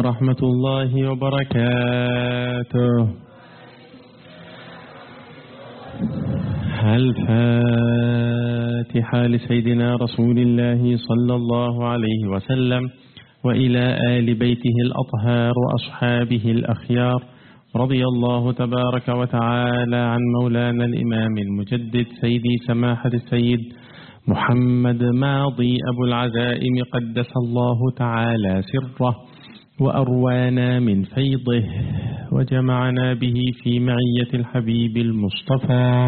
ورحمة الله وبركاته. الفاتحة لسيدنا رسول الله صلى الله عليه وسلم وإلى آل بيته الأطهار وأصحابه الأخيار، رضي الله تبارك وتعالى عن مولانا الإمام المجدد سيدي سماحة السيد محمد ماضي أبو العزائم قدس الله تعالى سره وأروانا من فيضه، وجمعنا به في معية الحبيب المصطفى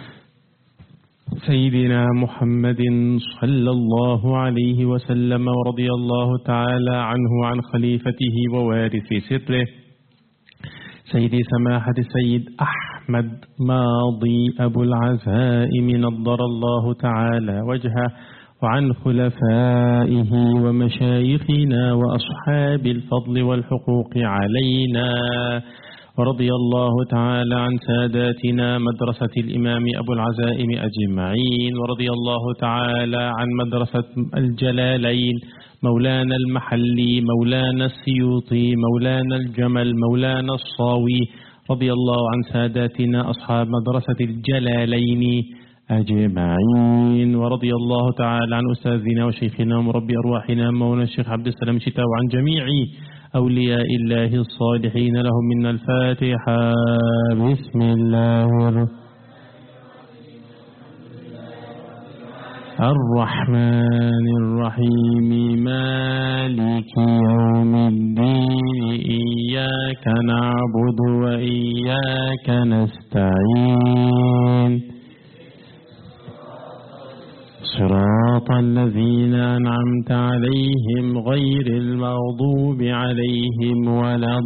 سيدنا محمد صلى الله عليه وسلم، ورضي الله تعالى عنه وعن خليفته ووارث سره سيدي سماحة السيد أحمد ماضي أبو العزائم نضر الله تعالى وجهه، وعن خلفائه ومشايخنا وأصحاب الفضل والحقوق علينا، ورضي الله تعالى عن ساداتنا مدرسة الإمام أبو العزائم أجمعين، ورضي الله تعالى عن مدرسة الجلالين مولانا المحلي مولانا السيوطي مولانا الجمل مولانا الصاوي، رضي الله عن ساداتنا أصحاب مدرسة الجلالين أجمعين، ورضي الله تعالى عن أستاذنا وشيخنا ومربي أرواحنا مولانا الشيخ عبد السلام شتاء، وعن جميع أولياء الله الصالحين لهم من الفاتحة. بسم الله الرحمن الرحيم مالك يوم الدين، إياك نعبد وإياك نستعين، صراط الذين أنعمت عليهم غير المغضوب عليهم ولا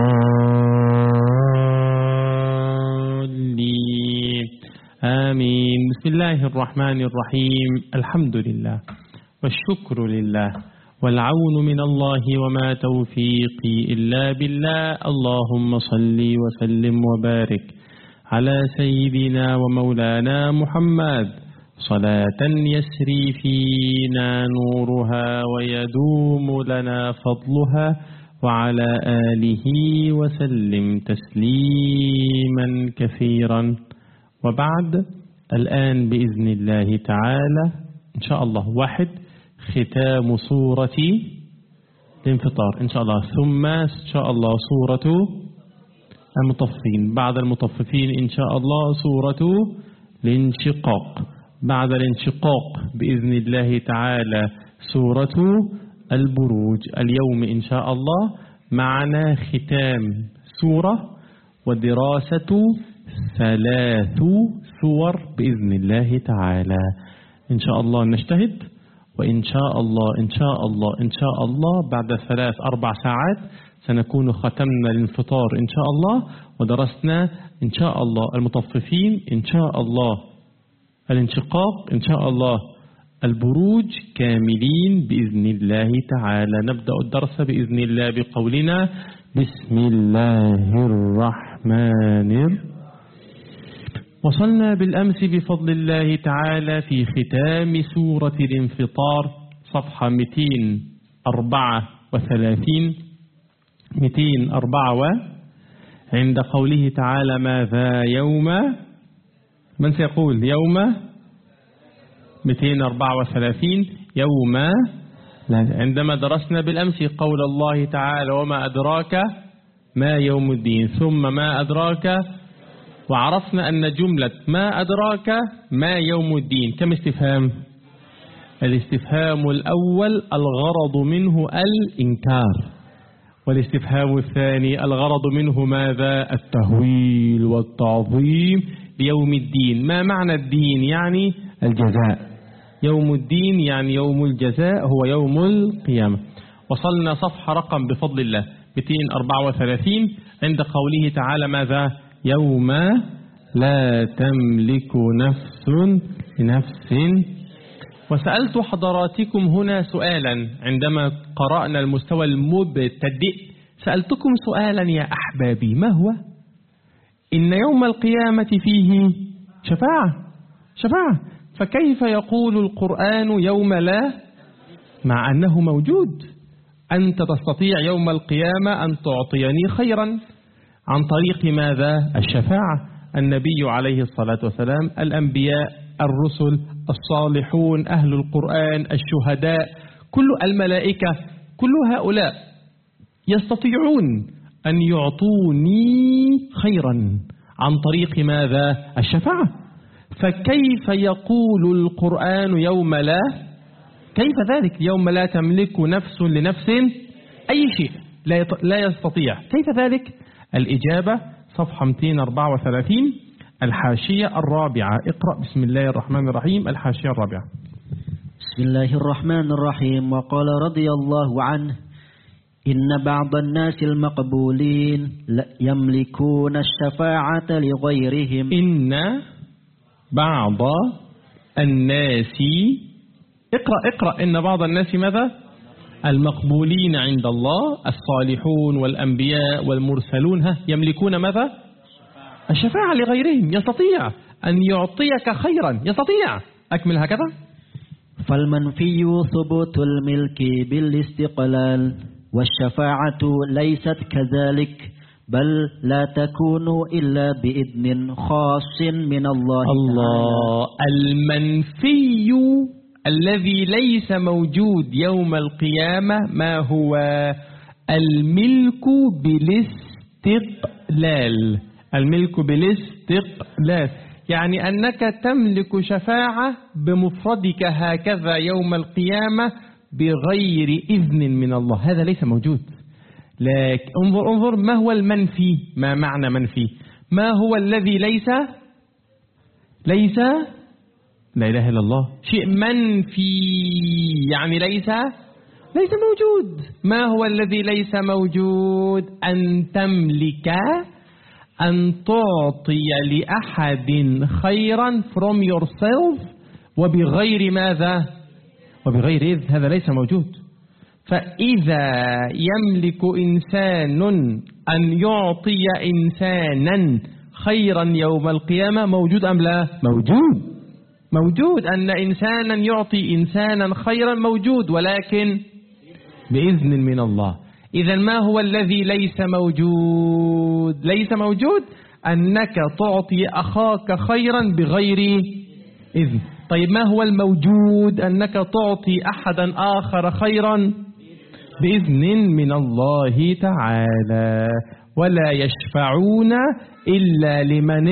الضالين، آمين. بسم الله الرحمن الرحيم. الحمد لله والشكر لله والعون من الله وما توفيقي إلا بالله. اللهم صل وسلم وبارك على سيدنا ومولانا محمد صلاة يسري فينا نورها ويدوم لنا فضلها، وعلى آله وسلم تسليما كثيرا. وبعد، الآن بإذن الله تعالى إن شاء الله ختام سورة الانفطار إن شاء الله، ثم إن شاء الله سورة المطففين، بعد المطففين إن شاء الله سورة الانشقاق، بعد الانشقاق بإذن الله تعالى سورة البروج. اليوم إن شاء الله معنا ختام سورة ودراسة 3 سور بإذن الله تعالى. إن شاء الله نجتهد، وإن شاء الله إن شاء الله إن شاء الله بعد 3-4 ساعات سنكون ختمنا الانفطار إن شاء الله، ودرسنا إن شاء الله المطففين إن شاء الله، الانشقاق إن شاء الله، البروج كاملين بإذن الله تعالى. نبدأ الدرس بإذن الله بقولنا بسم الله الرحمن الرحيم. وصلنا بالأمس بفضل الله تعالى في ختام سورة الانفطار صفحة 234 عند قوله تعالى ماذا يوم، من سيقول يوم 234 يوم، عندما درسنا بالأمس قول الله تعالى وما أدراك ما يوم الدين، ثم ما أدراك، وعرفنا أن جملة ما أدراك ما يوم الدين كم استفهام؟ الاستفهام الأول الغرض منه الإنكار، والاستفهام الثاني الغرض منه ماذا؟ التهويل والتعظيم ليوم الدين. ما معنى الدين؟ يعني الجزاء. يوم الدين يعني يوم الجزاء، هو يوم القيامة. وصلنا صفحة رقم بفضل الله 234 عند قوله تعالى ماذا؟ يوم لا تملك نفس لنفس. وسألت حضراتكم هنا سؤالا عندما قرأنا المستوى المبتدئ، سألتكم سؤالا يا أحبابي، ما هو؟ إن يوم القيامة فيه شفاعة، فكيف يقول القرآن يوم لا، مع أنه موجود؟ أنت تستطيع يوم القيامة أن تعطيني خيرا عن طريق ماذا؟ الشفاعة. النبي عليه الصلاة والسلام، الأنبياء، الرسل، الصالحون، أهل القرآن، الشهداء، كل الملائكة، كل هؤلاء يستطيعون أن يعطوني خيرا عن طريق ماذا؟ الشفاعة. فكيف يقول القرآن يوم لا؟ كيف ذلك؟ يوم لا تملك نفس لنفس أي شيء، لا يستطيع. كيف ذلك؟ الإجابة صفحة 234 الحاشية الرابعة. اقرأ بسم الله الرحمن الرحيم الحاشية الرابعة. بسم الله الرحمن الرحيم. وقال رضي الله عنه: إن بعض الناس المقبولين يملكون الشفاعة لغيرهم. إن بعض الناس، اقرأ إن بعض الناس ماذا؟ المقبولين عند الله، الصالحون والأنبياء والمرسلون، يملكون ماذا؟ الشفاعة لغيرهم. يستطيع أن يعطيك خيرا، يستطيع. أكمل هكذا. فالمنفي ثبوت الملك بالاستقلال، والشفاعة ليست كذلك، بل لا تكون إلا بإذن خاص من الله تعالى. المنفي الذي ليس موجود يوم القيامة ما هو؟ الملك بالاستقلال. الملك بالاستقلال يعني أنك تملك شفاعة بمفردك هكذا يوم القيامة بغير إذن من الله. هذا ليس موجود. لكن انظر ما هو المنفي. ما معنى منفي؟ ما هو الذي ليس لا إله إلا الله. شيء منفي يعني ليس موجود. ما هو الذي ليس موجود؟ أن تملك، أن تعطي لأحد خيرا from yourself وبغير ماذا؟ وبغير إذن. هذا ليس موجود. فإذا يملك إنسان أن يعطي إنسانا خيرا يوم القيامة موجود أم لا؟ موجود. أن إنسانا يعطي إنسانا خيرا موجود، ولكن بإذن من الله. إذا ما هو الذي ليس موجود؟ ليس موجود أنك تعطي أخاك خيرا بغير إذن. طيب ما هو الموجود؟ أنك تعطي أحدا آخر خيرا بإذن من الله تعالى. ولا يشفعون إلا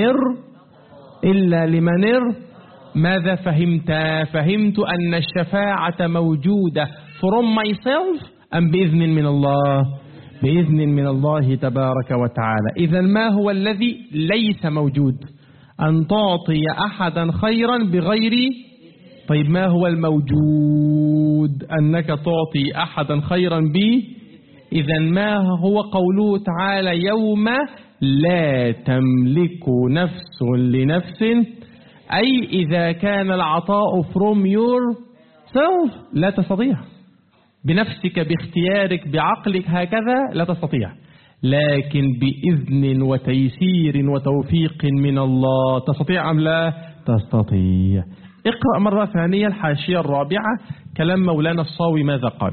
لمن ماذا فهمت؟ فهمت أن الشفاعة موجودة from myself أم بإذن من الله؟ بإذن من الله تبارك وتعالى. إذا ما هو الذي ليس موجود؟ أن تعطي أحدا خيرا بغير. طيب ما هو الموجود؟ أنك تعطي أحدا خيرا به. إذا ما هو قوله تعالى يوم لا تملك نفس لنفس، أي إذا كان العطاء from yourself لا تستطيع بنفسك باختيارك بعقلك هكذا، لا تستطيع. لكن بإذن وتيسير وتوفيق من الله تستطيع أم لا؟ تستطيع. اقرأ مرة ثانية الحاشية الرابعة كلام مولانا الصاوي ماذا قال؟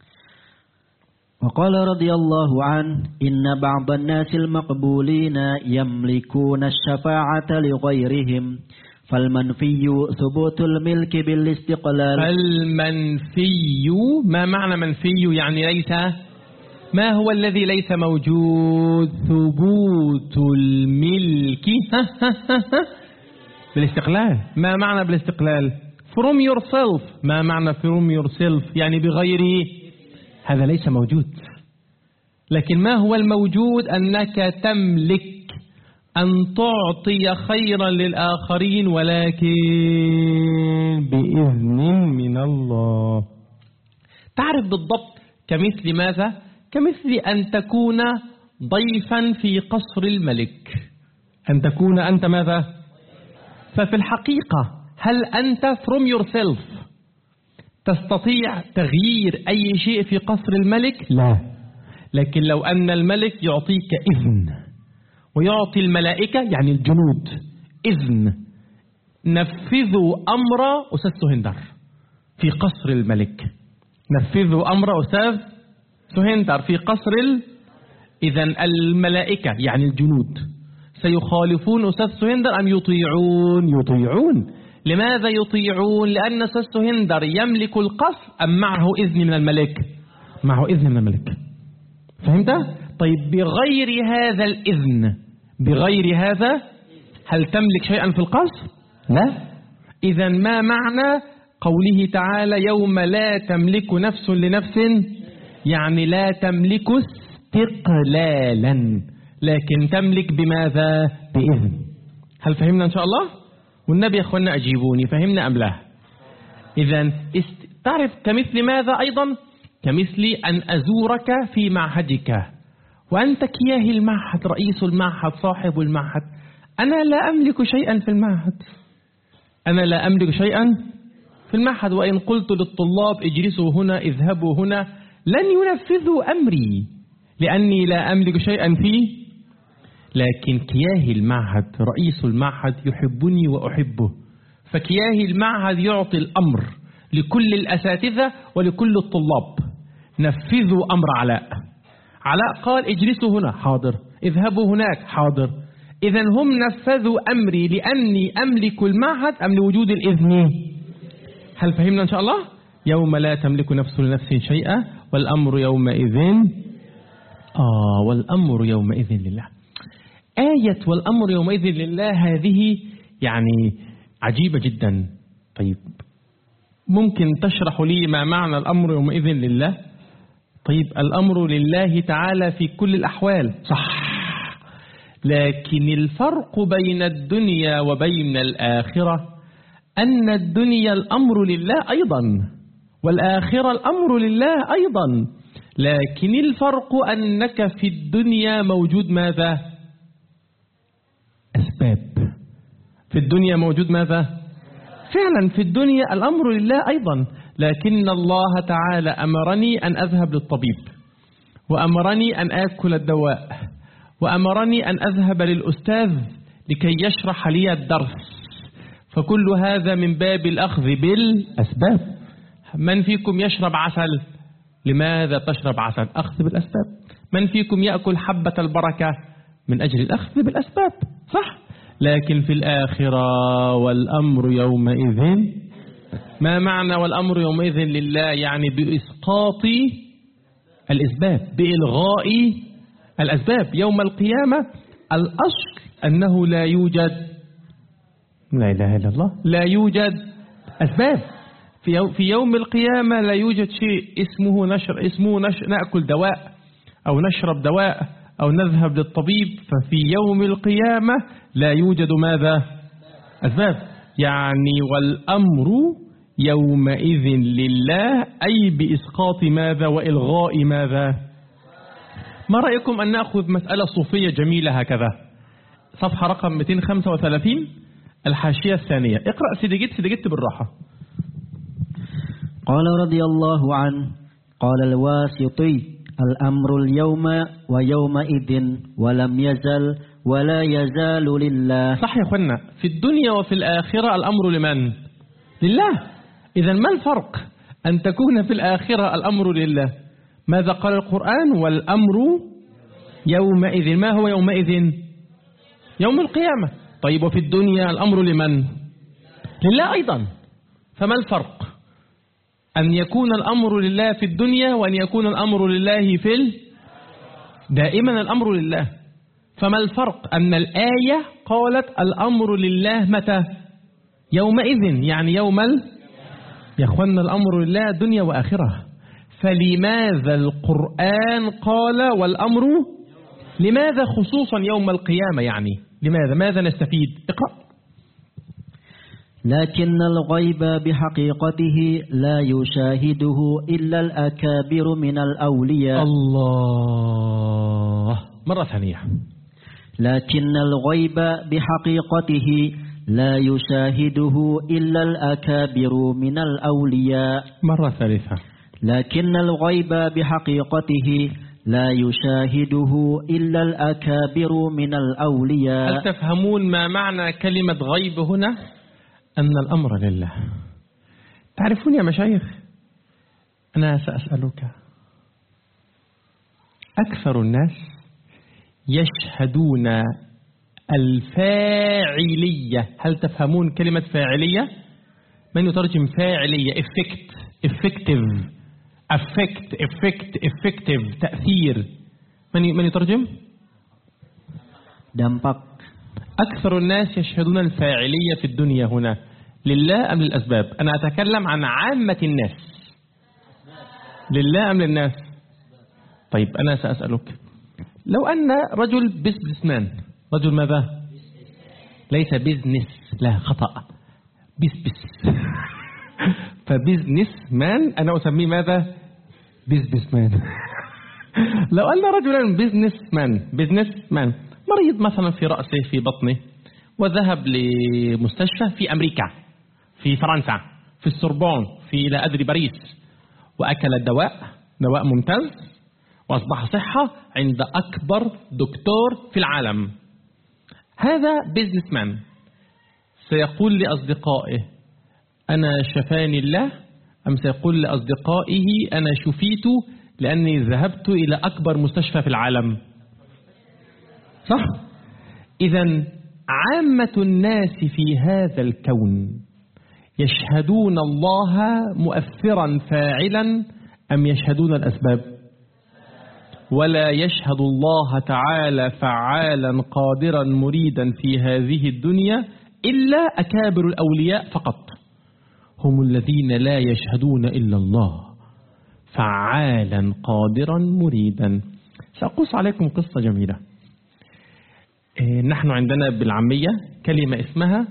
وقال رضي الله عنه: إن بعض الناس المقبولين يملكون الشفاعة لغيرهم، فالمنفي ثبوت الملك بالاستقلال. المنفي، ما معنى منفي؟ يعني ليس. ما هو الذي ليس موجود؟ ثبوت الملك بالاستقلال. ما معنى بالاستقلال؟ from yourself. ما معنى from yourself؟ يعني بغير. هذا ليس موجود. لكن ما هو الموجود؟ أنك تملك أن تعطي خيرا للآخرين ولكن بإذن من الله. تعرف بالضبط كمثل ماذا؟ كمثل أن تكون ضيفا في قصر الملك. أن تكون أنت ماذا؟ ففي الحقيقة هل أنت from yourself تستطيع تغيير أي شيء في قصر الملك؟ لا. لكن لو أن الملك يعطيك إذن ويعطي الملائكة يعني الجنود إذن، نفذوا أمر أستاذ سهندر في قصر الملك، نفذوا أمر أستاذ سهندر في قصر إذا الملائكة يعني الجنود سيخالفون أستاذ سهندر أم يطيعون؟ يطيعون. لماذا يطيعون؟ لأن أستاذ سهندر يملك القصر أم معه إذن من الملك؟ معه إذن من الملك. فهمت؟ طيب بغير هذا الإذن، بغير هذا هل تملك شيئا في القصر؟ لا. إذا ما معنى قوله تعالى يوم لا تملك نفس لنفس؟ يعني لا تملك استقلالا، لكن تملك بماذا؟ بإذن. هل فهمنا إن شاء الله؟ والنبي يا أخوانا أجيبوني، فهمنا أم لا؟ إذا تعرف كمثل ماذا أيضا؟ كمثل أن أزورك في معهدك وأنت كياه المعهد، رئيس المعهد، صاحب المعهد. أنا لا أملك شيئا في المعهد، أنا لا أملك شيئا في المعهد، وإن قلت للطلاب اجلسوا هنا اذهبوا هنا لن ينفذوا أمري لأني لا أملك شيئا فيه. لكن كياه المعهد، رئيس المعهد يحبني وأحبه، فكياه المعهد يعطي الأمر لكل الأساتذة ولكل الطلاب، نفذوا أمر علاء. علاء قال اجلسوا هنا، حاضر. اذهبوا هناك، حاضر. إذا هم نفذوا أمري لأني أملك المعهد أم لوجود الإذن؟ هل فهمنا إن شاء الله؟ يوم لا تملك نفس لنفس شيئا والأمر يومئذ والأمر يومئذ لله. آية والأمر يومئذ لله هذه يعني عجيبة جدا. طيب ممكن تشرح لي ما معنى الأمر يومئذ لله؟ طيب الأمر لله تعالى في كل الأحوال، صح، لكن الفرق بين الدنيا وبين الآخرة أن الدنيا الأمر لله أيضا والآخرة الأمر لله أيضا، لكن الفرق أنك في الدنيا موجود ماذا؟ أسباب. في الدنيا موجود ماذا؟ فعلا في الدنيا الأمر لله أيضا، لكن الله تعالى أمرني أن أذهب للطبيب، وأمرني أن آكل الدواء، وأمرني أن أذهب للأستاذ لكي يشرح لي الدرس، فكل هذا من باب الأخذ بالأسباب. من فيكم يشرب عسل؟ لماذا تشرب عسل؟ أخذ بالأسباب. من فيكم يأكل حبة البركة؟ من أجل الأخذ بالأسباب، صح. لكن في الآخرة والأمر يومئذ، ما معنى والأمر يومئذ لله؟ يعني بإسقاط الأسباب، بإلغاء الأسباب. يوم القيامة الأصل أنه لا يوجد، لا إله إلا الله، لا يوجد أسباب. في يوم القيامة لا يوجد شيء اسمه نأكل دواء أو نشرب دواء أو نذهب للطبيب. ففي يوم القيامة لا يوجد ماذا؟ أسباب. يعني والأمر يومئذ لله، أي بإسقاط ماذا وإلغاء ماذا؟ ما رأيكم أن نأخذ مسألة صوفية جميلة هكذا؟ صفحة رقم 235 الحاشية الثانية. اقرأ سيدي جت بالراحة. قال رضي الله عنه قال الواسطي الأمر اليوم ويومئذ ولم يزل ولا يزال لله. صح يا أخوانا، في الدنيا وفي الآخرة الأمر لمن؟ لله. إذا ما الفرق أن تكون في الآخرة الأمر لله؟ ماذا قال القرآن؟ والأمر يومئذ. ما هو يومئذ؟ يوم القيامة. طيب وفي الدنيا الأمر لمن؟ لله أيضا. فما الفرق أن يكون الأمر لله في الدنيا وأن يكون الأمر لله دائما الأمر لله. فما الفرق أن الآية قالت الأمر لله متى؟ يومئذ، يعني يا أخوانا الأمر لله دنيا وآخرة. فلماذا القرآن قال والأمر؟ لماذا خصوصا يوم القيامة؟ يعني لماذا؟ ماذا نستفيد؟ اقرأ. لكن الغيب بحقيقته لا يشاهده إلا الأكابر من الأولياء. الله، مرة ثانية. لكن الغيب بحقيقته لا يشاهده إلا الأكابر من الأولياء. مرة ثالثة. لكن الغيب بحقيقته لا يشاهده إلا الأكابر من الأولياء. هل تفهمون ما معنى كلمة غيب هنا؟ أن الأمر لله. تعرفون يا مشايخ، أنا سأسألك أكثر الناس يشهدون الفاعلية. هل تفهمون كلمة فاعلية؟ من يترجم فاعلية؟ effective تأثير. من يترجم؟ dampak. أكثر الناس يشهدون الفاعلية في الدنيا هنا لله أم للأسباب؟ أنا أتكلم عن عامة الناس. لله أم للناس؟ طيب أنا سأسألك، لو أن رجل بزنسمان، رجل ماذا؟ ليس بزنس، لا خطأ، بس فبزنس مان أنا أسميه ماذا؟ بزنسمان. لو أن رجلا بزنس مان مريض مثلا في رأسه في بطنه، وذهب لمستشفى في أمريكا، في فرنسا، في السوربون، في لا أدري باريس، وأكل دواء ممتاز، وأصبح صحة عند أكبر دكتور في العالم. هذا بيزنس مان سيقول لأصدقائه أنا شفاني الله، أم سيقول لأصدقائه أنا شفيت لأني ذهبت إلى أكبر مستشفى في العالم؟ صح؟ إذن عامة الناس في هذا الكون يشهدون الله مؤثرا فاعلا أم يشهدون الأسباب؟ ولا يشهد الله تعالى فعالا قادرا مريدا في هذه الدنيا إلا أكابر الأولياء فقط، هم الذين لا يشهدون إلا الله فعالا قادرا مريدا. سأقص عليكم قصة جميلة. نحن عندنا بالعامية كلمة اسمها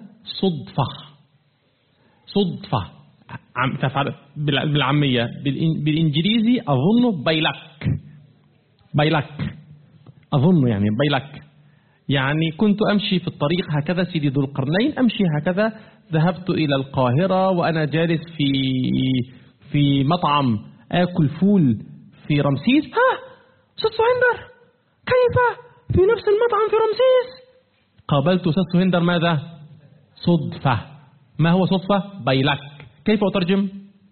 صدفة بالعامية، بالإنجليزي أظن بايلك أظن يعني بايلك، يعني كنت أمشي في الطريق هكذا سيدي ذو القرنين، أمشي هكذا، ذهبت إلى القاهرة وأنا جالس في مطعم آكل فول في رمسيس. أستاذ سهندر كيف في نفس المطعم في رمسيس؟ قابلت أستاذ سهندر ماذا؟ صدفة. ما هو صدفة؟ بايلك. كيف أترجم؟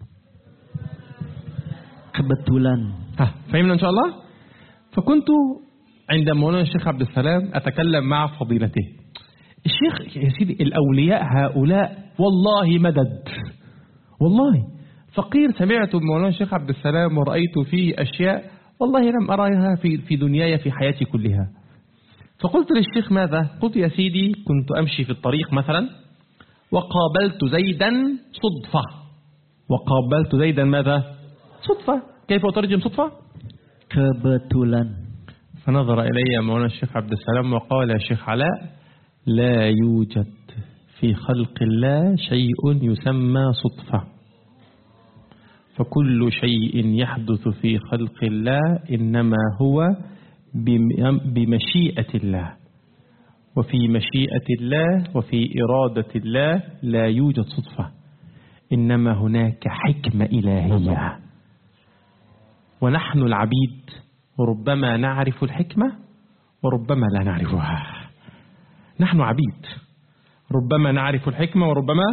kebetulan. فهمنا إن شاء الله؟ فكنت عند مولانا الشيخ عبد السلام أتكلم مع فضيلته. الشيخ يا سيدي الأولياء هؤلاء والله مدد، والله فقير سمعت مولانا الشيخ عبد السلام ورأيت فيه أشياء والله لم أراها في دنياي في حياتي كلها. فقلت للشيخ ماذا؟ قلت يا سيدي كنت أمشي في الطريق مثلا وقابلت زيدا صدفة. وقابلت زيدا ماذا؟ صدفة. كيف أترجم صدفة؟ kebetulan. فنظر إلي مولانا الشيخ عبد السلام وقال يا شيخ علاء لا يوجد في خلق الله شيء يسمى صدفة، فكل شيء يحدث في خلق الله إنما هو بمشيئة الله، وفي مشيئة الله وفي إرادة الله لا يوجد صدفة، إنما هناك حكمة إلهية، ونحن العبيد وربما نعرف الحكمة وربما لا نعرفها. نحن عبيد ربما نعرف الحكمة وربما،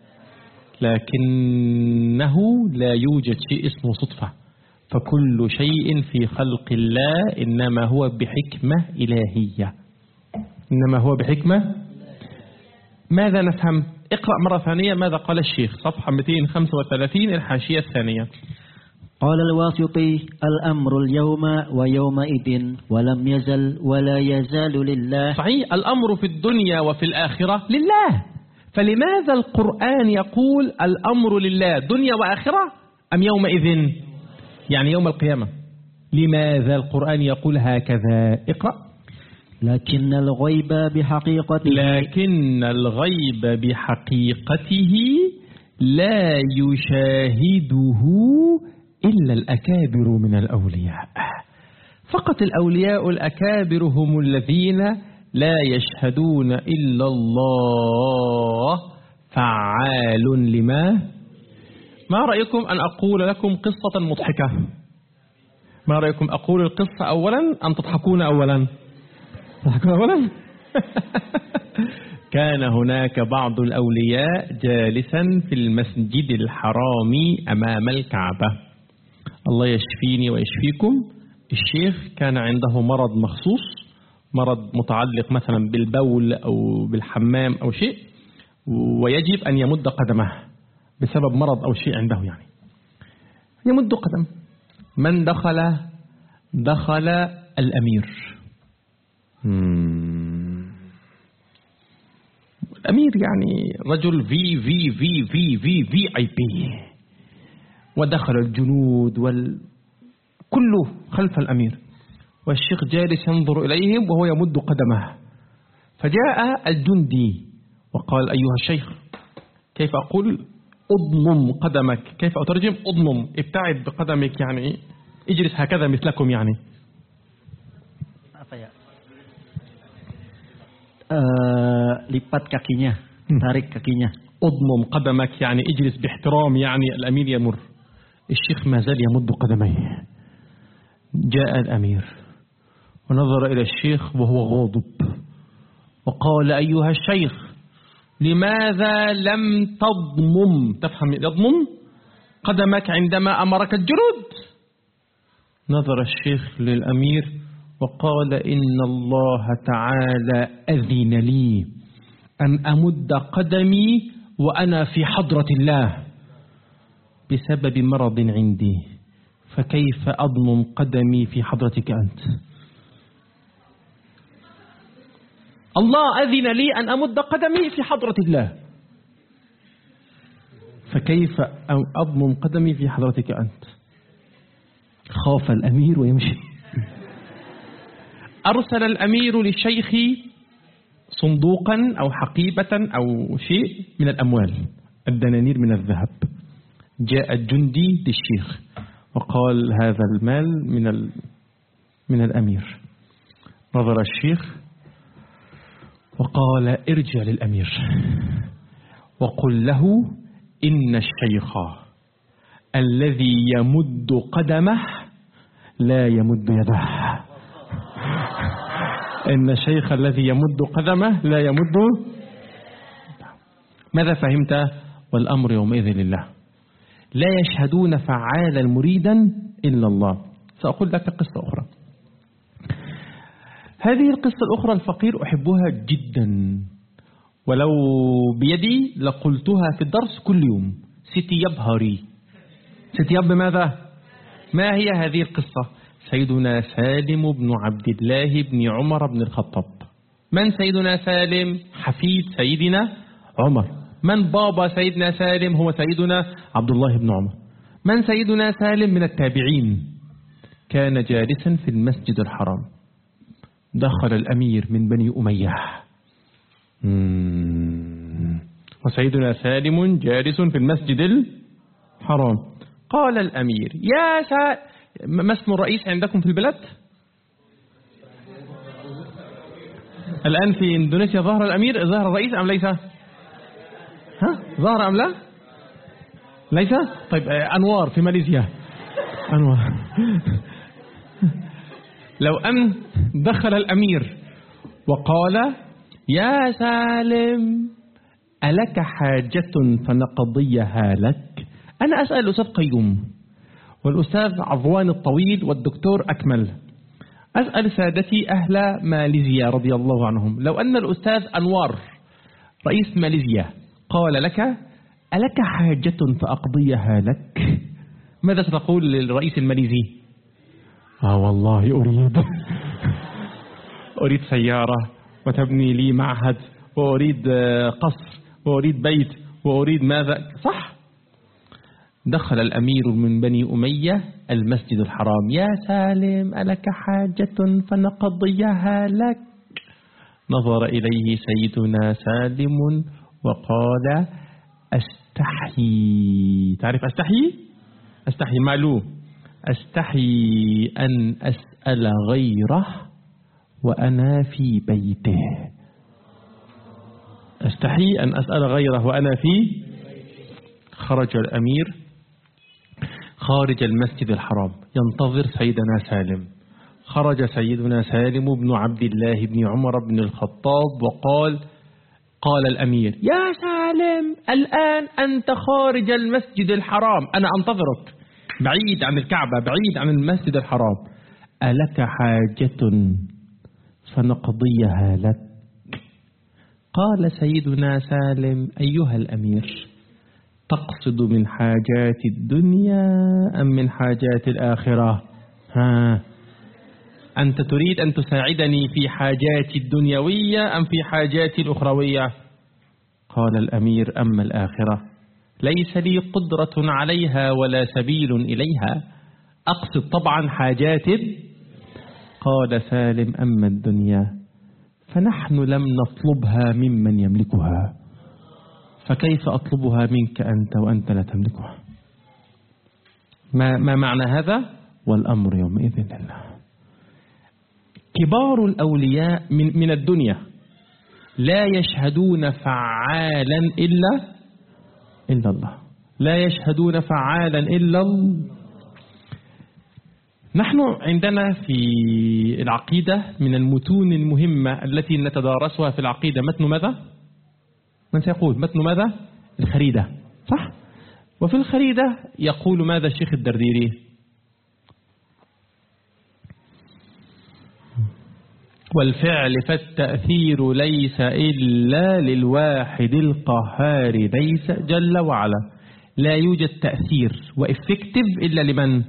لكنه لا يوجد شيء اسمه صدفة، فكل شيء في خلق الله إنما هو بحكمة إلهية، إنما هو بحكمة. ماذا نفهم؟ اقرأ مرة ثانية ماذا قال الشيخ، صفحة 235 الحاشية الثانية. قال الواسطي الأمر اليوم ويومئذ ولم يزل ولا يزال لله. صحيح، الأمر في الدنيا وفي الآخرة لله، فلماذا القرآن يقول الأمر لله دنيا وآخرة أم يومئذ يعني يوم القيامة؟ لماذا القرآن يقول هكذا؟ اقرأ. لكن الغيب بحقيقته لا يشاهده إلا الأكابر من الأولياء. فقط الأولياء الأكابر هم الذين لا يشهدون إلا الله فعال لما. ما رأيكم أن أقول لكم قصة مضحكة؟ ما رأيكم أقول القصة أولا أم تضحكون أولا؟ تضحكون أولا؟ كان هناك بعض الأولياء جالسا في المسجد الحرام أمام الكعبة. الله يشفيني ويشفيكم، الشيخ كان عنده مرض مخصوص، مرض متعلق مثلا بالبول أو بالحمام أو شيء، ويجب أن يمد قدمه بسبب مرض أو شيء عنده، يعني يمد قدم. من دخل الأمير. الأمير يعني رجل VIP، ودخل الجنود كله خلف الأمير، والشيخ جالس ينظر إليهم وهو يمد قدمه. فجاء الجندي وقال: أيها الشيخ، كيف أقول أضمم قدمك؟ كيف أترجم أضمم؟ ابتعد بقدمك، يعني اجلس هكذا مثلكم يعني. lipat kakinya, tarik kakinya. أضمم قدمك يعني اجلس باحترام، يعني الأمير يمر. الشيخ ما زال يمد قدميه. جاء الأمير ونظر إلى الشيخ وهو غاضب وقال: أيها الشيخ، لماذا لم تضمم، تفهم يضمم قدمك عندما أمرك الجنود؟ نظر الشيخ للأمير وقال: إن الله تعالى أذن لي أن أمد قدمي وأنا في حضرة الله بسبب مرض عندي، فكيف أضمم قدمي في حضرتك أنت؟ الله أذن لي أن أمد قدمي في حضرة الله، فكيف أضمم قدمي في حضرتك أنت؟ خاف الأمير ويمشي. أرسل الأمير للشيخ صندوقا أو حقيبة أو شيء من الأموال، الدنانير من الذهب. جاء الجندي للشيخ وقال: هذا المال من الأمير. نظر الشيخ وقال: ارجع للأمير وقل له إن الشيخ الذي يمد قدمه لا يمد يده. إن الشيخ الذي يمد قدمه لا يمد. ماذا فهمت؟ والأمر يومئذ لله، لا يشهدون فعالا مريدا إلا الله. سأقول لك قصة أخرى. هذه القصة الأخرى الفقير أحبها جدا، ولو بيدي لقلتها في الدرس كل يوم. ستياب هاري. ستياب بماذا؟ ما هي هذه القصة؟ سيدنا سالم بن عبد الله بن عمر بن الخطاب. من سيدنا سالم؟ حفيد سيدنا عمر. من بابا سيدنا سالم؟ هو سيدنا عبد الله بن عمر. من سيدنا سالم؟ من التابعين. كان جالسا في المسجد الحرام، دخل الأمير من بني أمية، وسيدنا سالم جالس في المسجد الحرام. قال الأمير: يا ما اسم الرئيس عندكم في البلاد؟ الآن في إندونيسيا ظهر الأمير، ظهر الرئيس أم ليس؟ ظهر أم لا؟ ليس؟ طيب أنوار في ماليزيا. أنوار. لو أن دخل الأمير وقال: يا سالم، ألك حاجة فنقضيها لك؟ أنا أسأل الأستاذ قيوم والأستاذ عضوان الطويل والدكتور أكمل، أسأل سادتي أهل ماليزيا رضي الله عنهم، لو أن الأستاذ أنوار رئيس ماليزيا قال لك: ألك حاجة فأقضيها لك؟ ماذا ستقول للرئيس الماليزي؟ والله أريد سيارة، وتبني لي معهد، وأريد قصر، وأريد بيت، وأريد ماذا؟ صح. دخل الأمير من بني أمية المسجد الحرام: يا سالم، ألك حاجة فنقضيها لك؟ نظر إليه سيدنا سالم وقال: أستحي. تعرف أستحي؟ أستحي معلوم. أستحي أن أسأل غيره وأنا في بيته. أستحي أن أسأل غيره وأنا في. خرج الأمير خارج المسجد الحرام ينتظر سيدنا سالم. خرج سيدنا سالم بن عبد الله بن عمر بن الخطاب قال الأمير: يا سالم، الآن أنت خارج المسجد الحرام، أنا أنتظرك بعيد عن الكعبة، بعيد عن المسجد الحرام. ألك حاجة فنقضيها لك؟ قال سيدنا سالم: أيها الأمير، تقصد من حاجات الدنيا أم من حاجات الآخرة؟ أنت تريد أن تساعدني في حاجاتي الدنيوية أم في حاجاتي الأخروية؟ قال الأمير: أما الآخرة ليس لي قدرة عليها ولا سبيل إليها، أقصد طبعا حاجاتي. قال سالم: أما الدنيا فنحن لم نطلبها ممن يملكها، فكيف أطلبها منك أنت وأنت لا تملكها؟ ما معنى هذا؟ والأمر يومئذ لله. كبار الأولياء من الدنيا لا يشهدون فعالا إلا الله، لا يشهدون فعالا إلا الله. نحن عندنا في العقيدة من المتون المهمة التي نتدارسها في العقيدة متن ماذا؟ من سيقول متن ماذا؟ الخريدة، صح؟ وفي الخريدة يقول ماذا الشيخ الدرديري؟ والفعل فالتأثير ليس إلا للواحد القهار ليس جل وعلا. لا يوجد تأثير وإفكتيف إلا لمن؟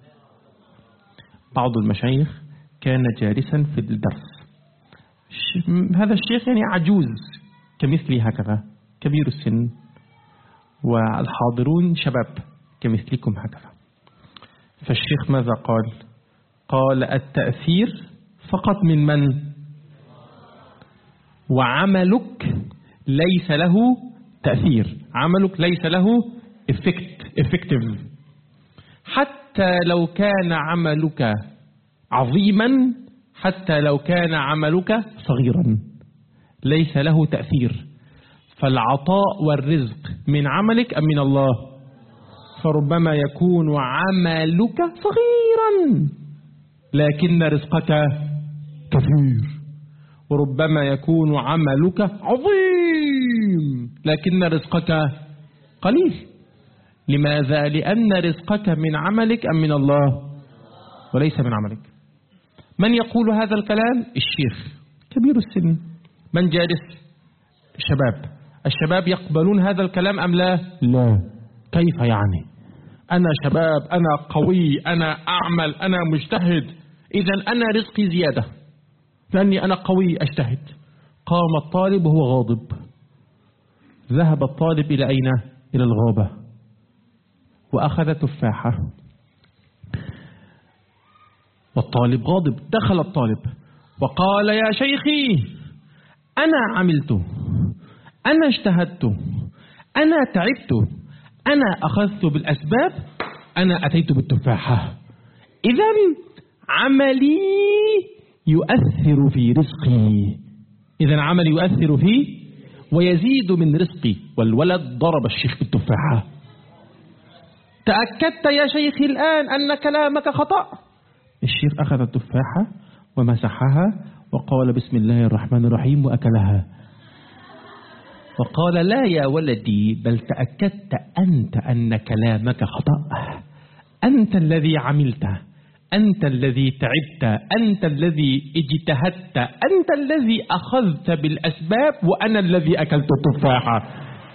بعض المشايخ كان جالسا في الدرس، هذا الشيخ يعني عجوز كمثلي هكذا، كبير السن، والحاضرون شباب كمثلكم هكذا. فالشيخ ماذا قال؟ قال: التأثير فقط من؟ وعملك ليس له تأثير، عملك ليس له effective. حتى لو كان عملك عظيما، حتى لو كان عملك صغيرا، ليس له تأثير. فالعطاء والرزق من عملك أم من الله؟ فربما يكون عملك صغيرا لكن رزقك كثير، وربما يكون عملك عظيم لكن رزقك قليل. لماذا؟ لأن رزقك من عملك أم من الله؟ وليس من عملك. من يقول هذا الكلام؟ الشيخ كبير السن. من جالس؟ الشباب يقبلون هذا الكلام أم لا؟ لا. كيف يعني؟ أنا شباب، أنا قوي، أنا أعمل، أنا مجتهد، إذا أنا رزقي زيادة لأني أنا قوي أجتهد. قام الطالب وهو غاضب، ذهب الطالب إلى أين؟ إلى الغابة، وأخذ تفاحة، والطالب غاضب. دخل الطالب وقال: يا شيخي، أنا عملت، أنا اجتهدت، أنا تعبت، أنا أخذت بالأسباب، أنا أتيت بالتفاحة، إذن عملي يؤثر في رزقي، إذن عملي يؤثر فيه ويزيد من رزقي. والولد ضرب الشيخ بالتفاحة. تأكدت يا شيخي الآن أن كلامك خطأ؟ الشيخ أخذ التفاحة ومسحها وقال: بسم الله الرحمن الرحيم، وأكلها. وقال: لا يا ولدي، بل تأكدت أنت أن كلامك خطأ، أنت الذي عملت، أنت الذي تعبت، أنت الذي اجتهدت، أنت الذي أخذت بالأسباب، وأنا الذي أكلت التفاحة.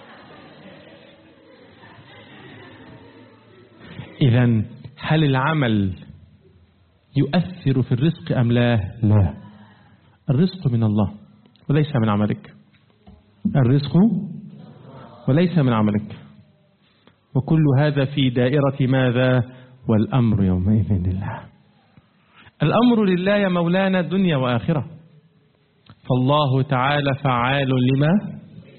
إذن هل العمل يؤثر في الرزق أم لا؟ لا. الرزق من الله وليس من عملك، الرزق وليس من عملك. وكل هذا في دائرة ماذا؟ والأمر يومئذ لله. الأمر لله يا مولانا، دنيا وآخرة. فالله تعالى فعال لما.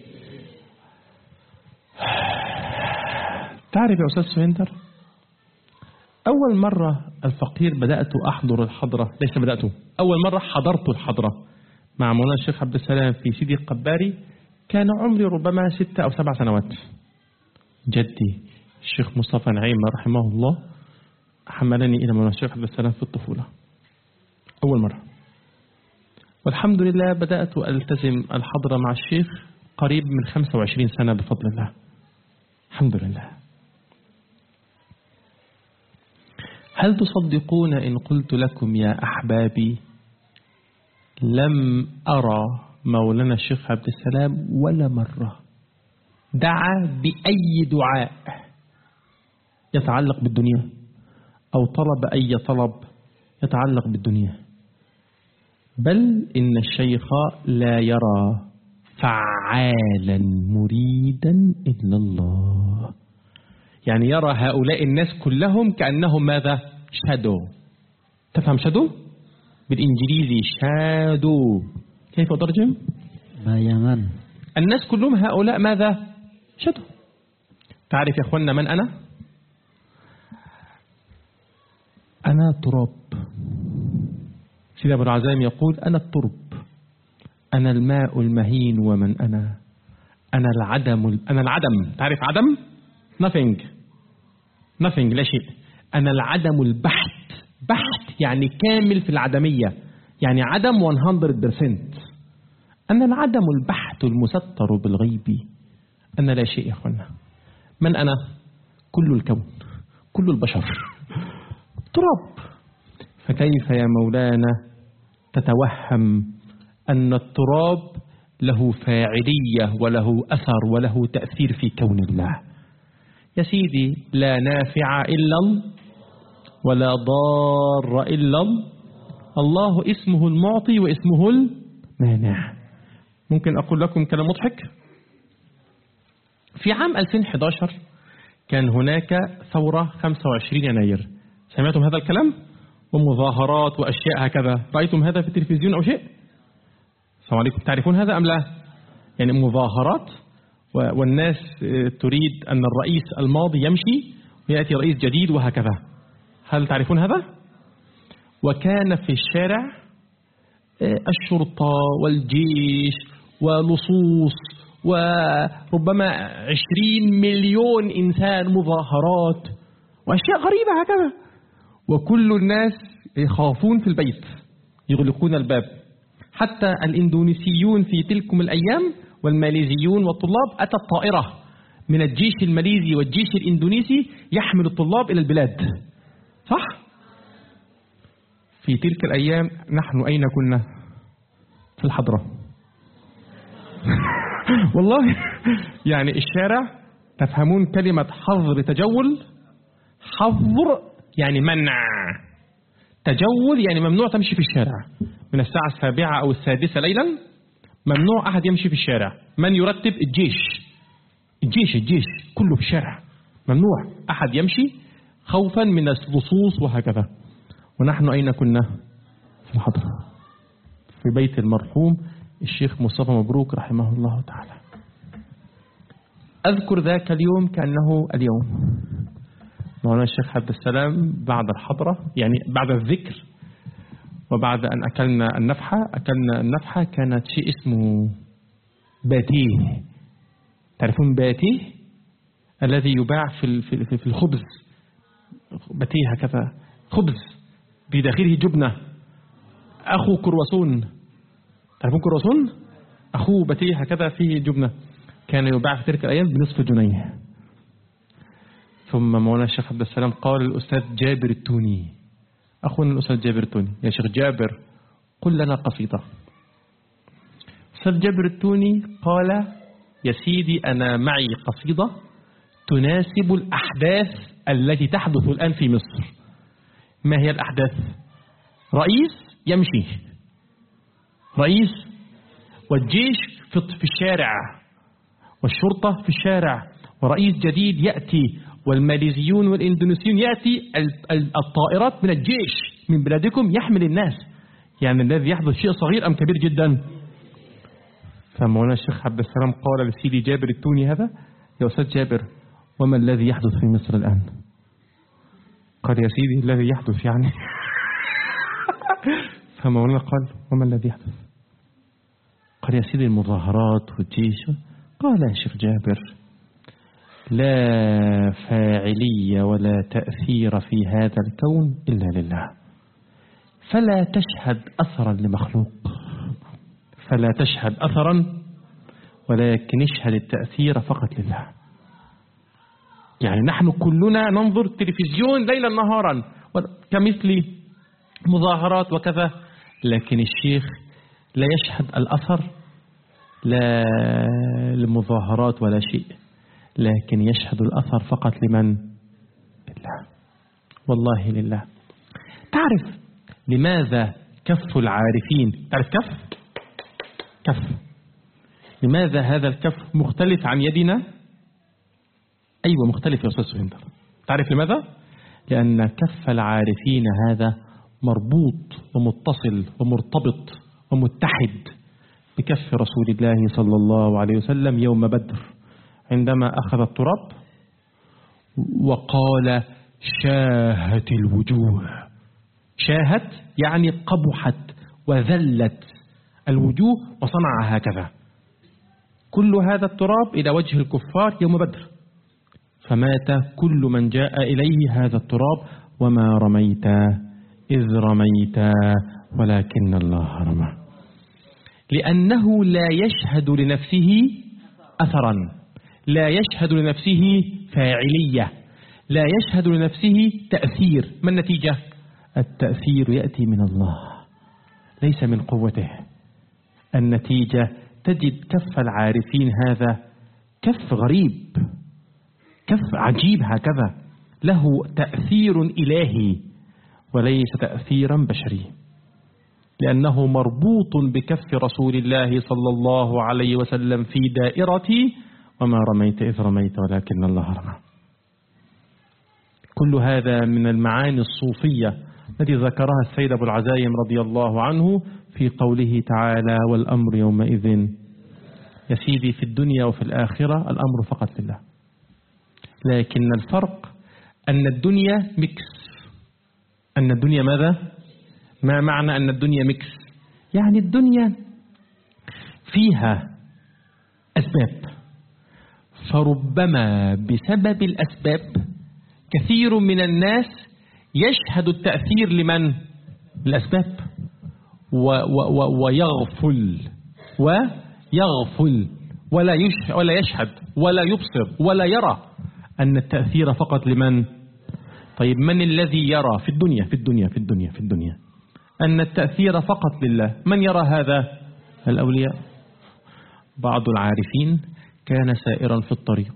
تعرف يا أستاذ سويندر، أول مرة الفقير بدأت أحضر الحضرة، ليس بدأت، أول مرة حضرت الحضرة مع مولانا الشيخ عبد السلام في سيدي القباري، كان عمري ربما 6 أو 7 سنوات. جدي الشيخ مصطفى نعيم رحمه الله حملني إلى مولانا الشيخ عبد السلام في الطفولة أول مرة، والحمد لله بدأت ألتزم الحضرة مع الشيخ قريب من 25 سنة بفضل الله، الحمد لله. هل تصدقون إن قلت لكم يا أحبابي لم أرى مولانا الشيخ عبد السلام ولا مرة دعا بأي دعاء يتعلق بالدنيا أو طلب أي طلب يتعلق بالدنيا، بل إن الشيخ لا يرى فعالا مريدا إلا الله. يعني يرى هؤلاء الناس كلهم كأنهم ماذا؟ شادو. تفهم شادو؟ بالإنجليزي شادو. كيف أترجم؟ bayangan. الناس كلهم هؤلاء ماذا؟ شادو. تعرف يا أخوانا من أنا؟ أنا تراب. سيدنا أبو العزائم يقول أنا الترب، أنا الماء المهين، ومن أنا العدم. أنا العدم. تعرف عدم؟ nothing لا شيء. أنا العدم البحت. بحت يعني كامل في العدمية، يعني عدم 100%. أنا العدم البحت المستر بالغيب. أنا لا شيء يا أخوانا. من أنا؟ كل الكون، كل البشر تراب. فكيف يا مولانا تتوهم أن التراب له فاعلية وله أثر وله تأثير في كون الله؟ يا سيدي لا نافع إلا ولا ضار إلا الله. اسمه المعطي واسمه المانع. ممكن أقول لكم كلام مضحك؟ في عام 2011 كان هناك ثورة 25 يناير. سمعتم هذا الكلام؟ ومظاهرات وأشياء هكذا. رأيتم هذا في التلفزيون أو شيء؟ السلام عليكم. تعرفون هذا أم لا؟ يعني مظاهرات والناس تريد أن الرئيس الماضي يمشي ويأتي رئيس جديد وهكذا. هل تعرفون هذا؟ وكان في الشارع الشرطة والجيش ولصوص وربما 20 مليون إنسان، مظاهرات وأشياء غريبة هكذا. وكل الناس يخافون في البيت، يغلقون الباب. حتى الإندونيسيون في تلكم الأيام والماليزيون والطلاب، أتت طائرة من الجيش الماليزي والجيش الإندونيسي يحمل الطلاب إلى البلاد. صح؟ في تلك الأيام نحن أين كنا؟ في الحضرة. والله يعني الشارع، تفهمون كلمة حظر تجول؟ حظر يعني منع، تجول يعني ممنوع تمشي في الشارع. من الساعة 7 أو 6 ليلا ممنوع أحد يمشي في الشارع. من يرتب؟ الجيش كله في الشارع. ممنوع أحد يمشي خوفا من اللصوص وهكذا. ونحن أين كنا؟ في الحضرة، في بيت المرحوم الشيخ مصطفى مبروك رحمه الله تعالى. أذكر ذاك اليوم كأنه اليوم. مولانا الشيخ عبد السلام بعد الحضرة، يعني بعد الذكر وبعد أن أكلنا النفحة كانت شيء اسمه باتيه. تعرفون باتيه؟ الذي يباع في الخبز. باتيه هكذا، خبز بداخله جبنة، أخو كرواسون. تعرفون كرواسون؟ أخوه باتيه هكذا فيه جبنة. كان يباع في تلك الأيام بنصف جنيه. ثم مولانا الشيخ عبد السلام قال للأستاذ جابر التوني، أخونا الأستاذ جابر التوني، يا شيخ جابر قل لنا قصيدة. أستاذ جابر التوني قال يا سيدي أنا معي قصيدة تناسب الأحداث التي تحدث الآن في مصر. ما هي الأحداث؟ رئيس يمشي، رئيس، والجيش في الشارع، والشرطة في الشارع، ورئيس جديد يأتي، والماليزيون والإندونيسيون يأتي، الطائرات من الجيش من بلادكم يحمل الناس. يعني الذي يحدث شيء صغير أم كبير جدا؟ فمولانا الشيخ عبد السلام قال لسيدي جابر التوني هذا يا أستاذ جابر وما الذي يحدث في مصر الآن؟ قال يا سيدي الذي يحدث يعني. فمولانا قال وما الذي يحدث؟ قال يا سيدي المظاهرات والجيش. قال يا شيخ جابر لا فاعلية ولا تأثير في هذا الكون إلا لله، فلا تشهد أثرا لمخلوق، فلا تشهد أثرا ولكن اشهد التأثير فقط لله. يعني نحن كلنا ننظر تلفزيون ليلا نهارا كمثل مظاهرات وكذا، لكن الشيخ لا يشهد الأثر لا للمظاهرات ولا شيء، لكن يشهد الأثر فقط لمن؟ لله، والله لله. تعرف لماذا كف العارفين، تعرف كف لماذا هذا الكف مختلف عن يدنا؟ أيوة مختلف يا أستاذ سهندر. تعرف لماذا؟ لأن كف العارفين هذا مربوط ومتصل ومرتبط ومتحد بكف رسول الله صلى الله عليه وسلم يوم بدر، عندما أخذ التراب وقال شاهت الوجوه. شاهت يعني قبحت وذلت الوجوه، وصنع هكذا كل هذا التراب إلى وجه الكفار يوم بدر، فمات كل من جاء إليه هذا التراب، وما رميت إذ رميت ولكن الله رمى. لأنه لا يشهد لنفسه أثرا، لا يشهد لنفسه فاعلية، لا يشهد لنفسه تأثير. ما النتيجة؟ التأثير يأتي من الله ليس من قوته. النتيجة تجد كف العارفين هذا كف غريب، كف عجيب هكذا، له تأثير إلهي وليس تأثيرا بشري، لأنه مربوط بكف رسول الله صلى الله عليه وسلم في دائرة وما رميت إذ رميت ولكن الله رمى. كل هذا من المعاني الصوفية التي ذكرها السيد أبو العزايم رضي الله عنه في قوله تعالى والأمر يومئذ. يا سيدي في الدنيا وفي الآخرة الأمر فقط لله، لكن الفرق أن الدنيا ميكس. أن الدنيا ماذا؟ ما معنى أن الدنيا ميكس؟ يعني الدنيا فيها أسباب، فربما بسبب الأسباب كثير من الناس يشهد التأثير لمن؟ الأسباب، ويغفل ولا يشهد ولا يبصر ولا يرى أن التأثير فقط لمن؟ طيب من الذي يرى في الدنيا أن التأثير فقط لله؟ من يرى هذا؟ الأولياء. بعض العارفين كان سائرا في الطريق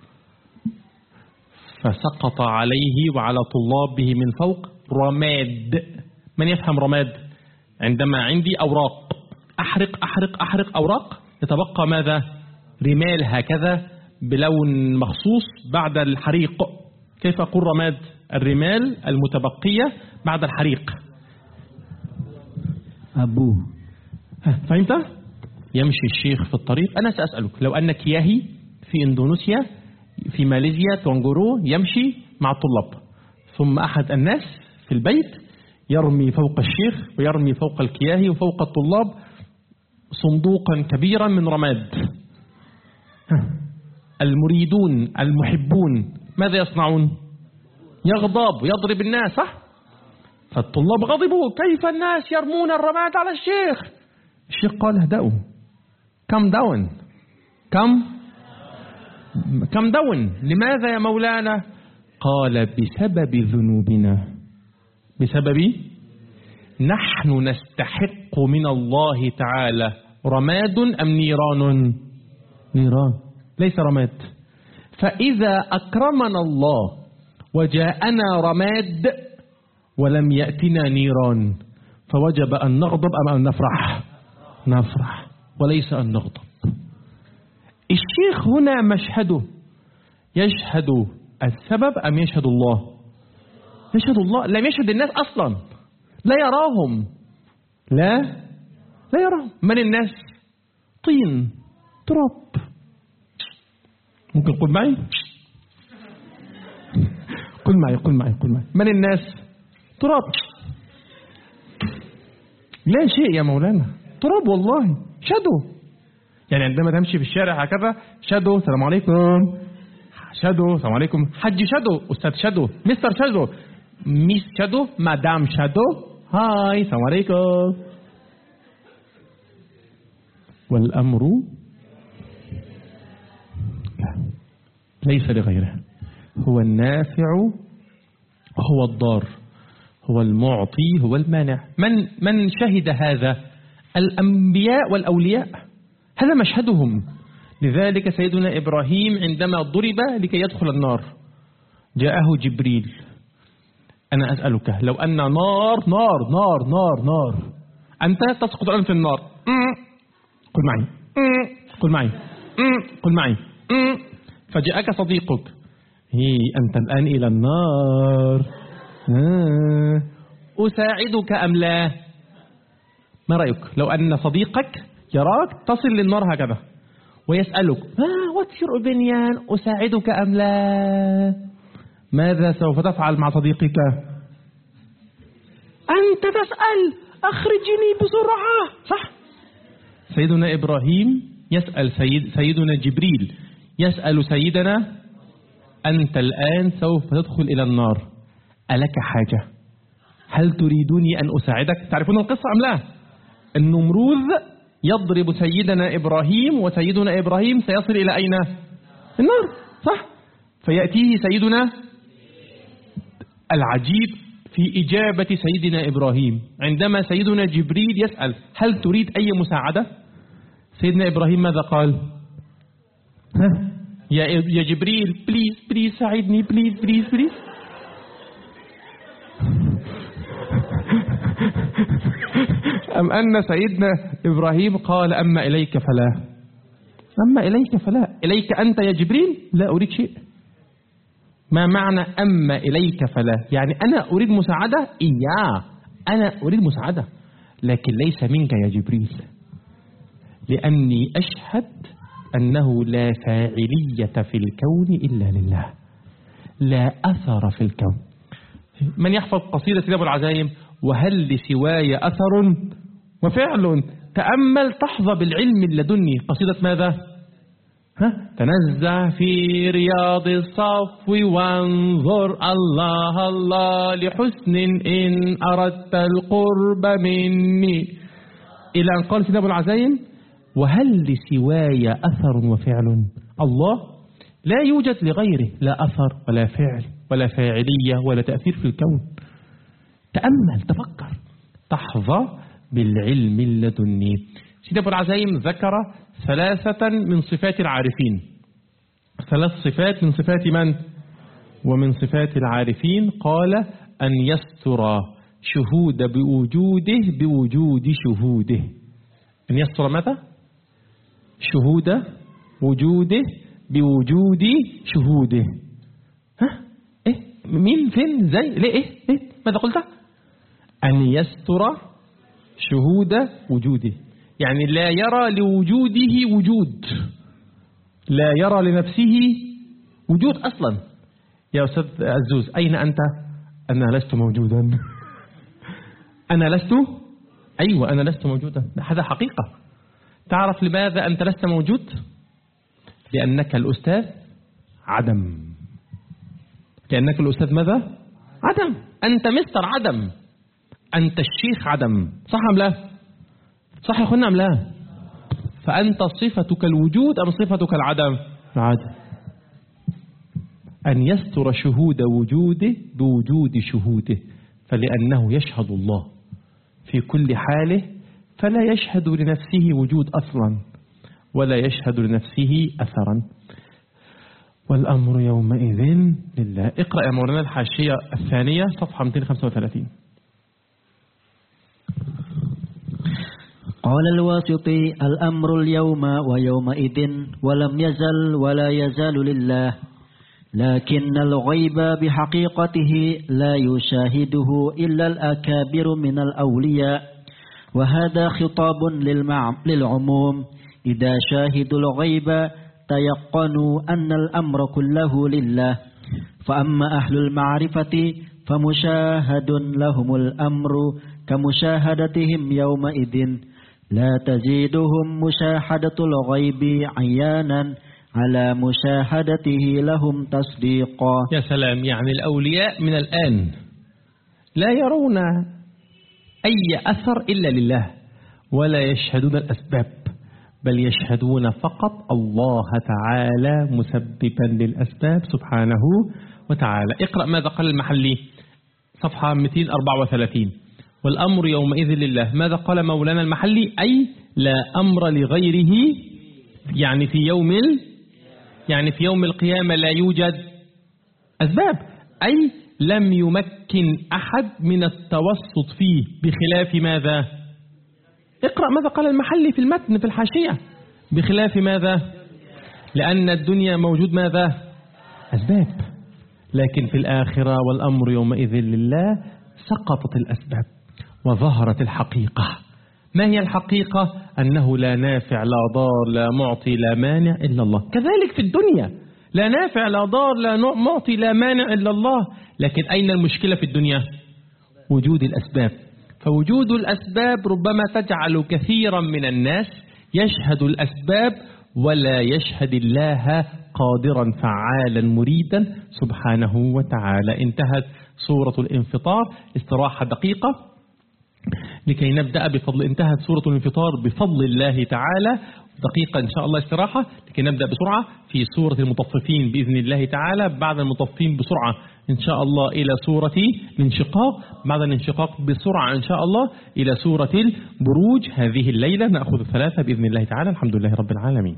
فسقط عليه وعلى طلابه من فوق رماد. من يفهم رماد؟ عندما عندي أوراق أحرق أوراق، يتبقى ماذا؟ رمال هكذا بلون مخصوص بعد الحريق. كيف أقول رماد؟ الرمال المتبقية بعد الحريق. أبوه فهمت؟ يمشي الشيخ في الطريق. أنا سأسألك، لو أن كياهي في إندونيسيا في ماليزيا تونغورو يمشي مع الطلاب، ثم أحد الناس في البيت يرمي فوق الشيخ ويرمي فوق الكياهي وفوق الطلاب صندوقا كبيرا من رماد، المريدون المحبون ماذا يصنعون؟ يغضب ويضرب الناس، صح؟ فالطلاب غضبوا، كيف الناس يرمون الرماد على الشيخ؟ الشيخ قال اهدأوا، كم دون. لماذا يا مولانا؟ قال بسبب ذنوبنا، بسبب نحن نستحق من الله تعالى رماد أم نيران؟ نيران ليس رماد. فإذا أكرمنا الله وجاءنا رماد ولم يأتنا نيران فوجب أن نغضب أم أن نفرح؟ نفرح وليس أن نغضب. الشيخ هنا مشهده يشهد السبب أم يشهد الله؟ يشهد الله. لم يشهد الناس أصلا، لا يراهم، لا يراهم. من الناس؟ طين تراب. ممكن قل معي؟ قل معي. من الناس؟ تراب، لا شيء يا مولانا، تراب والله. شادو، يعني عندما تمشي في الشارع هكذا شادو، السلام عليكم، شادو، السلام عليكم، حج شادو، أستاذ شادو، مستر شادو، ميس شادو، مدام شادو، هاي، السلام عليكم. والأمر ليس لغيره، هو النافع هو الضار، هو المعطي هو المانع. من شهد هذا؟ الأنبياء والأولياء، هذا مشهدهم. لذلك سيدنا إبراهيم عندما ضرب لكي يدخل النار جاءه جبريل. أنا أسألك، لو أن نار نار نار نار نار أنت تسقط الآن في النار، قل معي قل معي قل معي، فجاءك صديقك، هي أنت الآن إلى النار، أساعدك أم لا؟ ما رأيك لو أن صديقك يراك تصل للنار هكذا ويسألك what's your opinion، أساعدك أم لا؟ ماذا سوف تفعل مع صديقك؟ أنت تسأل أخرجني بسرعة، صح؟ سيدنا إبراهيم يسأل سيدنا جبريل يسأل سيدنا أنت الآن سوف تدخل إلى النار، ألك حاجة؟ هل تريدني أن أساعدك؟ تعرفون القصة أم لا؟ النمروذ يضرب سيدنا إبراهيم، وسيدنا إبراهيم سيصل إلى أين؟ النار، صح؟ فيأتيه سيدنا. العجيب في إجابة سيدنا إبراهيم عندما سيدنا جبريل يسأل هل تريد أي مساعدة؟ سيدنا إبراهيم ماذا قال؟ يا جبريل بليز بليز ساعدني، بليز بليز بليز. أم أن سيدنا إبراهيم قال أما إليك فلا، أما إليك فلا، إليك أنت يا جبريل لا أريد شيء. ما معنى أما إليك فلا؟ يعني أنا أريد مساعدة، إياه أنا أريد مساعدة، لكن ليس منك يا جبريل، لأني أشهد أنه لا فاعلية في الكون إلا لله، لا أثر في الكون. من يحفظ قصيدة سيد أبو العزايم وهل لسواي أثر وفعل، تأمل تحظى بالعلم اللدني. قصيدة ماذا؟ تنزع في رياض الصفو وانظر الله الله لحسن إن أردت القرب مني، إلى أن قال سيد أبو العزايم وهل لسواي أثر وفعل. الله لا يوجد لغيره لا أثر ولا فعل ولا فاعلية ولا تأثير في الكون. تأمل تفكر تحظى بالعلم اللدني. سيد أبو العزايم ذكر 3 من صفات العارفين، 3 صفات من صفات من؟ ومن صفات العارفين قال أن يستر شهود بوجوده بوجود شهوده. أن يستر متى؟ شهود وجوده بوجود شهوده. إيه؟ مين؟ فين؟ زي؟ ليه؟ إيه؟ ماذا قلت؟ أن يستر شهود وجوده، يعني لا يرى لوجوده وجود، لا يرى لنفسه وجود أصلا. يا أستاذ عزوز أين أنت؟ أنا لست موجودا. أنا لست، أيوة أنا لست موجودا، هذا حقيقة. تعرف لماذا أنت لست موجود؟ لأنك الأستاذ عدم. لأنك الأستاذ ماذا؟ عدم. أنت مستر عدم، أنت الشيخ عدم، صح أم لا؟ صح يا أخونا أم لا؟ فأنت صفتك الوجود أم صفتك العدم؟ العدم. أن يستر شهود وجوده بوجود شهوده، فلأنه يشهد الله في كل حاله، فلا يشهد لنفسه وجود أصلا ولا يشهد لنفسه أثرا. والأمر يومئذ لله. اقرأ يا مولانا الحاشية الثانية صفحة 235. قال الواسطي الأمر اليوم ويومئذ ولم يزل ولا يزال لله، لكن الغيب بحقيقته لا يشاهده إلا الأكابر من الأولياء، وهذا خطاب للعموم. إذا شاهدوا الغيب تيقنوا أن الأمر كله لله، فأما أهل المعرفة فمشاهد لهم الأمر كمشاهدتهم يومئذ، لا تزيدهم مشاهدة الغيب عيانا على مشاهدته لهم تصديقا. يا سلام، يعني الأولياء من الآن لا يرون أي أثر إلا لله، ولا يشهدون الأسباب، بل يشهدون فقط الله تعالى مسببا للأسباب سبحانه وتعالى. اقرأ ماذا قال المحلي. صفحة 234. والأمر يومئذ لله. ماذا قال مولانا المحلي؟ أي لا أمر لغيره، يعني في يوم القيامة لا يوجد أسباب، أي لم يمكن أحد من التوسط فيه، بخلاف ماذا؟ اقرأ ماذا قال المحلي في المتن في الحاشية. بخلاف ماذا؟ لأن الدنيا موجود ماذا؟ أسباب. لكن في الآخرة والأمر يومئذ لله سقطت الأسباب وظهرت الحقيقة. ما هي الحقيقة؟ أنه لا نافع لا ضار لا معطي لا مانع إلا الله. كذلك في الدنيا لا نافع لا ضار لا معطي لا مانع إلا الله. لكن أين المشكلة في الدنيا؟ وجود الأسباب. فوجود الأسباب ربما تجعل كثيرا من الناس يشهد الأسباب ولا يشهد الله قادرا فعالا مريدا سبحانه وتعالى. انتهت سورة الانفطار. استراحة دقيقة لكي نبدأ بفضل. انتهت سورة الانفطار بفضل الله تعالى. دقيقة إن شاء الله استراحة لكي نبدأ بسرعة في سورة المطففين بإذن الله تعالى. بعد المطففين بسرعة إن شاء الله إلى سورة الانشقاق. بعد الانشقاق بسرعة إن شاء الله إلى سورة البروج. هذه الليلة نأخذ 3 بإذن الله تعالى. الحمد لله رب العالمين.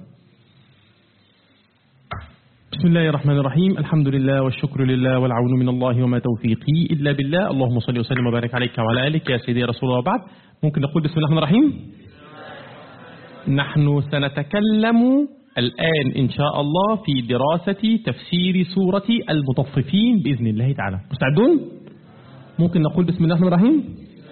بسم الله الرحمن الرحيم. الحمد لله والشكر لله والعون من الله وما توفيقي إلا بالله. اللهم صل وسلم وبارك عليك وعلى آلك يا سيدي رسول الله. وبعد ممكن نقول بسم الله الرحمن الرحيم. نحن سنتكلم الآن إن شاء الله في دراسة تفسير سورة المطففين بإذن الله تعالى. مستعدون؟ ممكن نقول بسم الله الرحمن الرحيم.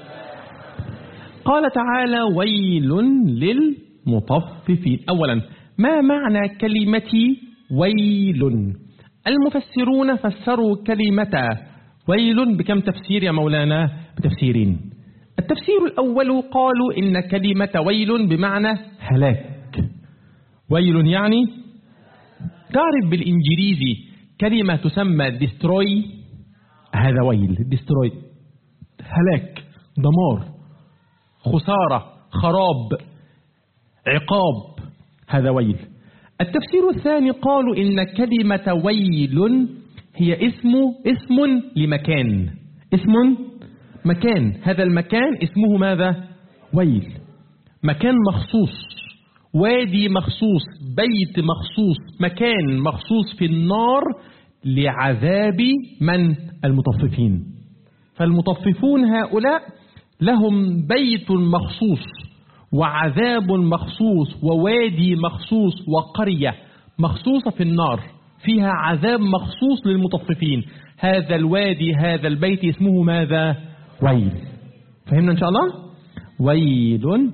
قال تعالى ويل للمطففين. أولا ما معنى كلمة ويل؟ المفسرون فسروا كلمة ويل بكم تفسير يا مولانا؟ بتفسيرين. التفسير الأول قالوا إن كلمة ويل بمعنى هلاك. ويل يعني تعرف بالإنجليزي كلمة تسمى destroy، هذا ويل. destroy هلاك، دمار، خسارة، خراب، عقاب، هذا ويل. التفسير الثاني قالوا إن كلمة ويل هي اسم لمكان. اسم مكان، هذا المكان اسمه ماذا؟ ويل. مكان مخصوص، وادي مخصوص، بيت مخصوص، مكان مخصوص في النار لعذاب من؟ المطففين. فالمطففون هؤلاء لهم بيت مخصوص وعذاب مخصوص ووادي مخصوص وقرية مخصوصة في النار فيها عذاب مخصوص للمطففين. هذا الوادي هذا البيت اسمه ماذا؟ ويل. فهمنا إن شاء الله؟ ويل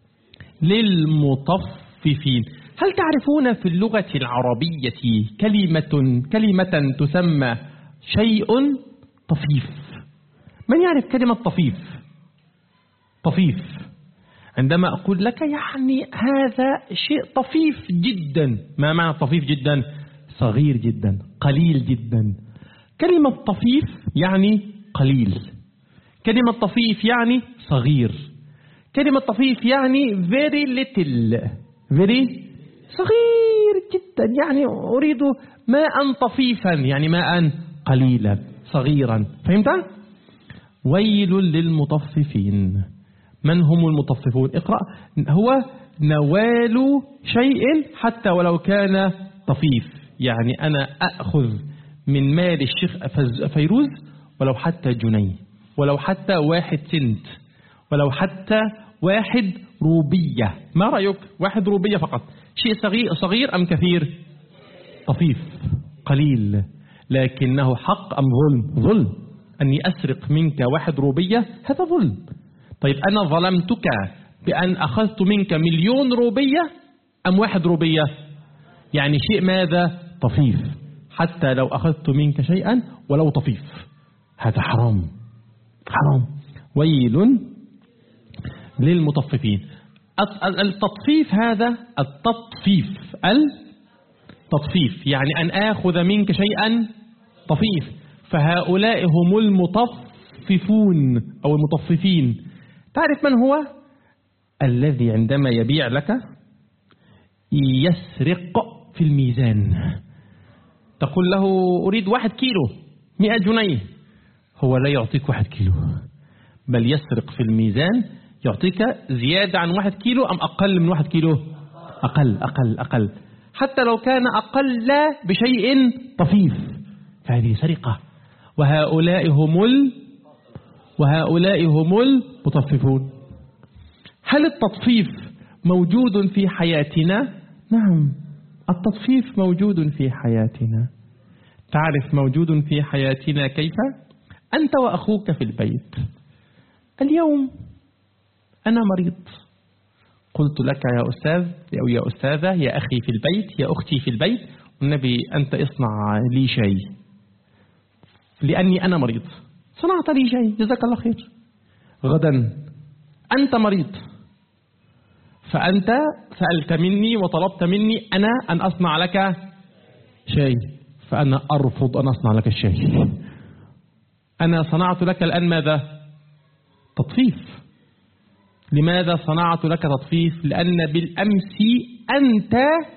للمطففين. هل تعرفون في اللغة العربية كلمة تسمى شيء طفيف؟ من يعرف كلمة طفيف؟ طفيف عندما أقول لك يعني هذا شيء طفيف جدا. ما معنى طفيف جدا؟ صغير جدا، قليل جدا. كلمة طفيف يعني قليل، كلمة طفيف يعني صغير، كلمة طفيف يعني very little، very صغير جدا. يعني أريد ماء طفيفا، يعني ماء قليلا صغيرا. فهمت؟ ويل للمطففين. من هم المطففون؟ اقرأ. هو نوال شيء حتى ولو كان طفيف. يعني أنا أخذ من مال الشيخ فيروز ولو حتى جنيه، ولو حتى 1 سنت، ولو حتى 1 روبية. ما رأيك؟ 1 روبية فقط. شيء صغير أم كثير؟ طفيف قليل. لكنه حق أم ظلم؟ ظلم. أني أسرق منك 1 روبية هذا ظلم. طيب أنا ظلمتك بأن أخذت منك 1,000,000 روبية أم 1 روبية؟ يعني شيء ماذا؟ طفيف. حتى لو أخذت منك شيئا ولو طفيف هذا حرام، حرام. ويل للمطففين. التطفيف هذا التطفيف يعني أن آخذ منك شيئا طفيف. فهؤلاء هم المطففون أو المطففين. تعرف من هو؟ الذي عندما يبيع لك يسرق في الميزان. تقول له أريد 1 كيلو 100 جنيه، هو لا يعطيك 1 كيلو، بل يسرق في الميزان يعطيك زيادة عن 1 كيلو أم أقل من 1 كيلو؟ أقل أقل أقل، حتى لو كان أقل بشيء طفيف، فهذه سرقة. وهؤلاء هم المطففون. هل التطفيف موجود في حياتنا؟ نعم، التطفيف موجود في حياتنا. تعرف موجود في حياتنا كيف؟ أنت وأخوك في البيت. اليوم أنا مريض، قلت لك يا أستاذ أو يا أستاذة، يا أخي في البيت، يا أختي في البيت، والنبي أنت اصنع لي شيء لأني أنا مريض. صنعت لي شيء، جزاك الله خير. غدا أنت مريض، فأنت سألت مني وطلبت مني أنا أن أصنع لك شيء، فأنا أرفض أن أصنع لك الشيء. أنا صنعت لك الآن ماذا؟ تطفيف. لماذا صنعت لك تطفيف؟ لأن بالأمس أنت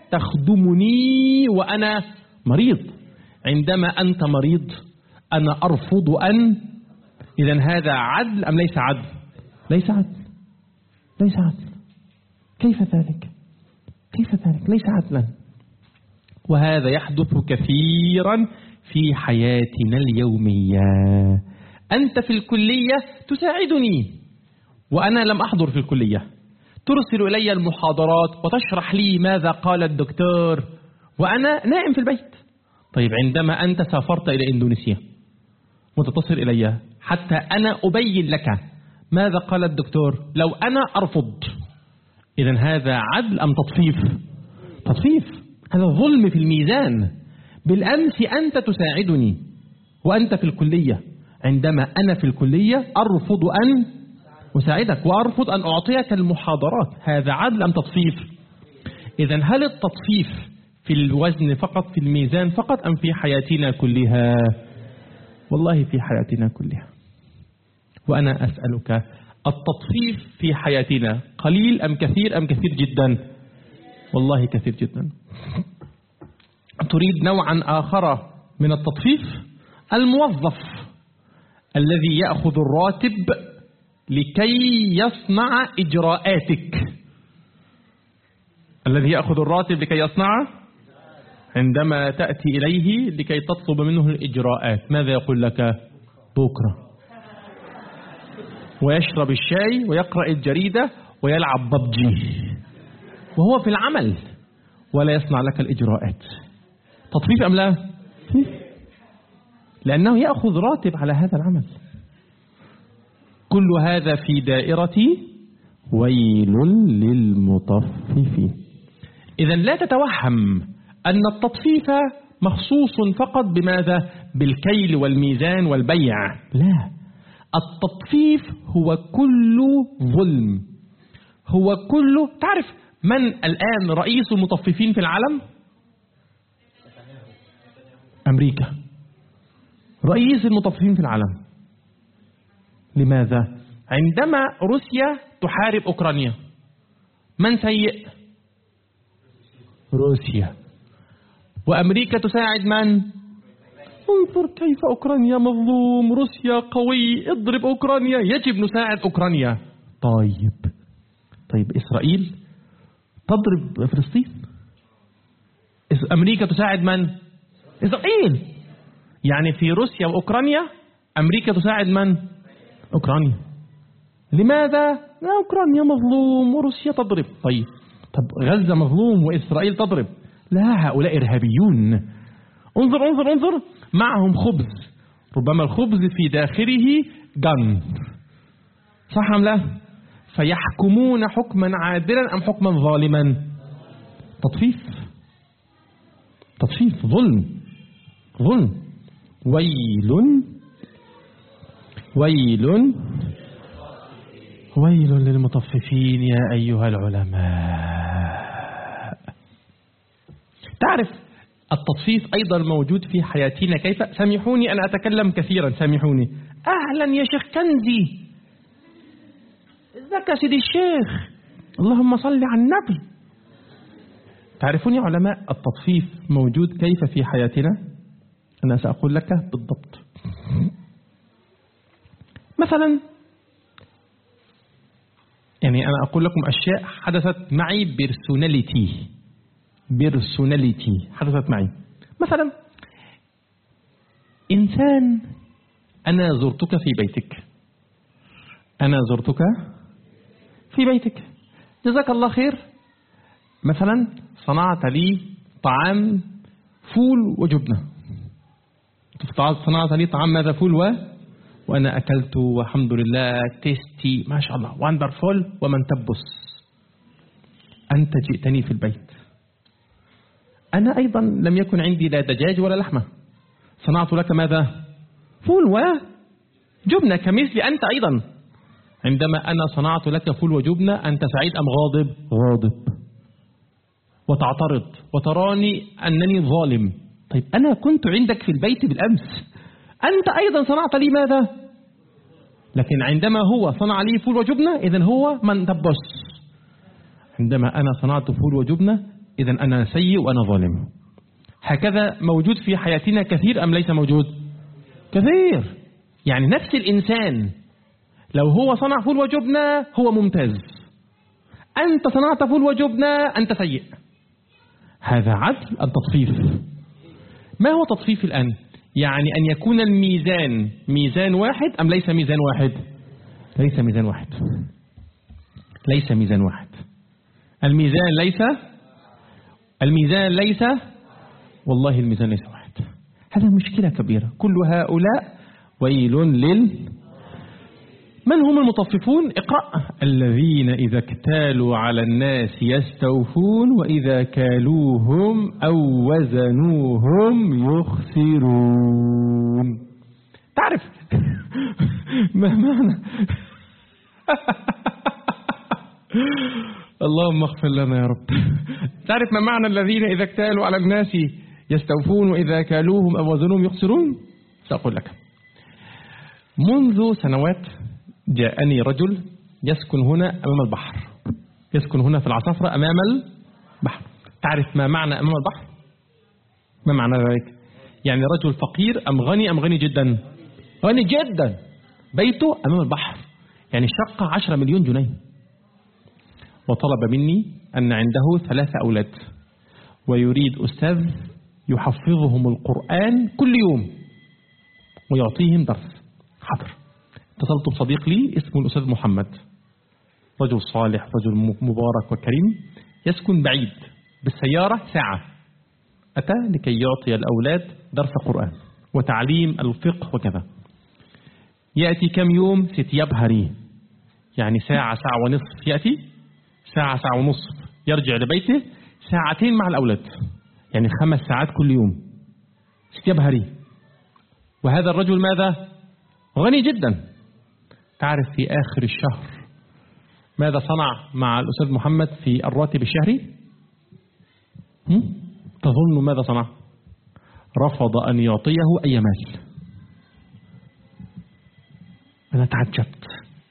تخدمني وأنا مريض. عندما أنت مريض أنا أرفض أن. إذن هذا عدل أم ليس عدل؟ ليس عدل، ليس عدل. كيف ذلك؟ كيف ذلك؟ ليس عدلا. وهذا يحدث كثيرا في حياتنا اليومية. أنت في الكلية تساعدني وأنا لم أحضر في الكلية، ترسل إلي المحاضرات وتشرح لي ماذا قال الدكتور وأنا نائم في البيت. طيب عندما أنت سافرت إلى إندونيسيا وتتصل إلي حتى أنا أبين لك ماذا قال الدكتور، لو أنا أرفض، إذن هذا عدل أم تطفيف؟ تطفيف. هذا ظلم في الميزان. بالأمس أنت تساعدني وأنت في الكلية، عندما أنا في الكلية أرفض أن أساعدك وأرفض أن أعطيك المحاضرات. هذا عدل أم تطفيف؟ إذن هل التطفيف في الوزن فقط، في الميزان فقط، أم في حياتنا كلها؟ والله في حياتنا كلها. وأنا أسألك، التطفيف في حياتنا قليل أم كثير أم كثير جدا؟ والله كثير جدا. تريد نوعا آخر من التطفيف؟ الموظف الذي يأخذ الراتب لكي يصنع إجراءاتك. الذي يأخذ الراتب لكي يصنع، عندما تأتي إليه لكي تطلب منه الإجراءات ماذا يقول لك؟ بكرة. ويشرب الشاي ويقرأ الجريدة ويلعب ببجي وهو في العمل ولا يصنع لك الإجراءات. تطفيف أم لا؟ لأنه يأخذ راتب على هذا العمل. كل هذا في دائرة ويل للمطففين. إذن لا تتوهم أن التطفيف مخصوص فقط بماذا؟ بالكيل والميزان والبيع. لا، التطفيف هو كل ظلم، هو كل. تعرف من الآن رئيس المطففين في العالم؟ أمريكا رئيس المطففين في العالم. لماذا؟ عندما روسيا تحارب أوكرانيا من سيء؟ روسيا. وأمريكا تساعد من؟ انظر كيف أوكرانيا مظلوم، روسيا قوي، اضرب أوكرانيا، يجب نساعد أوكرانيا. طيب إسرائيل تضرب فلسطين، أمريكا تساعد من؟ إسرائيل. يعني في روسيا وأوكرانيا أمريكا تساعد من؟ أوكرانيا. لماذا؟ لا، أوكرانيا مظلوم وروسيا تضرب. طب غزة مظلوم وإسرائيل تضرب. لا، هؤلاء إرهابيون. انظر معهم خبز، ربما الخبز في داخله جن، صح أم لا؟ فيحكمون حكما عادلا أم حكما ظالما؟ تطفيف، ظلم. ويل للمطففين يا أيها العلماء. تعرف التطفيف أيضا موجود في حياتنا كيف؟ سامحوني أنا أتكلم كثيرا، سامحوني. أهلا يا شيخ كنزي، ازيك يا سيدي الشيخ، اللهم صل على النبي. تعرفون يا علماء التطفيف موجود كيف في حياتنا؟ أنا سأقول لك بالضبط. مثلا يعني أنا أقول لكم أشياء حدثت معي بيرسوناليتي حدثت معي. مثلا إنسان، أنا زرتك في بيتك، جزاك الله خير، مثلا صنعت لي طعام فول وجبنة، صنعت لي طعام ماذا؟ فول وأنا أكلت والحمد لله تيستي ما شاء الله واندرفول ومن تبس. أنت جئتني في البيت، أنا أيضا لم يكن عندي لا دجاج ولا لحمة، صنعت لك ماذا؟ فول وجبنة كمثل أنت أيضا. عندما أنا صنعت لك فول وجبنة أنت سعيد أم غاضب؟ غاضب وتعترض وتراني أنني ظالم. طيب أنا كنت عندك في البيت بالأمس، أنت أيضا صنعت لي ماذا؟ لكن عندما هو صنع لي فول وجبنة إذن هو من تبس. عندما أنا صنعت فول وجبنة إذن أنا سيء وأنا ظالم. هكذا موجود في حياتنا كثير أم ليس موجود؟ كثير. يعني نفس الإنسان لو هو صنع فول وجبنة هو ممتاز، أنت صنعت فول وجبنة أنت سيء. هذا عدل أم تطفيف؟ ما هو تطفيف الآن؟ يعني أن يكون الميزان ميزان واحد أم ليس ميزان واحد؟ ليس ميزان واحد. الميزان ليس والله الميزان ليس واحد. هذا مشكلة كبيرة. كل هؤلاء ويل من هم المطففون؟ اقرأ: الذين إذا اكتالوا على الناس يستوفون وإذا كالوهم أو وزنوهم يخسرون. تعرف ما معنى اللهم اغفر لنا يا رب. تعرف ما معنى الذين إذا اكتالوا على الناس يستوفون وإذا كالوهم أو وزنوهم يخسرون؟ سأقول لك. منذ سنوات جاءني رجل يسكن هنا أمام البحر، يسكن هنا في العصافرة أمام البحر. تعرف ما معنى أمام البحر؟ ما معنى ذلك؟ يعني رجل فقير أم غني أم غني جدا؟ غني جدا. بيته أمام البحر، يعني شقة 10 مليون جنيه. وطلب مني أن عنده 3 أولاد ويريد أستاذ يحفظهم القرآن كل يوم ويعطيهم درس. حاضر. اتصلت بصديق لي اسمه الأستاذ محمد، رجل صالح، رجل مبارك وكريم، يسكن بعيد بالسيارة ساعة. أتى لكي يعطي الأولاد درس قرآن وتعليم الفقه وكذا. يأتي كم يوم؟ ستيبهري، يعني ساعة ونصف يأتي، ساعة ونصف يرجع لبيته، 2 ساعات مع الأولاد، يعني 5 ساعات كل يوم. ستيبهري. وهذا الرجل ماذا؟ غني جدا. تعرف في آخر الشهر ماذا صنع مع الأستاذ محمد في الراتب الشهري؟ تظن ماذا صنع؟ رفض أن يعطيه أي مال. أنا تعجبت.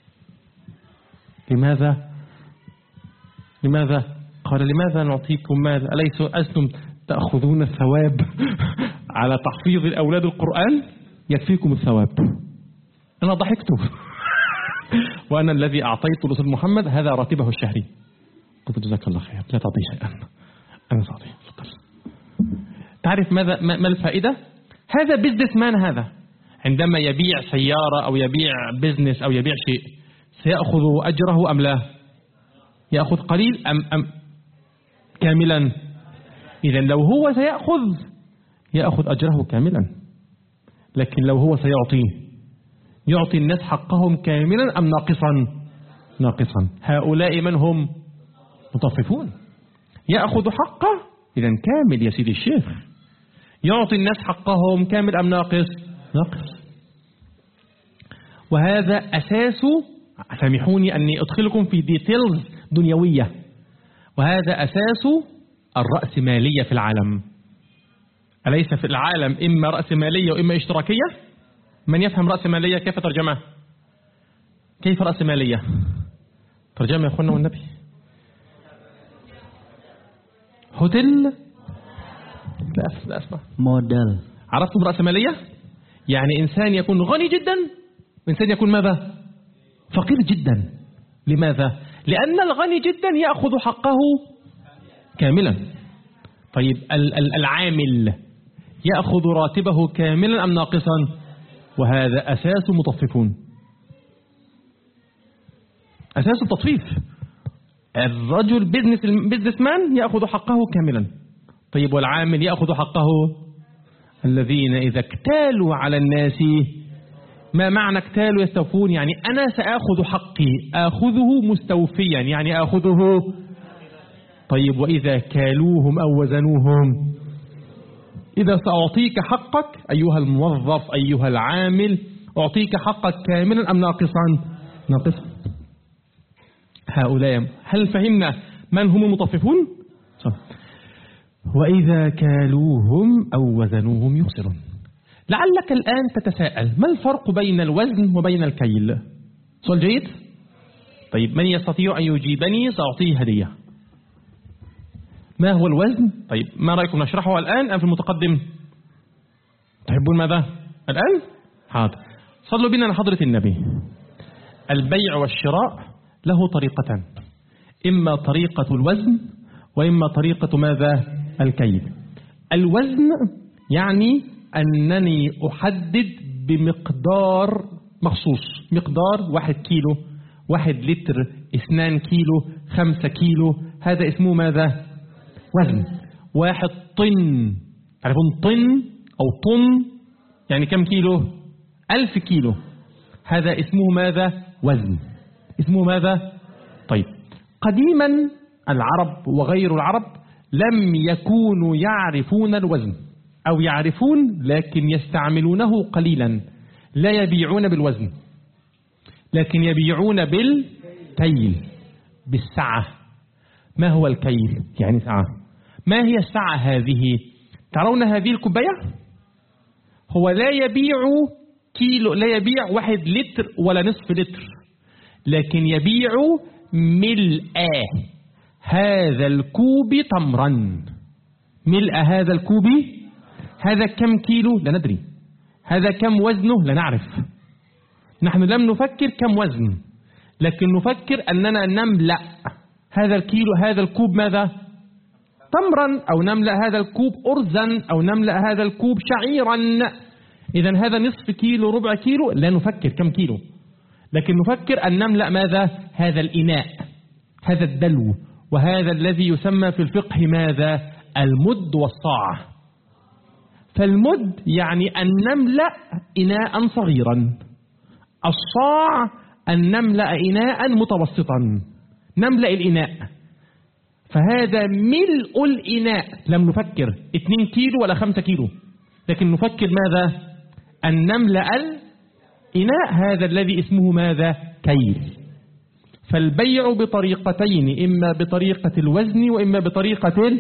لماذا؟ قال: لماذا نعطيكم مال؟ ألستم تأخذون الثواب على تحفيظ الأولاد القرآن؟ يكفيكم الثواب. أنا ضحكت وأنا الذي أعطيت الأستاذ محمد هذا راتبه الشهري. قلت: جزاك الله خير، لا تعطي شيئا، أنا سأعطيه. تعرف ما الفائدة؟ هذا بيزنس مان. هذا عندما يبيع سيارة أو يبيع بيزنس أو يبيع شيء سيأخذ أجره أم لا؟ يأخذ قليل أم كاملا؟ إذا لو هو يأخذ أجره كاملا. لكن لو هو يعطي الناس حقهم كاملا أم ناقصا؟ هؤلاء من هم؟ مطففون. يأخذ حقه إذا كامل يا سيدي الشيخ. يعطي الناس حقهم كامل أم ناقص؟ وهذا أساس، سامحوني أني أدخلكم في ديتيلز دنيوية، وهذا أساس الرأسمالية في العالم. أليس في العالم إما رأسمالية وإما اشتراكية؟ من يفهم رأسمالية كيف ترجمة؟ كيف رأسمالية؟ ترجمة يا أخوانا والنبي. هوتيل؟ لا أسمع. موديل. عرفتم رأسمالية؟ يعني إنسان يكون غني جدا إنسان يكون ماذا؟ فقير جدا. لماذا؟ لأن الغني جدا يأخذ حقه كاملا. طيب العامل يأخذ راتبه كاملا أم ناقصا؟ وهذا أساس المطففون، أساس التطفيف. الرجل بيزنس مان يأخذ حقه كاملا. طيب والعامل يأخذ حقه؟ الذين إذا اكتالوا على الناس، ما معنى اكتالوا يستوفون؟ يعني أنا سأخذ حقي، أخذه مستوفيا، يعني أخذه. طيب وإذا كالوهم أو وزنوهم، إذا سأعطيك حقك أيها الموظف أيها العامل، أعطيك حقك كاملا أم ناقصا؟ ناقصا. هؤلاء هل فهمنا من هم المطففون؟ وإذا كالوهم أو وزنوهم يخسرون. لعلك الآن تتساءل ما الفرق بين الوزن وبين الكيل؟ سؤال جيد. طيب من يستطيع أن يجيبني سأعطيه هدية. ما هو الوزن؟ طيب ما رأيكم نشرحه الآن أم في المتقدم؟ تحبون ماذا؟ الآن؟ حاضر. صلوا بنا لحضرة النبي. البيع والشراء له طريقتان، إما طريقة الوزن وإما طريقة ماذا؟ الكيل. الوزن يعني أنني أحدد بمقدار مخصوص، مقدار 1 كيلو، 1 لتر، 2 كيلو، 5 كيلو، هذا اسمه ماذا؟ وزن. 1 طن، تعرفون طن أو طن يعني كم كيلو؟ 1000 كيلو، هذا اسمه ماذا؟ وزن. اسمه ماذا؟ طيب قديما العرب وغير العرب لم يكونوا يعرفون الوزن، أو يعرفون لكن يستعملونه قليلا، لا يبيعون بالوزن لكن يبيعون بالكيل، بالسعة. ما هو الكيل؟ يعني سعة. ما هي السعة هذه؟ ترون هذه الكوباية؟ هو لا يبيع كيلو، لا يبيع 1 لتر ولا نصف لتر، لكن يبيع ملء هذا الكوب تمرا. ملء هذا الكوب، هذا كم كيلو؟ لا ندري. هذا كم وزنه؟ لا نعرف. نحن لم نفكر كم وزن، لكن نفكر أننا نملأ هذا الكيلو، هذا الكوب ماذا؟ تمرا، أو نملأ هذا الكوب أرزا، أو نملأ هذا الكوب شعيرا. إذن هذا نصف كيلو، ربع كيلو، لا نفكر كم كيلو، لكن نفكر أن نملأ ماذا؟ هذا الإناء، هذا الدلو، وهذا الذي يسمى في الفقه ماذا؟ المد والصاع. فالمد يعني أن نملأ إناء صغيرا، الصاع أن نملأ إناء متوسطا، نملأ الإناء. فهذا ملء الإناء، لم نفكر 2 كيلو ولا 5 كيلو، لكن نفكر ماذا؟ أن نملأ الإناء، هذا الذي اسمه ماذا؟ كيل. فالبيع بطريقتين، إما بطريقة الوزن وإما بطريقة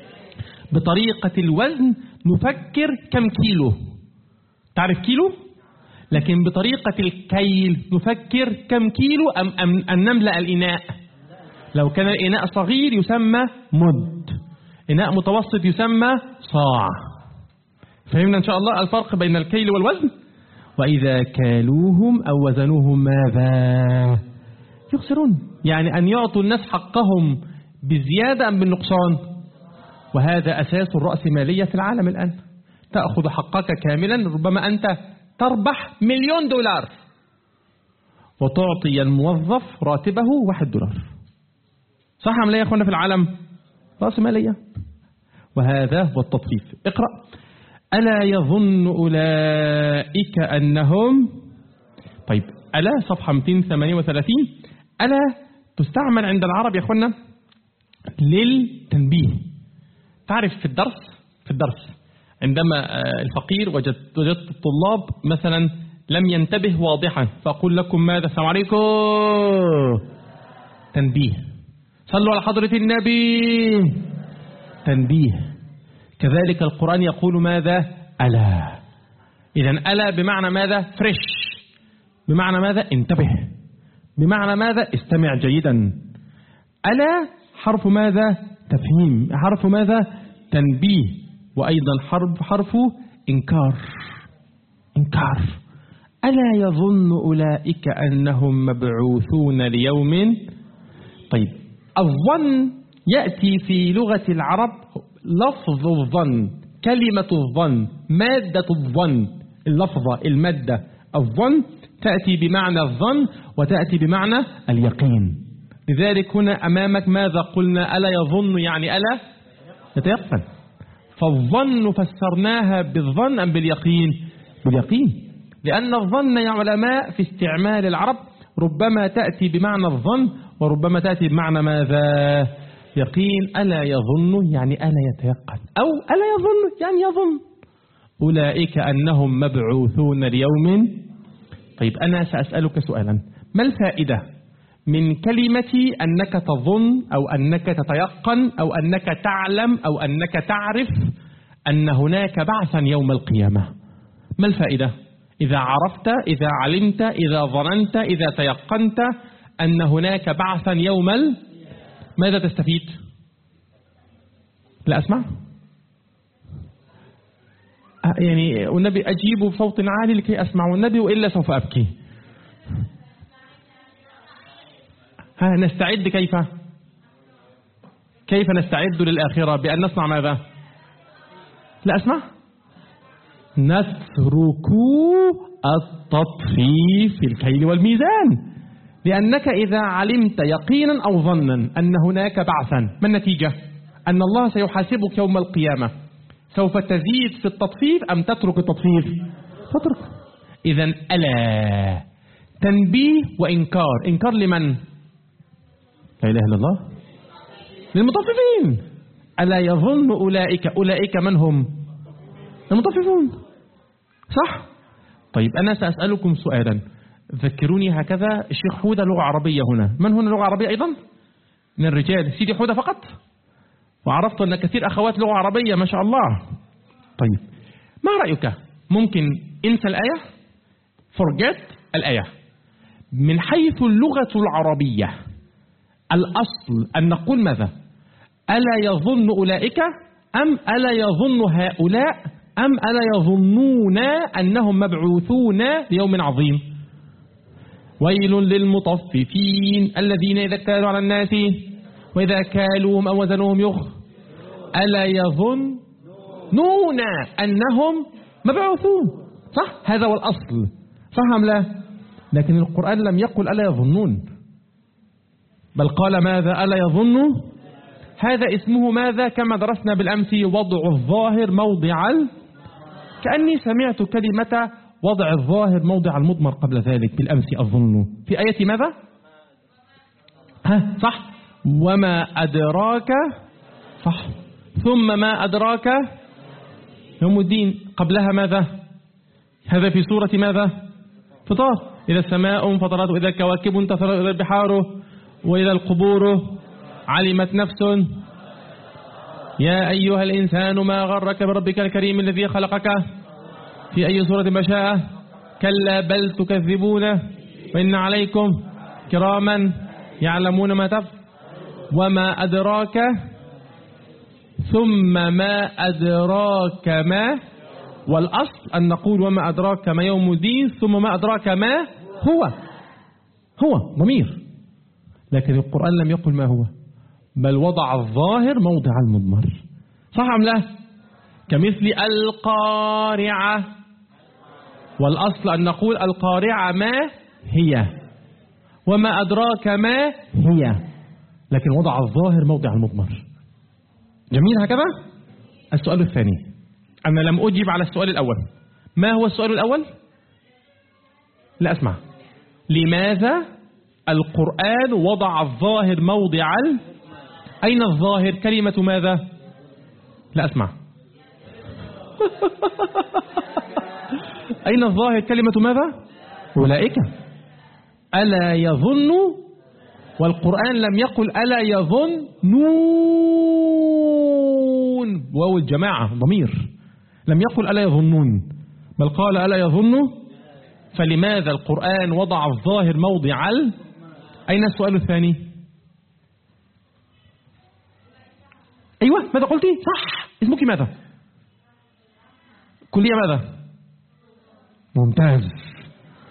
الوزن. نفكر كم كيلو، تعرف كيلو؟ لكن بطريقة الكيل نفكر كم كيلو أن نملأ الإناء. لو كان الإناء صغير يسمى مد، إناء متوسط يسمى صاع. فهمنا إن شاء الله الفرق بين الكيل والوزن. وإذا كالوهم أو وزنوهم ماذا؟ يخسرون، يعني أن يعطوا الناس حقهم بزيادة أم بالنقصان. وهذا أساس الرأسمالية في العالم الآن. تأخذ حقك كاملا، ربما أنت تربح $1,000,000 وتعطي الموظف راتبه $1. صح أم لا يا أخوانا؟ في العالم رأسمالية، وهذا هو التطفيف. اقرأ. ألا يظن أولئك أنهم. طيب ألا صفحة 238. ألا تستعمل عند العرب يا أخوانا للتنبيه. تعرف في الدرس عندما الفقير وجدت الطلاب مثلا لم ينتبه واضحا، فأقول لكم ماذا؟ السلام عليكم، تنبيه. صلوا على حضرة النبي، تنبيه. كذلك القرآن يقول ماذا؟ ألا. إذن ألا بمعنى ماذا؟ فريش، بمعنى ماذا؟ انتبه، بمعنى ماذا؟ استمع جيدا. ألا حرف ماذا؟ تفهيم، حرف ماذا؟ تنبيه، وأيضا حرف إنكار. إنكار. ألا يظن أولئك أنهم مبعوثون ليوم. طيب الظن يأتي في لغة العرب لفظ الظن، كلمة الظن، مادة الظن، اللفظة المادة الظن تأتي بمعنى الظن وتأتي بمعنى اليقين. لذلك هنا أمامك ماذا قلنا؟ ألا يظن يعني ألا يتيقن. فالظن فسرناها بالظن أم باليقين؟ باليقين، لأن الظن يا علماء في استعمال العرب ربما تأتي بمعنى الظن وربما تأتي بمعنى ماذا؟ يقين. ألا يظن يعني ألا يتيقن، أو ألا يظن يعني يظن. أولئك أنهم مبعوثون ليوم. طيب أنا سأسألك سؤالا، ما الفائدة من كلمة أنك تظن أو أنك تتيقن أو أنك تعلم أو أنك تعرف أن هناك بعثا يوم القيامة؟ ما الفائدة إذا عرفت، إذا علمت، إذا ظننت، إذا تيقنت أن هناك بعثا يوم ماذا تستفيد؟ لا أسمع يعني، والنبي أجيب بصوت عالي لكي أسمع النبي وإلا سوف أبكي. نستعد كيف نستعد للآخرة؟ بأن نصنع ماذا؟ لا أسمع. نترك التطفيف في الكيل والميزان، لأنك إذا علمت يقينا أو ظنا أن هناك بعثا، ما النتيجة؟ أن الله سيحاسبك يوم القيامة. سوف تزيد في التطفيف أم تترك التطفيف؟ تترك. إذن ألا تنبيه وإنكار. إنكار لمن؟ لا إله إلا الله، للمطففين. ألا يظن أولئك من هم؟ المطففون، صح؟ طيب أنا سأسألكم سؤالا، ذكروني هكذا. الشيخ حودة لغة عربية هنا، من هنا لغة عربية أيضا؟ من الرجال سيدي حودة فقط؟ وعرفت أن كثير أخوات لغة عربية ما شاء الله. طيب ما رأيك؟ ممكن انسى الآية، forget الآية. من حيث اللغة العربية الأصل أن نقول ماذا؟ ألا يظن أولئك أم ألا يظن هؤلاء أم ألا يظنون أنهم مبعوثون ليوم عظيم؟ ويل للمطففين الذين إذا اكتالوا على الناس وإذا كالوهم أو وزنوهم ألا يظنون أنهم مبعوثون. صح؟ هذا هو الأصل، صح أم لا؟ لكن القرآن لم يقل ألا يظنون، بل قال ماذا؟ ألا يظن. هذا اسمه ماذا؟ كما درسنا بالأمس وضع الظاهر موضع كأني سمعت كلمة وضع الظاهر موضع المضمر قبل ذلك بالأمس أظن في آية ماذا؟ صح؟ وما أدراك، صح؟ ثم ما أدراك يوم الدين، قبلها ماذا؟ هذا في سورة ماذا؟ فطار. إذا السماء انفطرت وإذا الكواكب انتثرت وإذا البحار وإذا القبور علمت نفس. يا أيها الإنسان ما غرك بربك الكريم الذي خلقك في أي سورة ما شاء. كلا بل تكذبون وإن عليكم كراما يعلمون ما تفعل. وما أدراك ثم ما أدراك ما، والأصل أن نقول وما أدراك ما يوم الدين ثم ما أدراك ما هو ضمير، لكن القرآن لم يقل ما هو، بل وضع الظاهر موضع المضمر. صح أم لا؟ كمثل القارعة، والأصل أن نقول القارعة ما هي وما أدراك ما هي، لكن وضع الظاهر موضع المضمر. جميل هكذا؟ السؤال الثاني، أنا لم أجيب على السؤال الأول. ما هو السؤال الأول؟ لا أسمع. لماذا القرآن وضع الظاهر موضع أين الظاهر؟ كلمة ماذا؟ لا أسمع. أين الظاهر؟ كلمة ماذا؟ أولئك. ألا يظن، والقرآن لم يقل ألا يظنون، واو الجماعة ضمير، لم يقل ألا يظنون بل قال ألا يظن. فلماذا القرآن وضع الظاهر موضع أين السؤال الثاني؟ أيوة ماذا قلتي؟ صح. اسمك ماذا؟ كلية ماذا؟ ممتاز.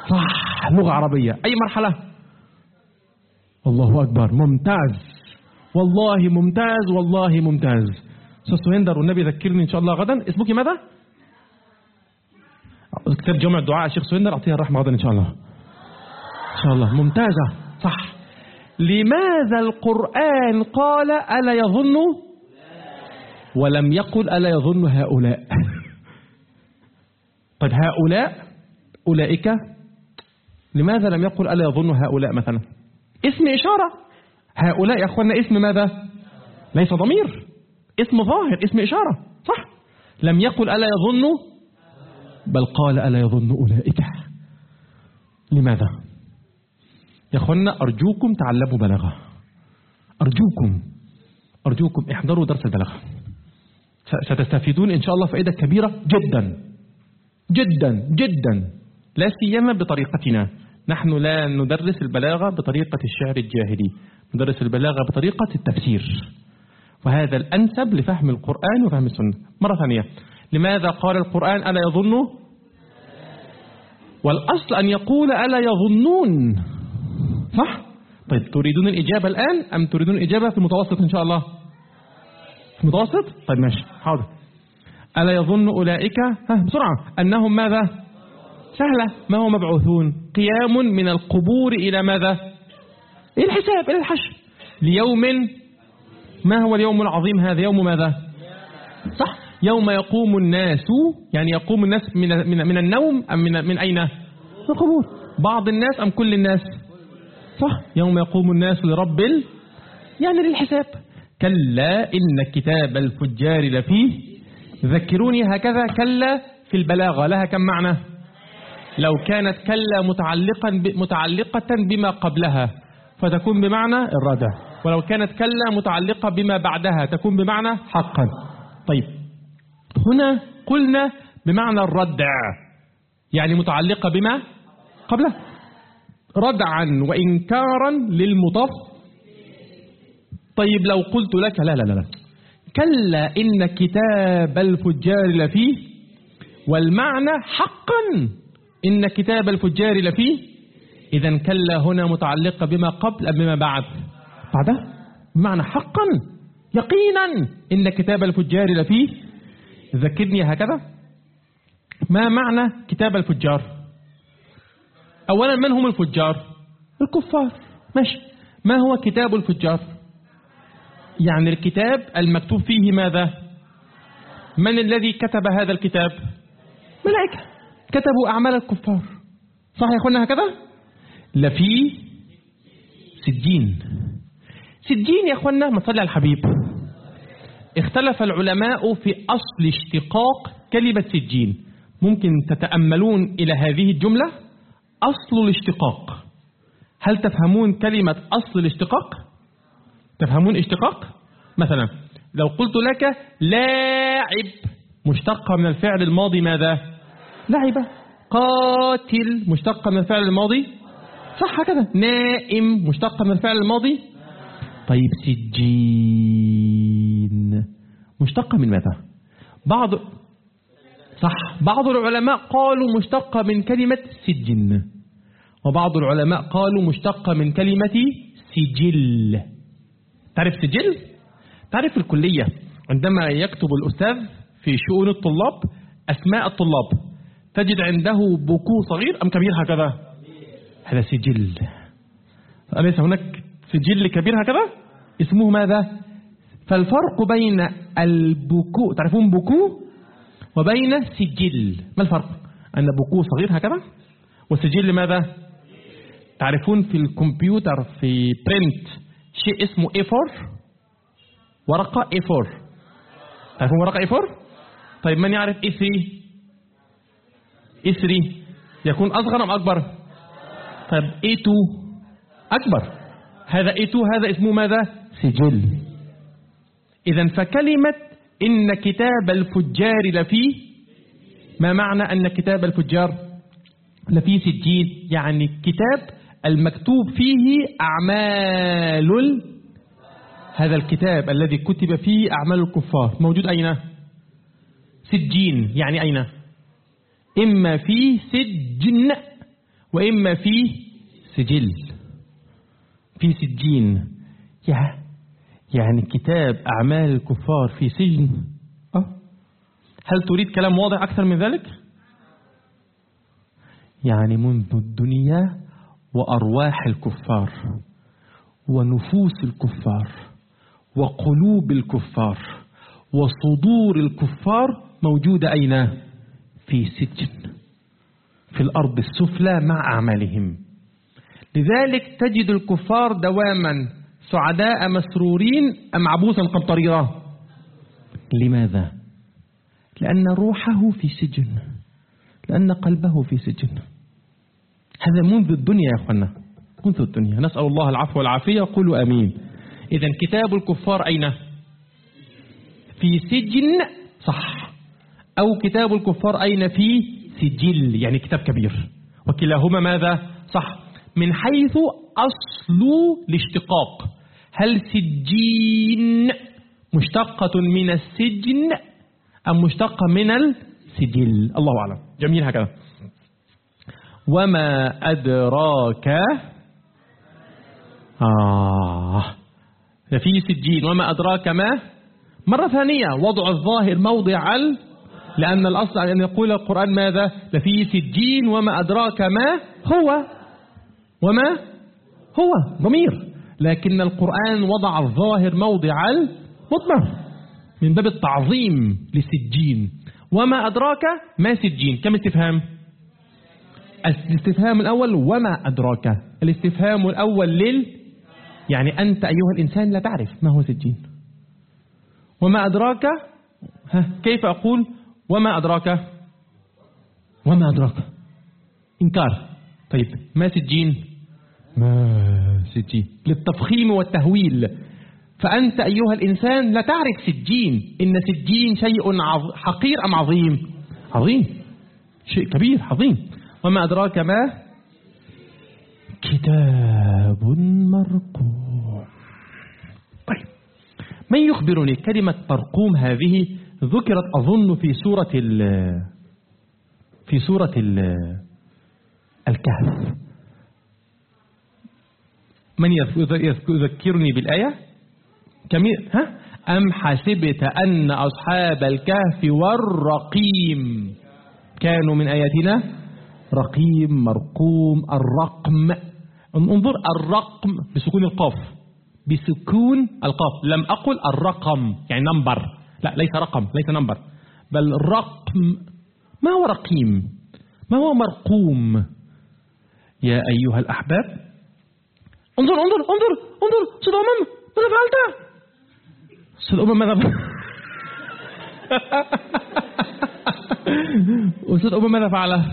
صح، لغة عربية. أي مرحلة؟ الله أكبر، ممتاز والله، ممتاز والله ممتاز. أستاذ سهندر والنبي ذكرني إن شاء الله غدا. اسمك ماذا؟ كتاب جمع الدعاء الشيخ سهندر، أعطيها الرحمة غدا إن شاء الله. إن شاء الله ممتازة. صح. لماذا القرآن قال ألا يظن ولم يقل ألا يظن هؤلاء؟ طيب هؤلاء أولئك، لماذا لم يقل ألا يظن هؤلاء مثلا؟ اسم إشارة. هؤلاء يا أخوانا اسم ماذا؟ ليس ضمير، اسم ظاهر، اسم إشارة. صح. لم يقل ألا يظن، بل قال ألا يظن أولئك. لماذا؟ يا أخوانا أرجوكم تعلموا بلاغة، أرجوكم احضروا درس البلاغة، ستستفيدون إن شاء الله فائدة كبيرة جدا جدا جدا، لا سيما بطريقتنا. نحن لا ندرس البلاغة بطريقة الشعر الجاهلي، ندرس البلاغة بطريقة التفسير، وهذا الأنسب لفهم القرآن وفهم السنة. مرة ثانية، لماذا قال القرآن ألا يظن؟ والأصل أن يقول ألا يظنون. صح؟ طيب تريدون الإجابة الآن أم تريدون الإجابة في المتوسط إن شاء الله؟ في المتوسط؟ طيب ماشي، حاضر. ألا يظن أولئك بسرعة أنهم ماذا؟ سهلة. ما هو مبعوثون؟ قيام من القبور إلى ماذا؟ إلى الحساب، إلى الحشر، ليوم. ما هو اليوم العظيم هذا؟ يوم ماذا؟ صح، يوم يقوم الناس، يعني يقوم الناس من النوم أم من أين؟ من القبور. بعض الناس أم كل الناس؟ صح، يوم يقوم الناس لرب يعني للحساب. كلا إن كتاب الفجار لفيه، ذكروني هكذا. كلا في البلاغة لها كم معنى؟ لو كانت كلا متعلقة بما قبلها فتكون بمعنى الردع، ولو كانت كلا متعلقة بما بعدها تكون بمعنى حقا. طيب هنا قلنا بمعنى الردع، يعني متعلقة بما قبلها، ردعا وإنكارا للمضاف. طيب لو قلت لك لا كلا إن كتاب الفجار لفيه، والمعنى حقا إن كتاب الفجار لفيه، إذن كلا هنا متعلقة بما قبل أم بما بعدها؟ بمعنى حقا يقينا إن كتاب الفجار لفيه. ذكرني هكذا. ما معنى كتاب الفجار؟ أولا من هم الفجار؟ الكفار. ماشي. ما هو كتاب الفجار؟ يعني الكتاب المكتوب فيه ماذا؟ من الذي كتب هذا الكتاب؟ ملائكة كتبوا أعمال الكفار. صح يا أخوانا هكذا؟ لفي سجين. سجين يا أخوانا، ما صلي على الحبيب. اختلف العلماء في أصل اشتقاق كلمة سجين. ممكن تتأملون إلى هذه الجملة، أصل الاشتقاق. هل تفهمون كلمة أصل الاشتقاق؟ تفهمون اشتقاق؟ مثلا لو قلت لك لاعب مشتقة من الفعل الماضي ماذا؟ لعب. قاتل مشتقة من الفعل الماضي، صح كده. نائم مشتقة من الفعل الماضي. طيب سجين مشتقة من ماذا؟ بعض العلماء قالوا مشتقة من كلمة سجن، وبعض العلماء قالوا مشتقة من كلمة سجل. تعرف سجل؟ تعرف في الكلية عندما يكتب الأستاذ في شؤون الطلاب أسماء الطلاب تجد عنده بوكو صغير أم كبير هكذا؟ هذا سجل. أليس هناك سجل كبير هكذا؟ اسمه ماذا؟ فالفرق بين البوكو، تعرفون بوكو، وبين سجل، ما الفرق؟ أن بوكو صغير هكذا وسجل ماذا؟ تعرفون في الكمبيوتر في برنت شيء اسمه A4، ورقة A4. تعرفون ورقة A4؟ طيب من يعرف A3؟ A3 يكون أصغر أم أكبر؟ طيب A2 أكبر. هذا A2 هذا اسمه ماذا؟ سجل. إذن فكلمة إن كتاب الفجار لفيه، ما معنى أن كتاب الفجار لفيه سجين؟ يعني كتاب المكتوب فيه أعمال هذا الكتاب الذي كتب فيه أعمال الكفار موجود أين؟ سجين. يعني أين؟ إما في سجن وإما في سجل، في سجين. يعني كتاب أعمال الكفار في سجن. هل تريد كلام واضح أكثر من ذلك؟ يعني منذ الدنيا وأرواح الكفار ونفوس الكفار وقلوب الكفار وصدور الكفار موجودة أين؟ في سجن في الأرض السفلى مع أعمالهم. لذلك تجد الكفار دواما سعداء مسرورين أم عبوسا قمطريرا. لماذا؟ لأن روحه في سجن، لأن قلبه في سجن. هذا منذ الدنيا يا أخوانا، منذ الدنيا. نسأل الله العفو والعافية، قولوا آمين. إذن كتاب الكفار أين؟ في سجن، صح. أو كتاب الكفار أين؟ في سجل، يعني كتاب كبير. وكلاهما ماذا؟ صح. من حيث أصل الاشتقاق، هل سجين مشتقة من السجن أم مشتقة من السجل؟ الله أعلم. جميل هكذا. وما أدراك في سجين. وما أدراك ما؟ مرة ثانية وضع الظاهر موضع لأن الأصل أن يقول القرآن ماذا؟ لفي سجين. وما أدراك ما هو؟ وما هو ضمير، لكن القرآن وضع الظاهر موضع المضمر من باب التعظيم لسجين. وما أدراك ما سجين. كم استفهام؟ الاستفهام الأول وما أدراك. الاستفهام الأول يعني أنت أيها الإنسان لا تعرف ما هو سجين. وما أدراك، كيف أقول وما أدراك؟ وما أدراك إنكار. طيب ما سجين؟ ما سجين للتفخيم والتهويل. فأنت أيها الإنسان لا تعرف سجين. إن سجين شيء حقير أم عظيم؟ عظيم، شيء كبير عظيم. وما أدراك ما؟ كتاب مرقوم. طيب من يخبرني كلمة مرقوم هذه ذكرت أظن في سورة الكهف. من يذكرني بالآية؟ أم حسبت أن أصحاب الكهف والرقيم كانوا من آياتنا رقيم مرقوم الرقم. انظر الرقم بسكون القاف، بسكون القاف. لم أقل الرقم يعني نمبر، لا ليس رقم، ليس نمبر، بل رقم. ما هو رقيم؟ ما هو مرقوم؟ يا أيها الأحباب انظر انظر انظر انظر. أستاذ أمام ماذا فعلت؟ أستاذ أمام ماذا فعلت؟ أستاذ أمام ماذا فعل؟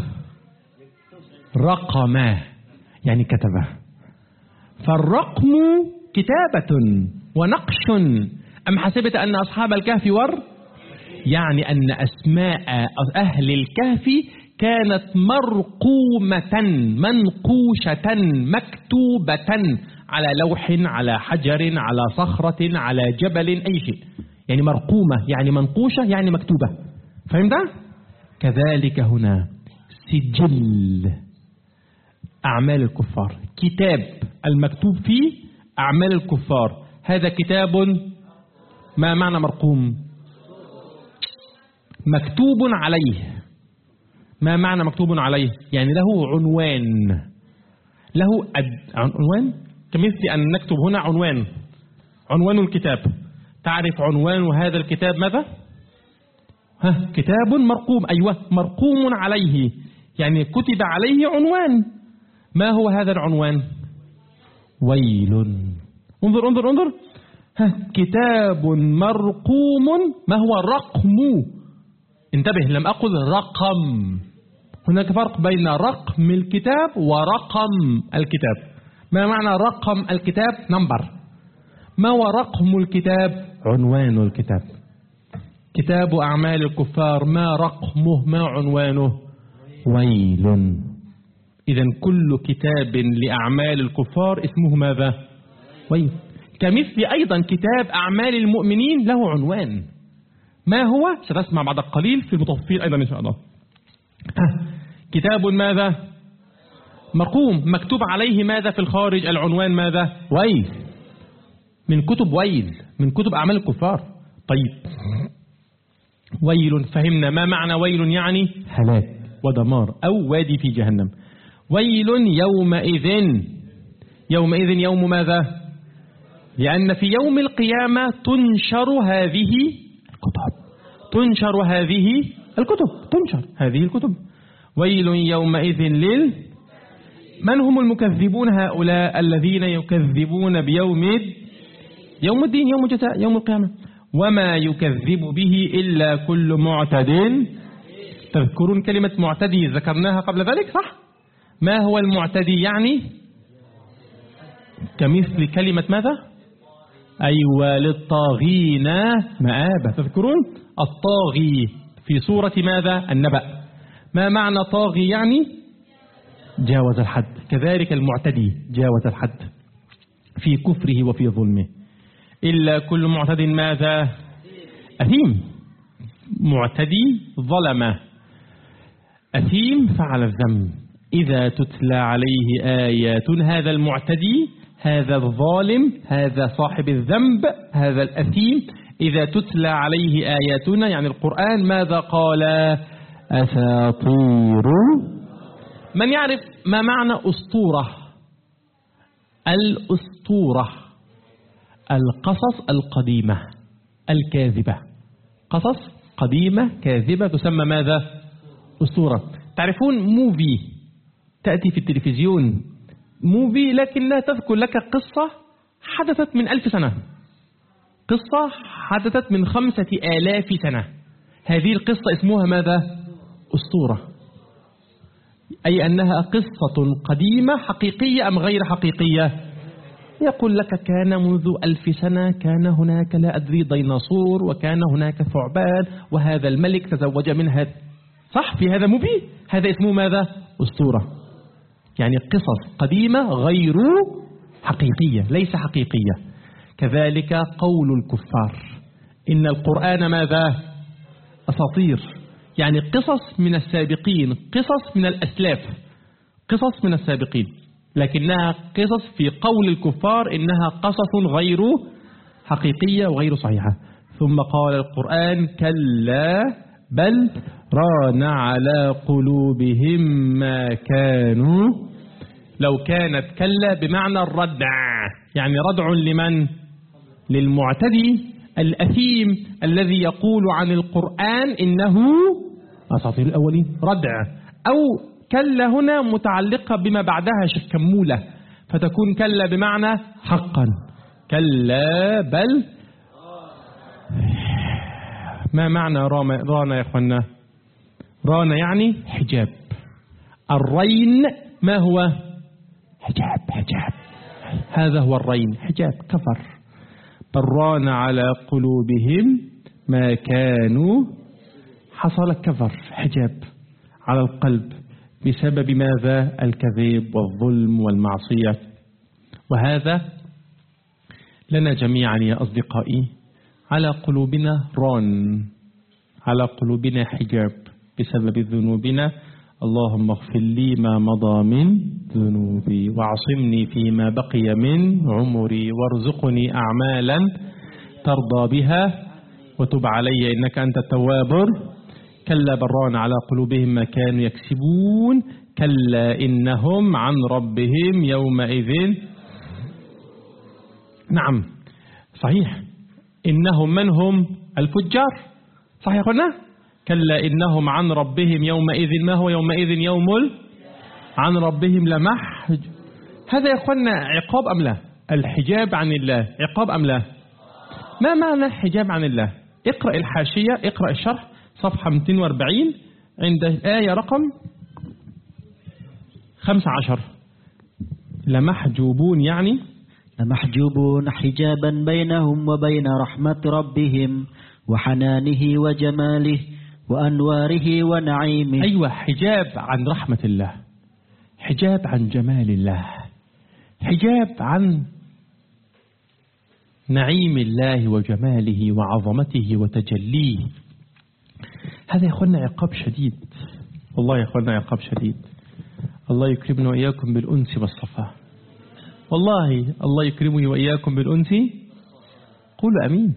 رقمه يعني كتبه. فالرقم كتابة ونقش. أم حسبت أن أصحاب الكهف يعني أن أسماء أهل الكهف كانت مرقومة منقوشة مكتوبة على لوح، على حجر، على صخرة، على جبل، أي شيء. يعني مرقومة يعني منقوشة يعني مكتوبة. فهمت؟ كذلك هنا سجل أعمال الكفار، كتاب المكتوب فيه أعمال الكفار. هذا كتاب. ما معنى مرقوم؟ مكتوب عليه. ما معنى مكتوب عليه؟ يعني له عنوان، له عنوان، كمثل أن نكتب هنا عنوان الكتاب. تعرف عنوان هذا الكتاب ماذا؟ كتاب مرقوم. أيوة مرقوم عليه يعني كتب عليه عنوان. ما هو هذا العنوان؟ ويل. انظر انظر انظر. كتاب مرقوم. ما هو رقم؟ انتبه لم أقل رقم. هناك فرق بين رقم الكتاب ورقم الكتاب. ما معنى رقم الكتاب؟ نمبر. ما هو رقم الكتاب؟ عنوان الكتاب. كتاب أعمال الكفار ما رقمه؟ ما عنوانه؟ ويل. إذن كل كتاب لأعمال الكفار اسمه ماذا؟ ويل. كمثل أيضا كتاب أعمال المؤمنين له عنوان. ما هو؟ سنسمع بعد قليل في المطففين أيضا إن شاء الله. كتاب ماذا؟ مرقوم مكتوب عليه ماذا في الخارج؟ العنوان ماذا؟ ويل، من كتب ويل، من كتب أعمال الكفار. طيب ويل فهمنا ما معنى ويل؟ يعني هلاك ودمار أو وادي في جهنم. ويل يومئذ، يومئذ يوم ماذا؟ لأن في يوم القيامة تنشر هذه الكتب، تنشر هذه الكتب، تنشر هذه الكتب. ويل يومئذ من هم المكذبون؟ هؤلاء الذين يكذبون بيوم يوم الدين، يوم الجزاء، يوم القيامة. وما يكذب به إلا كل معتد. تذكرون كلمة معتدي ذكرناها قبل ذلك صح؟ ما هو المعتدي؟ يعني كمثل كلمة ماذا؟ أيوة، للطاغين مآبة. تذكرون الطاغي في سورة ماذا؟ النبأ. ما معنى طاغي؟ يعني جاوز الحد. كذلك المعتدي جاوز الحد في كفره وفي ظلمه. إلا كل معتد ماذا؟ أثيم. معتدي ظلم، أثيم فعل الذنب. إذا تتلى عليه آيات، هذا المعتدي، هذا الظالم، هذا صاحب الذنب، هذا الأثيم، إذا تتلى عليه آياتنا يعني القرآن ماذا قال؟ أساطير. من يعرف ما معنى أسطورة؟ الأسطورة القصص القديمة الكاذبة، قصص قديمة كاذبة تسمى ماذا؟ أسطورة. تعرفون موفي تأتي في التلفزيون، موفي لكنها تذكر لك قصة حدثت من 1000 سنة، قصة حدثت من 5000 سنة. هذه القصة اسمها ماذا؟ أسطورة. أي أنها قصة قديمة حقيقية أم غير حقيقية؟ يقول لك كان منذ 1000 سنة كان هناك لا أدري ديناصور، وكان هناك ثعبان، وهذا الملك تزوج منها. صح؟ في هذا موفي، هذا اسمه ماذا؟ أسطورة. يعني قصص قديمة غير حقيقية، ليس حقيقية. كذلك قول الكفار إن القرآن ماذا؟ أساطير، يعني قصص من السابقين، قصص من الأسلاف، قصص من السابقين، لكنها قصص في قول الكفار إنها قصص غير حقيقية وغير صحيحة. ثم قال القرآن كلا بل ران على قلوبهم ما كانوا. لو كانت كلا بمعنى الردع، يعني ردع لمن؟ للمعتدي الأثيم الذي يقول عن القرآن إنه أساطير الأولين، ردع. أو كلا هنا متعلقة بما بعدها كمولة، فتكون كلا بمعنى حقا. كلا بل. ما معنى رانا يا أخوانا؟ رانا يعني حجاب. الرين ما هو؟ حجاب، حجاب، هذا هو الرين، حجاب، كفر. بل ران على قلوبهم ما كانوا، حصل كفر، حجاب على القلب بسبب ماذا؟ الكذب والظلم والمعصية. وهذا لنا جميعا يا أصدقائي، على قلوبنا ران، على قلوبنا حجاب بسبب ذنوبنا. اللهم اغفر لي ما مضى من ذنوبي وعصمني فيما بقي من عمري وارزقني أعمالا ترضى بها وتب علي إنك أنت التواب. كلا بران على قلوبهم ما كانوا يكسبون. كلا إنهم عن ربهم يومئذ. نعم صحيح، إنهم من هم؟ الفجار. صحيح يا أخوانا؟ كلا إنهم عن ربهم يومئذ. ما هو يومئذ؟ يوم عن ربهم لمحج. هذا يا أخوانا عقاب أم لا؟ الحجاب عن الله عقاب أم لا؟ ما معنى حجاب عن الله؟ اقرأ الحاشية، اقرأ الشرح صفحة 240 عند الآية رقم 15. لمحجوبون يعني لمحجوبون حجابا بينهم وبين رحمة ربهم وحنانه وجماله وأنواره ونعيمه. أيوة، حجاب عن رحمة الله، حجاب عن جمال الله، حجاب عن نعيم الله وجماله وعظمته وتجليه. هذا يا أخوانا عقاب شديد، والله يا أخوانا عقاب شديد. الله يكرمنا وإياكم بالأنس والصفاء، والله الله يكرمني وإياكم بالأنس. قولوا أمين.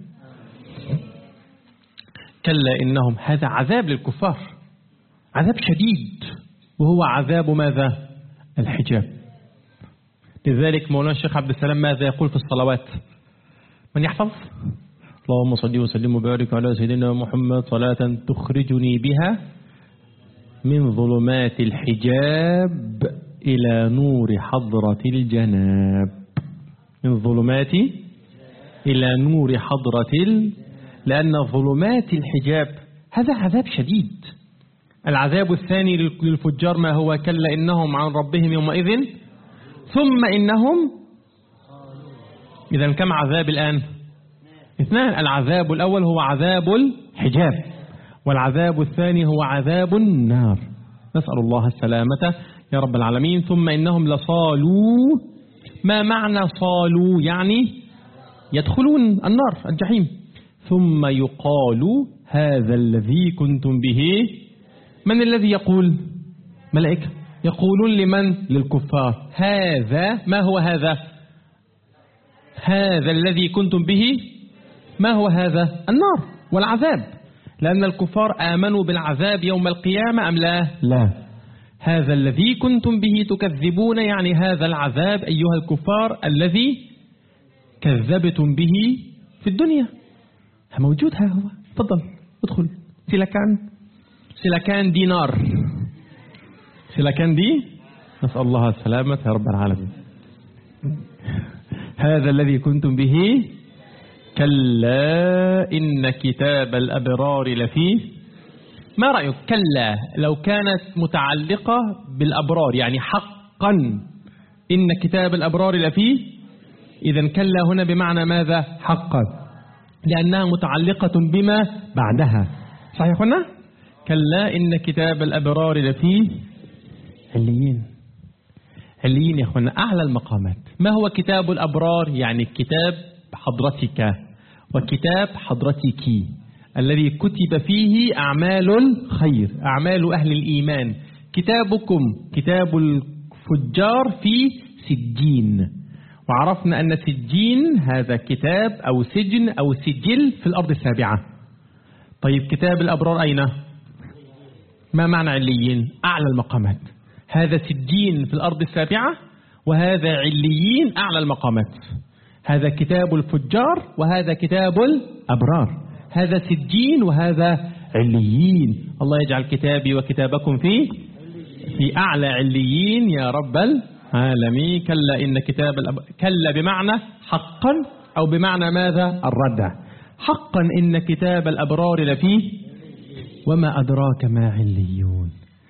كلا إنهم، هذا عذاب للكفار، عذاب شديد، وهو عذاب ماذا؟ الحجاب. لذلك مولانا الشيخ عبد السلام ماذا يقول في الصلوات؟ من يحفظ؟ اللهم صل وسلم وبارك على سيدنا محمد صلاة تخرجني بها من ظلمات الحجاب إلى نور حضرة الجناب. من ظلمات إلى نور حضرة لأن ظلمات الحجاب هذا عذاب شديد. العذاب الثاني للفجار ما هو؟ كلا إنهم عن ربهم يومئذ ثم إنهم. إذن كم عذاب الآن؟ 2. العذاب الأول هو عذاب الحجاب، والعذاب الثاني هو عذاب النار. نسأل الله السلامة يا رب العالمين. ثم إنهم لصالوا. ما معنى صالوا؟ يعني يدخلون النار الجحيم. ثم يقال هذا الذي كنتم به. من الذي يقول؟ ملائكة يقولون لمن؟ للكفار. هذا، ما هو هذا؟ هذا الذي كنتم به. ما هو هذا؟ النار والعذاب، لأن الكفار آمنوا بالعذاب يوم القيامة أم لا؟ لا. هذا الذي كنتم به تكذبون، يعني هذا العذاب أيها الكفار الذي كذبتم به في الدنيا موجود. ها هو، تفضل ادخل. سلكان دينار، سلكان دي، نسأل الله السلامة يا رب العالمين. هذا الذي كنتم به. كلا إن كتاب الأبرار لفيه. ما رأيك؟ كلا لو كانت متعلقة بالأبرار يعني حقا إن كتاب الأبرار لفيه، إذن كلا هنا بمعنى ماذا؟ حقا، لأنها متعلقة بما بعدها. صحيح هنا؟ كلا إن كتاب الأبرار لفيه عليين. عليين يا أخوانا أعلى المقامات. ما هو كتاب الأبرار؟ يعني كتاب حضرتك وكتاب حضرتك الذي كتب فيه أعمال الخير، أعمال أهل الإيمان. كتابكم كتاب الفجار في سجين، وعرفنا أن سجين هذا كتاب أو سجن أو سجل في الأرض السابعة. طيب كتاب الأبرار أين؟ ما معنى عليين؟ أعلى المقامات. هذا سجين في الأرض السابعة، وهذا عليين أعلى المقامات. هذا كتاب الفجار وهذا كتاب الأبرار، هذا سجين وهذا عليين. الله يجعل كتابي وكتابكم في أعلى عليين يا رب العالمين. كلا إن كتاب كلا بمعنى حقا، أو بمعنى ماذا؟ الردع. حقا إن كتاب الأبرار لفيه. وما أدراك ما عليون.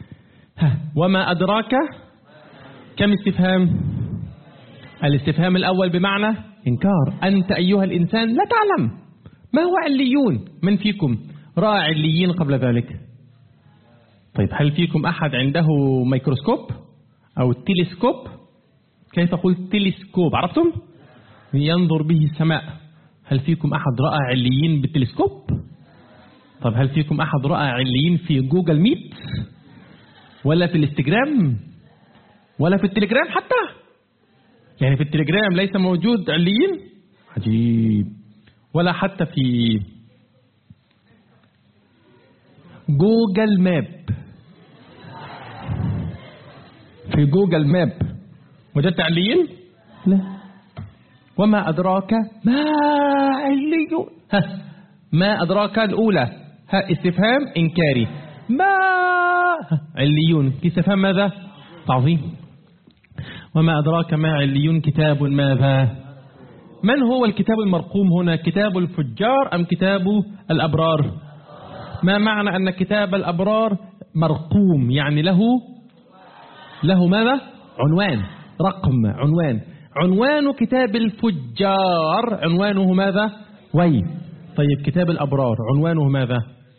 وما أدراك كم استفهام؟ الاستفهام الأول بمعنى إنكار. أنت أيها الإنسان لا تعلم ما هو عليون. من فيكم رأى عليين قبل ذلك؟ طيب هل فيكم أحد عنده ميكروسكوب أو تلسكوب؟ كيف قلت تلسكوب؟ عرفتم؟ ينظر به السماء. هل فيكم أحد رأى عليين بالتلسكوب؟ طب هل فيكم أحد رأى عليين في جوجل ميت ولا في الانستجرام ولا في التليجرام حتى؟ يعني في التليجرام ليس موجود عليين؟ عجيب. ولا حتى في جوجل ماب. في جوجل ماب وجدت عليين؟ لا. وما أدراك ما عليون. ما أدراك الأولى استفهام إنكاري. ما عليون استفهام ماذا؟ تعظيم. وما أدراك ما عليون كتاب ماذا؟ من هو الكتاب المرقوم هنا؟ كتاب الفجار أم كتاب الأبرار؟ ما معنى أن كتاب الأبرار مرقوم؟ يعني له ماذا؟ عنوان، رقم، عنوان. عنوان كتاب الفجار عنوانه ماذا؟ ويل. طيب كتاب الأبرار عنوانه ماذا؟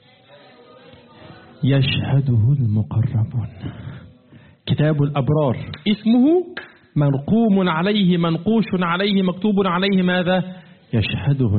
يشهده المقربون. كتاب الأبرار اسمه مرقوم عليه، منقوش عليه، مكتوب عليه ماذا؟ يشهده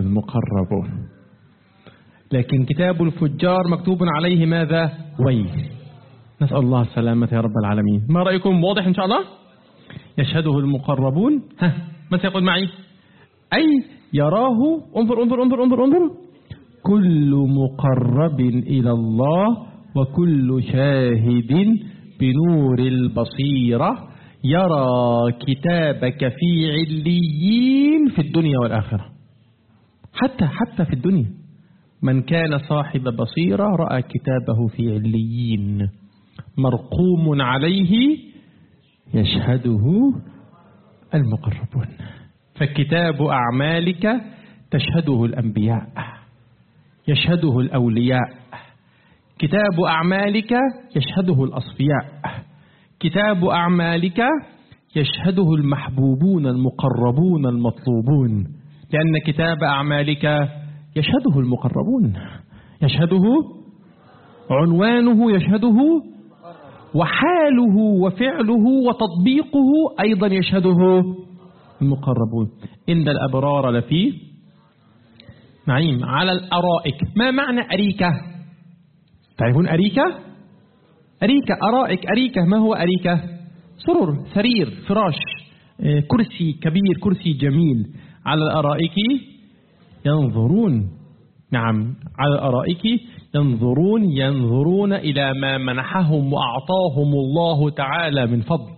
المقربون. لكن كتاب الفجار مكتوب عليه ماذا؟ ويل. نسأل الله السلامة يا رب العالمين. ما رأيكم؟ واضح إن شاء الله؟ يشهده المقربون. من سيقول معي؟ أي يراه. انظر انظر انظر انظر انظر. كل مقرب إلى الله وكل شاهد بنور البصيرة يرى كتابك في عليين في الدنيا والآخرة. حتى في الدنيا من كان صاحب بصيرة رأى كتابه في عليين مرقوم عليه يشهده المقربون. فكتاب أعمالك تشهده الأنبياء، يشهده الأولياء. كتاب أعمالك يشهده الأصفياء. كتاب أعمالك يشهده المحبوبون المقربون المطلوبون، لأن كتاب أعمالك يشهده المقربون، يشهده عنوانه، يشهده وحاله وفعله وتطبيقه أيضا يشهده المقربون. إن الأبرار لفي نعيم على الأرائك. ما معنى أريكة؟ تعرفون أريكة؟ أرائك، أريكة. ما هو أريكة؟ سرر، سرير، فراش، كرسي كبير، كرسي جميل. على الأرائك ينظرون. نعم، على الأرائك ينظرون إلى ما منحهم وأعطاهم الله تعالى من فضل،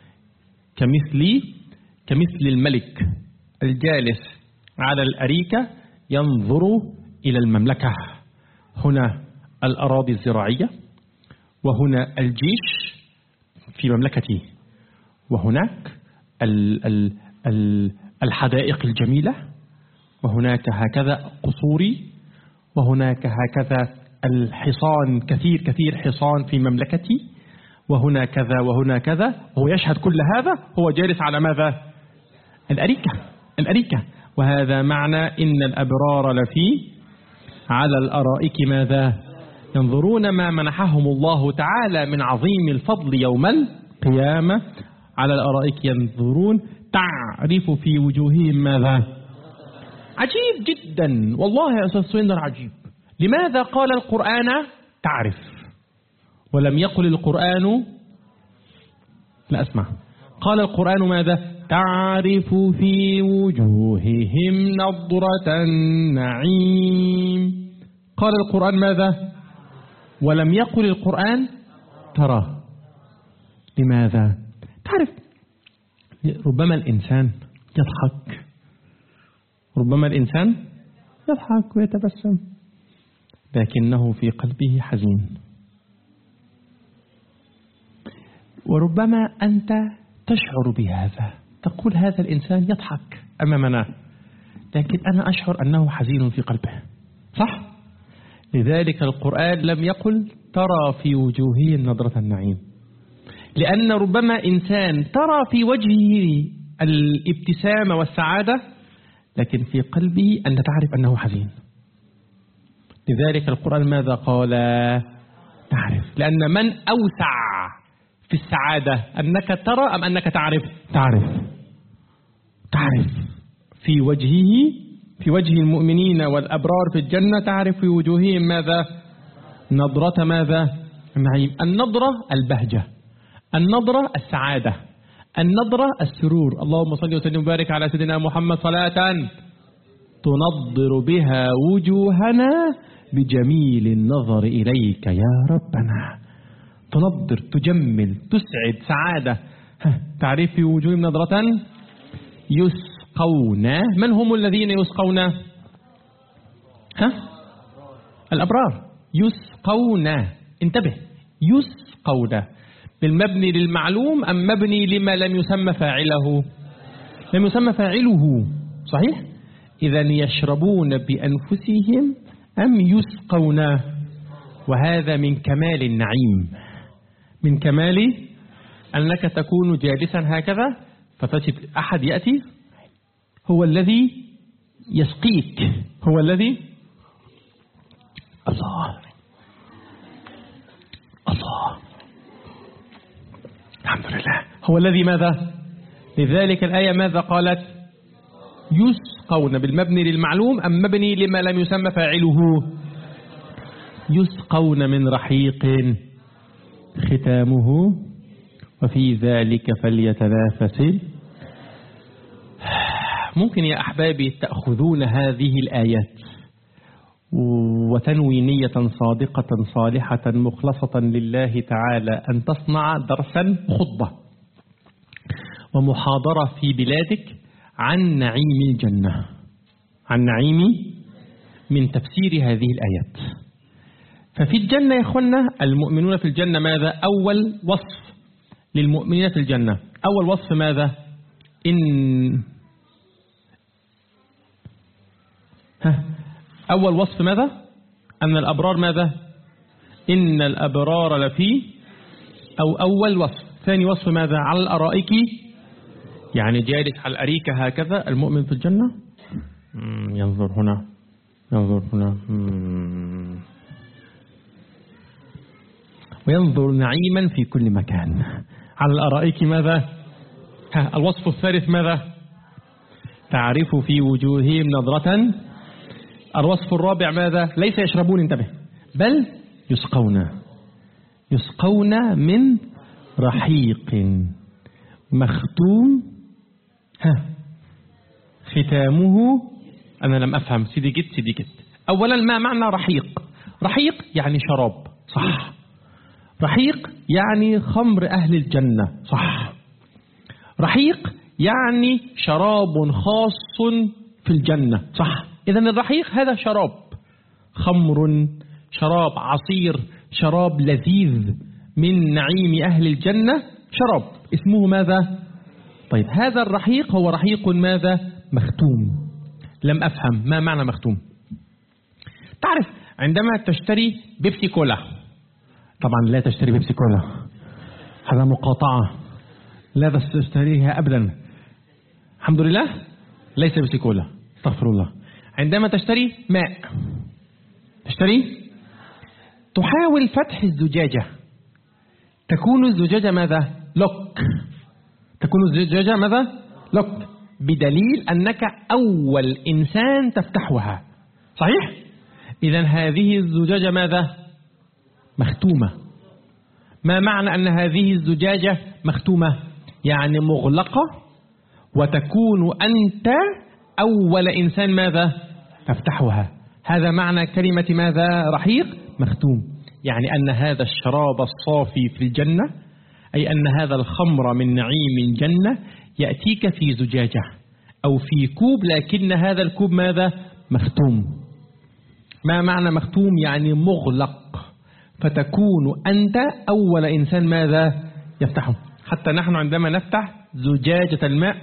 كمثل الملك الجالس على الأريكة ينظر إلى المملكة. هنا الأراضي الزراعية، وهنا الجيش في مملكته، وهناك الحدائق الجميلة، وهناك هكذا قصوري، وهناك هكذا الحصان، كثير حصان في مملكتي، وهنا كذا وهنا كذا. هو يشهد كل هذا، هو جالس على ماذا؟ الأريكة. وهذا معنى إن الأبرار لفي على الأرائك ماذا؟ ينظرون ما منحهم الله تعالى من عظيم الفضل يوم القيامة. على الأرائك ينظرون، تعرف في وجوههم ماذا؟ عجيب جدا والله يا أستاذ سويندر، عجيب. لماذا قال القرآن تعرف ولم يقل القرآن لا أسمع؟ قال القرآن ماذا؟ تعرف في وجوههم نضرة النعيم. قال القرآن ماذا؟ ولم يقل القرآن ترى. لماذا؟ تعرف، ربما الإنسان يضحك، ربما الإنسان يضحك ويتبسم، لكنه في قلبه حزين. وربما أنت تشعر بهذا، تقول هذا الإنسان يضحك أمامنا، لكن أنا أشعر أنه حزين في قلبه، صح؟ لذلك القرآن لم يقل ترى في وجوههم نضرة النعيم، لأن ربما إنسان ترى في وجهه الابتسامة والسعادة، لكن في قلبه أن تعرف أنه حزين. لذلك القرآن ماذا قال؟ تعرف. لأن من أوسع في السعادة، أنك ترى أم أنك تعرف؟ تعرف في وجهه، في وجه المؤمنين والأبرار في الجنة، تعرف في وجوههم ماذا؟ نضرة ماذا؟ النعيم. النضرة البهجة، النضرة السعادة، النضرة السرور. اللهم صل وسلم وبارك على سيدنا محمد صلاة تنضر بها وجوهنا بجميل النظر إليك يا ربنا. تنضر، تجمل، تسعد، سعادة. تعرف في وجوههم نضرة يسقون. من هم الذين يسقون؟ الأبرار. يسقون، انتبه، يسقون بالمبني للمعلوم أم مبني لما لم يسمى فاعله؟ لم يسمى فاعله، صحيح؟ إذن يشربون بأنفسهم أم يسقون؟ وهذا من كمال النعيم، من كمال أنك تكون جالسا هكذا فتجد أحد يأتي هو الذي يسقيك، هو الذي الله الحمد لله، هو الذي ماذا؟ لذلك الآية ماذا قالت؟ يسقون بالمبني للمعلوم أم مبني لما لم يسمى فاعله؟ يسقون من رحيق ختامه وفي ذلك فليتنافس. ممكن يا أحبابي تأخذون هذه الآيات وتنوي نية صادقة صالحة مخلصة لله تعالى أن تصنع درسا خطبة ومحاضرة في بلادك عن نعيم الجنة، عن نعيم من تفسير هذه الآيات. ففي الجنة يا إخوانا المؤمنون في الجنة ماذا؟ أول وصف للمؤمنين في الجنة، أول وصف ماذا؟ أول وصف ماذا؟ أن الأبرار ماذا؟ إن الأبرار لفي، أو أول وصف. ثاني وصف ماذا؟ على الأرائك، يعني جالس على الأريكة هكذا المؤمن في الجنة. ينظر هنا ينظر هنا وينظر نعيما في كل مكان على الأرائك. ماذا؟ الوصف الثالث ماذا؟ تعرف في وجوههم نظرة. الوصف الرابع ماذا؟ ليس يشربون، انتبه، بل يسقون من رحيق مختوم ختامه. أنا لم أفهم، سيدي جد. أولا ما معنى رحيق؟ رحيق يعني شراب، صح. رحيق يعني خمر أهل الجنة، صح. رحيق يعني شراب خاص في الجنة، صح. إذن الرحيق هذا شراب، خمر، شراب عصير، شراب لذيذ من نعيم أهل الجنة، شراب اسمه ماذا؟ طيب هذا الرحيق هو رحيق ماذا؟ مختوم. لم أفهم ما معنى مختوم. تعرف عندما تشتري بيبسي كولا، طبعا لا تشتري بيبسي كولا، هذا مقاطعة، لا تشتريها أبدا، الحمد لله ليس بيبسي كولا، استغفر الله. عندما تشتري ماء، تحاول فتح الزجاجة، تكون الزجاجة ماذا؟ لوك. تكون الزجاجة ماذا؟ لوك، بدليل أنك أول إنسان تفتحها، صحيح؟ إذن هذه الزجاجة ماذا؟ مختومة. ما معنى أن هذه الزجاجة مختومة؟ يعني مغلقة، وتكون أنت أول إنسان ماذا؟ تفتحها. هذا معنى كلمة ماذا؟ رحيق مختوم. يعني أن هذا الشراب الصافي في الجنة، أي أن هذا الخمر من نعيم الجنة يأتيك في زجاجة أو في كوب، لكن هذا الكوب ماذا؟ مختوم. ما معنى مختوم؟ يعني مغلق، فتكون أنت أول إنسان ماذا؟ يفتحه. حتى نحن عندما نفتح زجاجة الماء،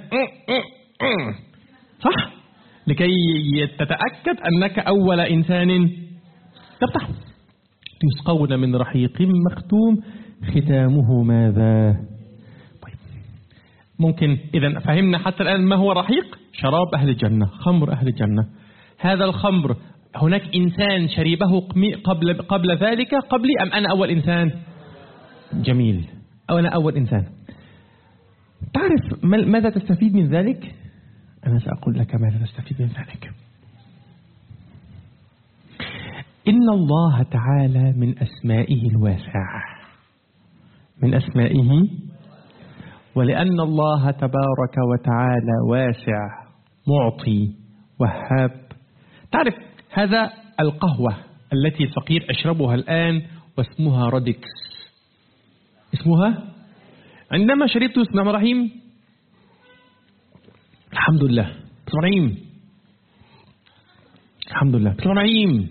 صح؟ لكي تتأكد أنك أول إنسان تفتح. يسقون من رحيق مختوم ختامه ماذا؟ طيب ممكن إذا فهمنا حتى الآن ما هو رحيق؟ شراب أهل الجنة، خمر أهل الجنة. هذا الخمر هناك إنسان شربه قبل ذلك قبلي، أم أنا أول إنسان؟ جميل، أو أنا أول إنسان. تعرف ماذا تستفيد من ذلك؟ أنا سأقول لك ماذا تستفيد من ذلك. إن الله تعالى من أسمائه الواسعة، من أسمائه، ولأن الله تبارك وتعالى واسع معطي وهاب. تعرف هذا القهوة التي الفقير أشربها الآن واسمها رودكس، اسمها عندما شربت بسم الله الرحمن الرحيم، الحمد لله بسم الله الرحيم، الحمد لله بسم الله الرحيم،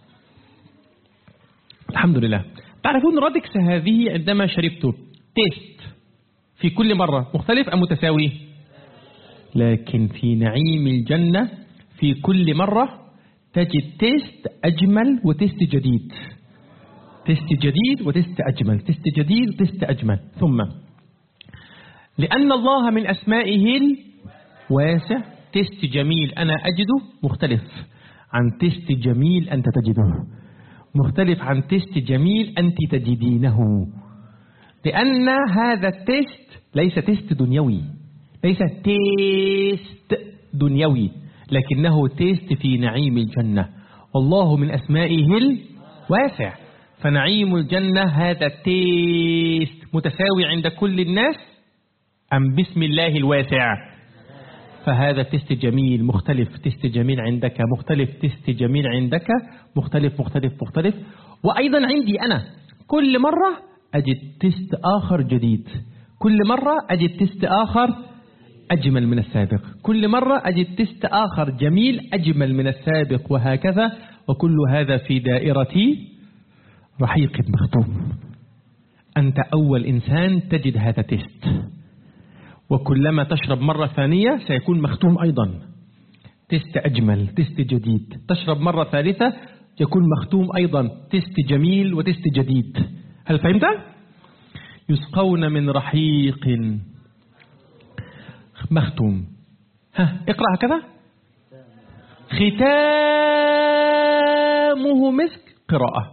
الحمد لله. تعرفون رودكس هذه عندما شربته تيست في كل مرة مختلف أم متساوي؟ لكن في نعيم الجنة في كل مرة تجد تيست أجمل وتيست جديد، تيست جديد وتيست أجمل، تيست جديد وتيست أجمل. ثم لأن الله من أسمائه الواسع، تيست جميل أنا أجده مختلف عن تيست جميل أنت تجده، مختلف عن تيست جميل أنت تجدينه. لأن هذا التيست ليس تيست دنيوي، ليس تيست دنيوي، لكنه تيست في نعيم الجنة. والله من أسمائه الواسع، فنعيم الجنة هذا تيست متساوي عند كل الناس أم بسم الله الواسع؟ فهذا تيست جميل مختلف، تيست جميل عندك مختلف، تيست جميل عندك مختلف مختلف مختلف. وأيضا عندي أنا كل مرة أجد تيست آخر جديد، كل مرة أجد تيست آخر أجمل من السابق، كل مرة أجد تيست آخر جميل أجمل من السابق، وهكذا. وكل هذا في دائرة رحيق مختوم. أنت أول إنسان تجد هذا تيست، وكلما تشرب مرة ثانية سيكون مختوم أيضا، تيست أجمل، تيست جديد. تشرب مرة ثالثة يكون مختوم أيضا، تيست جميل وتيست جديد. هل فهمت؟ يسقون من رحيق مختوم. اقرأ هكذا: ختامه مسك قراءة،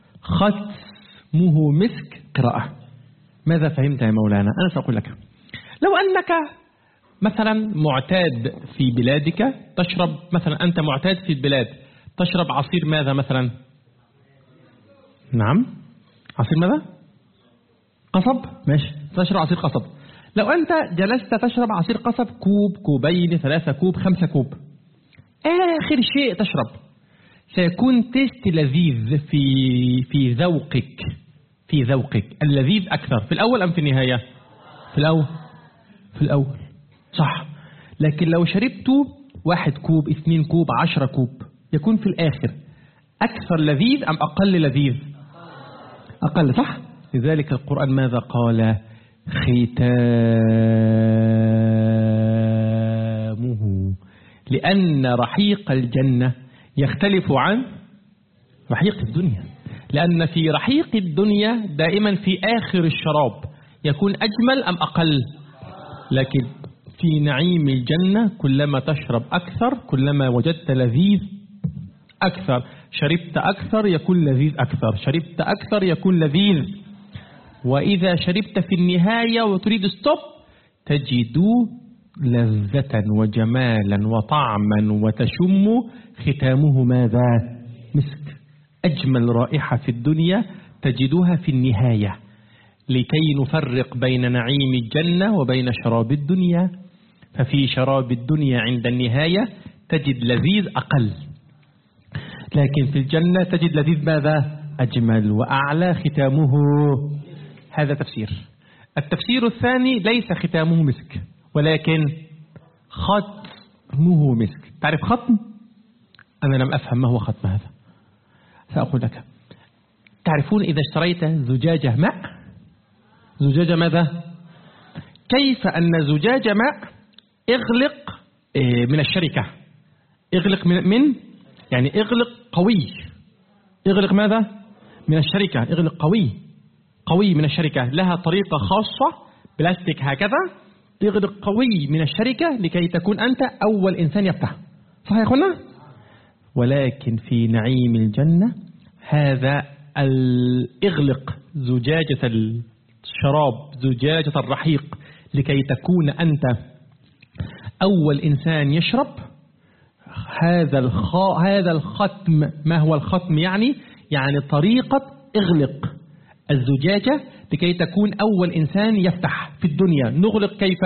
ختمه مسك قراءة. ماذا فهمت يا مولانا؟ أنا سأقول لك. لو أنك مثلا معتاد في بلادك تشرب، مثلا أنت معتاد في البلاد تشرب عصير ماذا مثلا؟ نعم، عصير ماذا؟ قصب. ماشي، تشرب عصير قصب. لو أنت جلست تشرب عصير قصب كوب، كوبين، 3 كوب، 5 كوب، آخر شيء تشرب سيكون تيست لذيذ في ذوقك، في ذوقك اللذيذ أكثر في الأول أم في النهاية؟ في الأول صح. لكن لو شربت 1 كوب، 2 كوب، 10 كوب، يكون في الآخر أكثر لذيذ أم أقل لذيذ؟ أقل، صح. لذلك القرآن ماذا قال؟ ختامه، لأن رحيق الجنة يختلف عن رحيق الدنيا، لأن في رحيق الدنيا دائما في آخر الشراب يكون أجمل أم أقل؟ لكن في نعيم الجنة كلما تشرب أكثر كلما وجدت لذيذ أكثر، شربت أكثر يكون لذيذ أكثر، شربت أكثر يكون لذيذ. وإذا شربت في النهاية وتريد ستوب تجد لذة وجمالا وطعما وتشم ختامه ماذا؟ مسك. أجمل رائحة في الدنيا تجدها في النهاية، لكي نفرق بين نعيم الجنة وبين شراب الدنيا. ففي شراب الدنيا عند النهاية تجد لذيذ أقل، لكن في الجنة تجد لذيذ ماذا؟ أجمل وأعلى، ختامه. هذا تفسير. التفسير الثاني ليس ختامه مسك ولكن ختمه مسك. تعرف ختم؟ أنا لم أفهم ما هو ختم هذا، سأقول لك. تعرفون إذا اشتريت زجاجة ماء، زجاجة ماذا؟ كيف أن زجاجة ماء اغلق من الشركة، اغلق من يعني اغلق قوي، اغلق ماذا؟ من الشركة، اغلق قوي من الشركة، لها طريقة خاصة بلاستيك هكذا، تغلق قوي من الشركة لكي تكون أنت أول إنسان يفتح. صح يا أخوانا؟ ولكن في نعيم الجنة هذا اغلق زجاجة الشراب، زجاجة الرحيق، لكي تكون أنت أول إنسان يشرب. هذا الختم. ما هو الختم يعني طريقة اغلق الزجاجة لكي تكون أول إنسان يفتح في الدنيا. نغلق كيف؟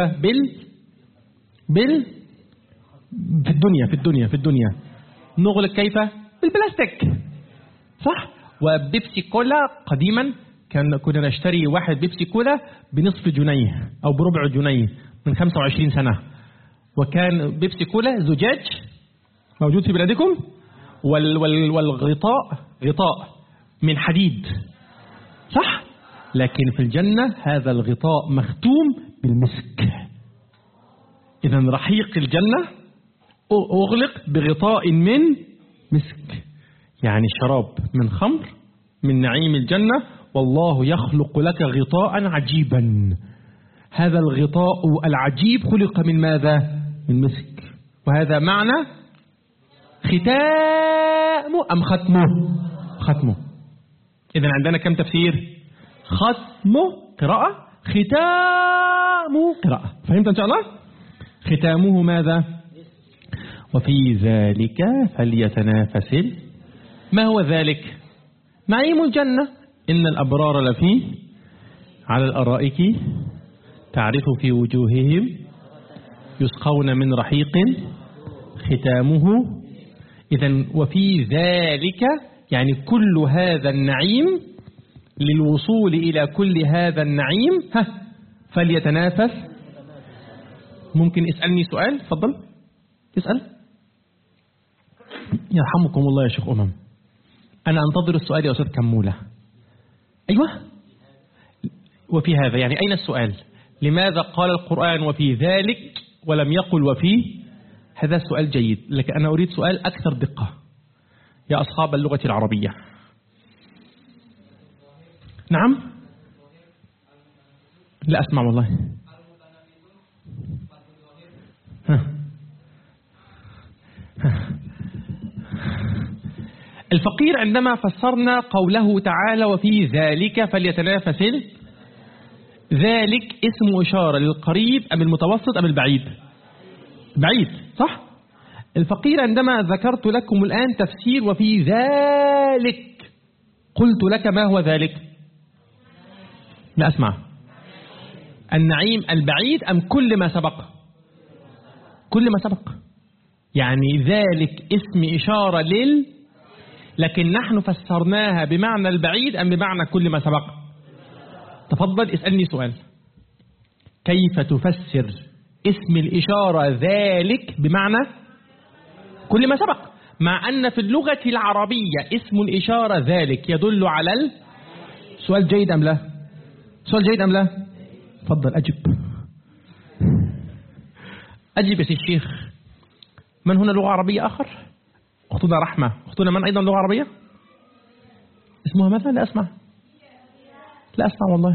في الدنيا نغلق كيف؟ بالبلاستيك، صح. وبيبسي كولا قديما كنا نشتري 1 بيبسي كولا بنصف جنيه أو بربع جنيه من 25 سنة، وكان بيبسي كولا زجاج موجود في بلادكم، والغطاء غطاء من حديد، صح. لكن في الجنة هذا الغطاء مختوم بالمسك. إذا رحيق الجنة أغلق بغطاء من مسك، يعني شراب من خمر من نعيم الجنة، والله يخلق لك غطاء عجيبا. هذا الغطاء العجيب خلق من ماذا؟ من مسك. وهذا معنى ختامه أم ختمه. إذا عندنا كم تفسير؟ ختمه قراءة، ختامه قراءة. فهمت إن شاء الله؟ ختامه ماذا؟ وفي ذلك فليتنافس. ما هو ذلك؟ نعيم الجنة. إن الأبرار لفي على الأرائك تعرف في وجوههم يسقون من رحيق ختامه. إذن وفي ذلك يعني كل هذا النعيم، للوصول إلى كل هذا النعيم فليتنافس. ممكن اسألني سؤال؟ تفضل اسأل. يرحمكم الله يا شيخ أمم، أنا أنتظر السؤال يا أستاذ كمولة. أيوة، وفي هذا يعني أين السؤال؟ لماذا قال القرآن وفي ذلك ولم يقل وفي؟ هذا سؤال جيد، لكن أنا أريد سؤال أكثر دقة يا أصحاب اللغة العربية. نعم، لا أسمع والله. الفقير عندما فسرنا قوله تعالى وفي ذلك فليتنافس، ذلك اسم إشارة للقريب أم المتوسط أم البعيد؟ بعيد، صح؟ الفقير عندما ذكرت لكم الآن تفسير وفي ذلك، قلت لك ما هو ذلك؟ لا أسمع. النعيم البعيد أم كل ما سبق؟ كل ما سبق. يعني ذلك اسم إشارة لكن نحن فسرناها بمعنى البعيد أم بمعنى كل ما سبق؟ تفضل اسألني سؤال. كيف تفسر اسم الإشارة ذلك بمعنى كل ما سبق، مع أن في اللغة العربية اسم الإشارة ذلك يدل على سؤال جيد أم لا؟ سؤال جيد أم لا؟ تفضل أجب. أجب يا سي الشيخ. من هنا لغة عربية آخر؟ أختنا رحمة. أختنا من أيضا لغة عربية؟ اسمها ماذا؟ لا أسمع. لا أسمع والله.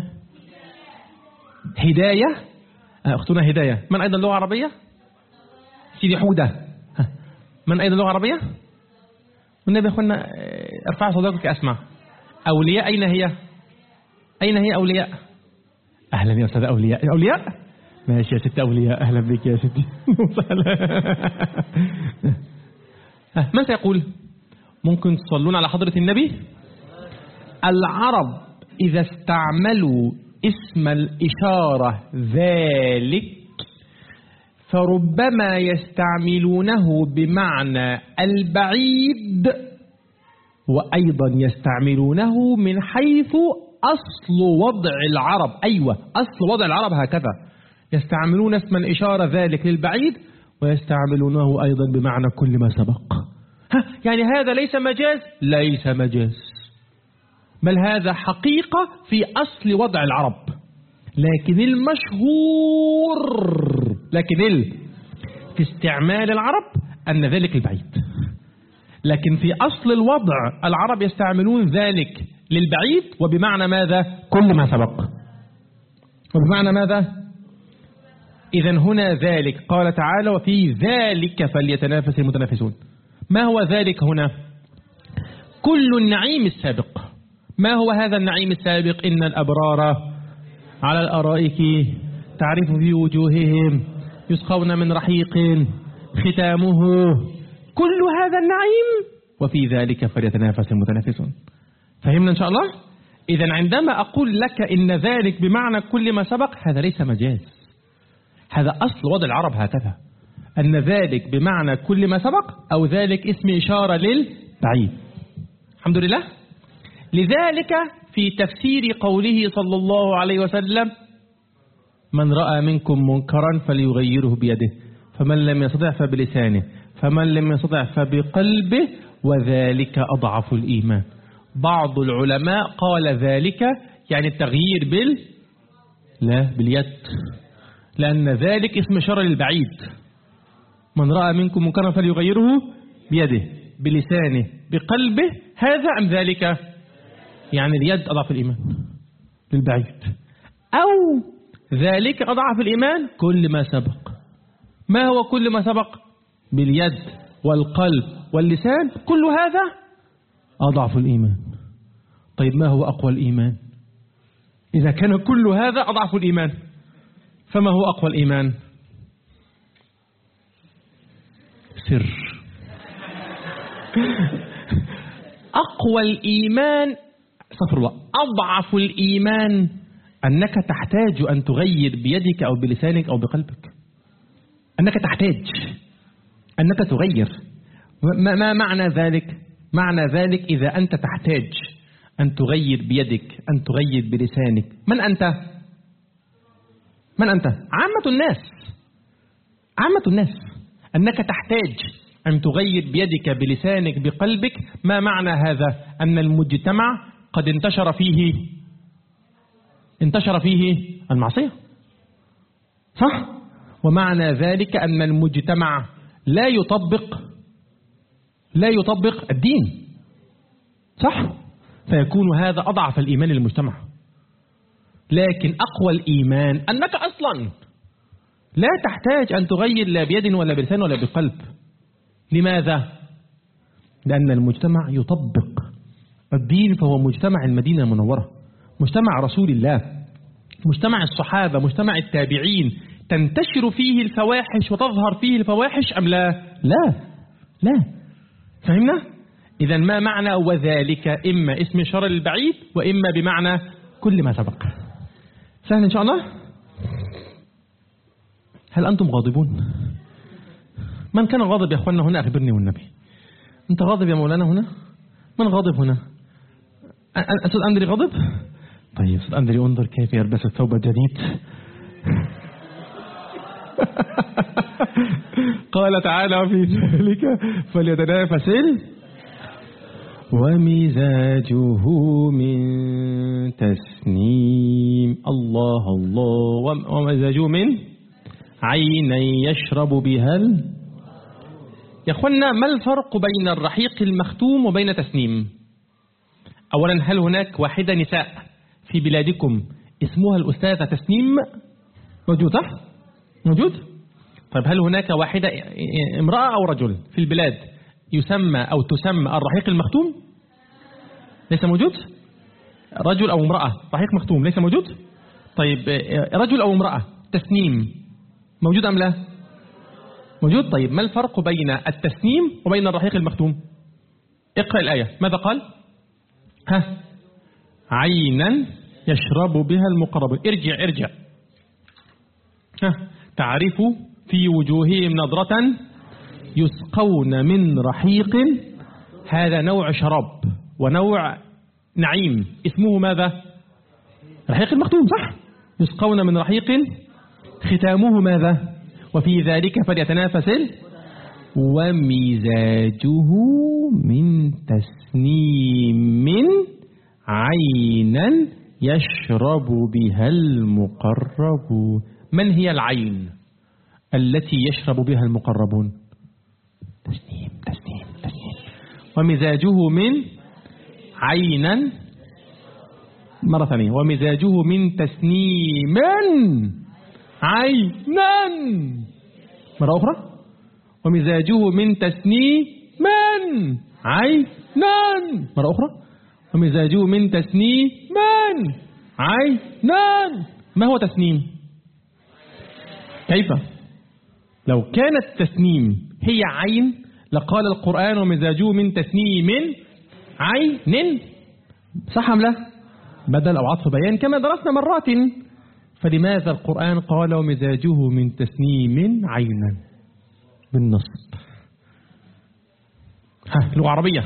هداية. أختنا هداية. من أيضا لغة عربية؟ سيدي حودة. من أيضا لغة عربية؟ والنبي أخونا ارفع صدرك أسمع. أولياء أين هي؟ أين هي أولياء؟ أهلا يا أستاذ أولياء. أولياء؟ ماشي يا ست أولياء، أهلا بك يا ستي. من سيقول؟ ممكن تصلون على حضرة النبي؟ العرب إذا استعملوا اسم الإشارة ذلك فربما يستعملونه بمعنى البعيد، وأيضا يستعملونه من حيث أصل وضع العرب. أيوة، أصل وضع العرب هكذا، يستعملون اسم الإشارة ذلك للبعيد ويستعملونه أيضا بمعنى كل ما سبق. يعني هذا ليس مجاز؟ ليس مجاز، بل هذا حقيقة في أصل وضع العرب. لكن المشهور في استعمال العرب أن ذلك البعيد، لكن في أصل الوضع العرب يستعملون ذلك للبعيد وبمعنى ماذا؟ كل ما سبق. وبمعنى ماذا؟ إذن هنا ذلك قال تعالى وفي ذلك فليتنافس المتنافسون. ما هو ذلك هنا؟ كل النعيم السابق. ما هو هذا النعيم السابق؟ إن الأبرار على الأرائك تعرف في وجوههم يسقون من رحيق ختامه. كل هذا النعيم وفي ذلك فليتنافس المتنافسون. فهمنا إن شاء الله؟ إذن عندما أقول لك إن ذلك بمعنى كل ما سبق، هذا ليس مجاز، هذا أصل وضع العرب هكذا، أن ذلك بمعنى كل ما سبق أو ذلك اسم إشارة للبعيد. الحمد لله. لذلك في تفسير قوله صلى الله عليه وسلم من رأى منكم منكرا فليغيره بيده، فمن لم يستطع فبلسانه، فمن لم يستطع فبقلبه، وذلك أضعف الإيمان. بعض العلماء قال ذلك يعني التغيير باليد، لأن ذلك اسم إشارة للبعيد. من رأى منكم منكرا فليغيره بيده، بلسانه، بقلبه، هذا أم ذلك؟ يعني اليد أضعف الإيمان للبعيد، أو ذلك أضعف الإيمان كل ما سبق. ما هو كل ما سبق؟ باليد والقلب واللسان، كل هذا أضعف الإيمان. طيب ما هو أقوى الإيمان؟ إذا كان كل هذا أضعف الإيمان، فما هو أقوى الإيمان؟ سر. أقوى الإيمان استغفر الله، أضعف الإيمان أنك تحتاج أن تغير بيدك أو بلسانك أو بقلبك. أنك تحتاج أنك تغير. ما معنى ذلك؟ معنى ذلك إذا أنت تحتاج أن تغير بيدك، أن تغير بلسانك، من أنت؟ من أنت؟ عامة الناس. عامة الناس. أنك تحتاج أن تغير بيدك بلسانك بقلبك. ما معنى هذا؟ أن المجتمع قد انتشر فيه المعصية، صح؟ ومعنى ذلك أن المجتمع لا يطبق الدين، صح؟ فيكون هذا أضعف الإيمان للمجتمع. لكن أقوى الإيمان أنك أصلا لا تحتاج أن تغير لا بيد ولا بلسان ولا بقلب. لماذا؟ لأن المجتمع يطبق الدين، فهو مجتمع المدينة المنورة، مجتمع رسول الله، مجتمع الصحابة، مجتمع التابعين. تنتشر فيه الفواحش وتظهر فيه الفواحش أم لا؟ لا. فهمنا؟ إذا ما معنى وذلك؟ إما اسم شر البعيد وإما بمعنى كل ما سبق. سهل إن شاء الله. هل أنتم غاضبون؟ من كان غاضب يا أخوانا هنا أخبرني والنبي. أنت غاضب يا مولانا هنا؟ من غاضب هنا؟ أستاذ أندري غاضب؟ طيب أستاذ أندري انظر كيف يلبس الثوب الجديد. قال تعالى في ذلك فليتنافس ومزاجه من تسنيم. الله ومزاجه من عين يشرب بها. يا أخوانا ما الفرق بين الرحيق المختوم وبين تسنيم؟ أولا هل هناك واحدة نساء في بلادكم اسمها الأستاذة تسنيم؟ موجود صح؟ موجود؟ طيب هل هناك واحدة امرأة أو رجل في البلاد يسمى أو تسمى الرحيق المختوم؟ ليس موجود؟ رجل أو امرأة رحيق مختوم ليس موجود؟ طيب رجل أو امرأة تسنيم موجود أم لا؟ موجود. طيب ما الفرق بين التسنيم وبين الرحيق المختوم؟ اقرأ الآية ماذا قال؟ عينا يشرب بها المقربون. ارجع. تعرف في وجوههم نضرة يسقون من رحيق. هذا نوع شراب ونوع نعيم اسمه ماذا؟ رحيق المختوم صح؟ يسقون من رحيق ختامه ماذا؟ وفي ذلك فليتنافس. ومزاجه من تسنيم عينا يشرب بها المقربون. من هي العين التي يشرب بها المقربون؟ تسنيم. ومزاجه من عينا مرة ثانية. ومزاجه من تسنيم عينا مرة أخرى. ومزاجه من تسنيم عينا مرة أخرى. ومزاجه من تسنيم عينا. ما هو تسنيم؟ كيف؟ لو كانت تسنيم هي عين لقال القرآن ومزاجه من تسنيم عين، صح أم لا؟ بدل أو عطف بيان كما درسنا مرات. فلماذا القرآن قال ومزاجه من تسنيم عينا بالنصب؟ لغة عربية.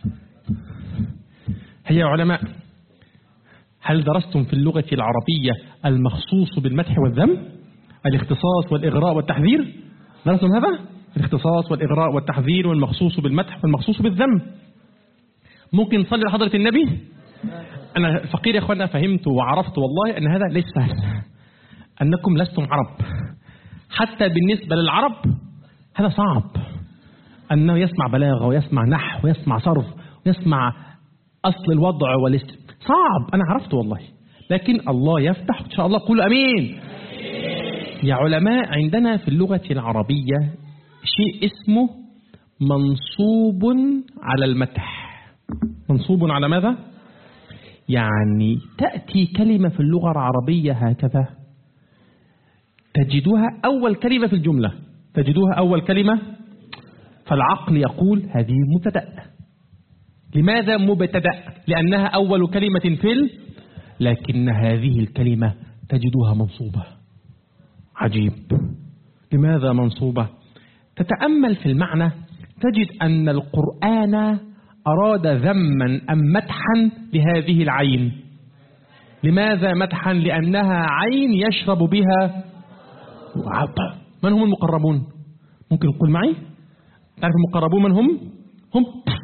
هيا علماء، هل درستم في اللغة العربية المخصوص بالمدح والذم؟ الاختصاص والإغراء والتحذير؟ درستم هذا؟ الاختصاص والإغراء والتحذير والمخصوص بالمدح والمخصوص بالذم. ممكن نصلي لحضرة النبي؟ أنا فقير يا أخوانا، فهمت وعرفت والله أن هذا ليس سهل، أنكم لستم عرب. حتى بالنسبة للعرب هذا صعب، أنه يسمع بلاغة ويسمع نحو ويسمع صرف ويسمع أصل الوضع صعب. أنا عرفت والله، لكن الله يفتح إن شاء الله. قولوا أمين. يا علماء، عندنا في اللغة العربية شيء اسمه منصوب على المدح. منصوب على ماذا؟ يعني تأتي كلمة في اللغة العربية هكذا، تجدها أول كلمة في الجملة، تجدوها أول كلمة، فالعقل يقول هذه مبتدأ، لماذا مبتدأ؟ لأنها أول كلمة لكن هذه الكلمة تجدها منصوبة. عجيب، لماذا منصوبة؟ تتأمل في المعنى تجد أن القرآن أراد ذما أم مدحا لهذه العين. لماذا مدحا؟ لأنها عين يشرب بها. من هم المقربون؟ ممكن تقول معي؟ تعرف المقربون من هم؟ هم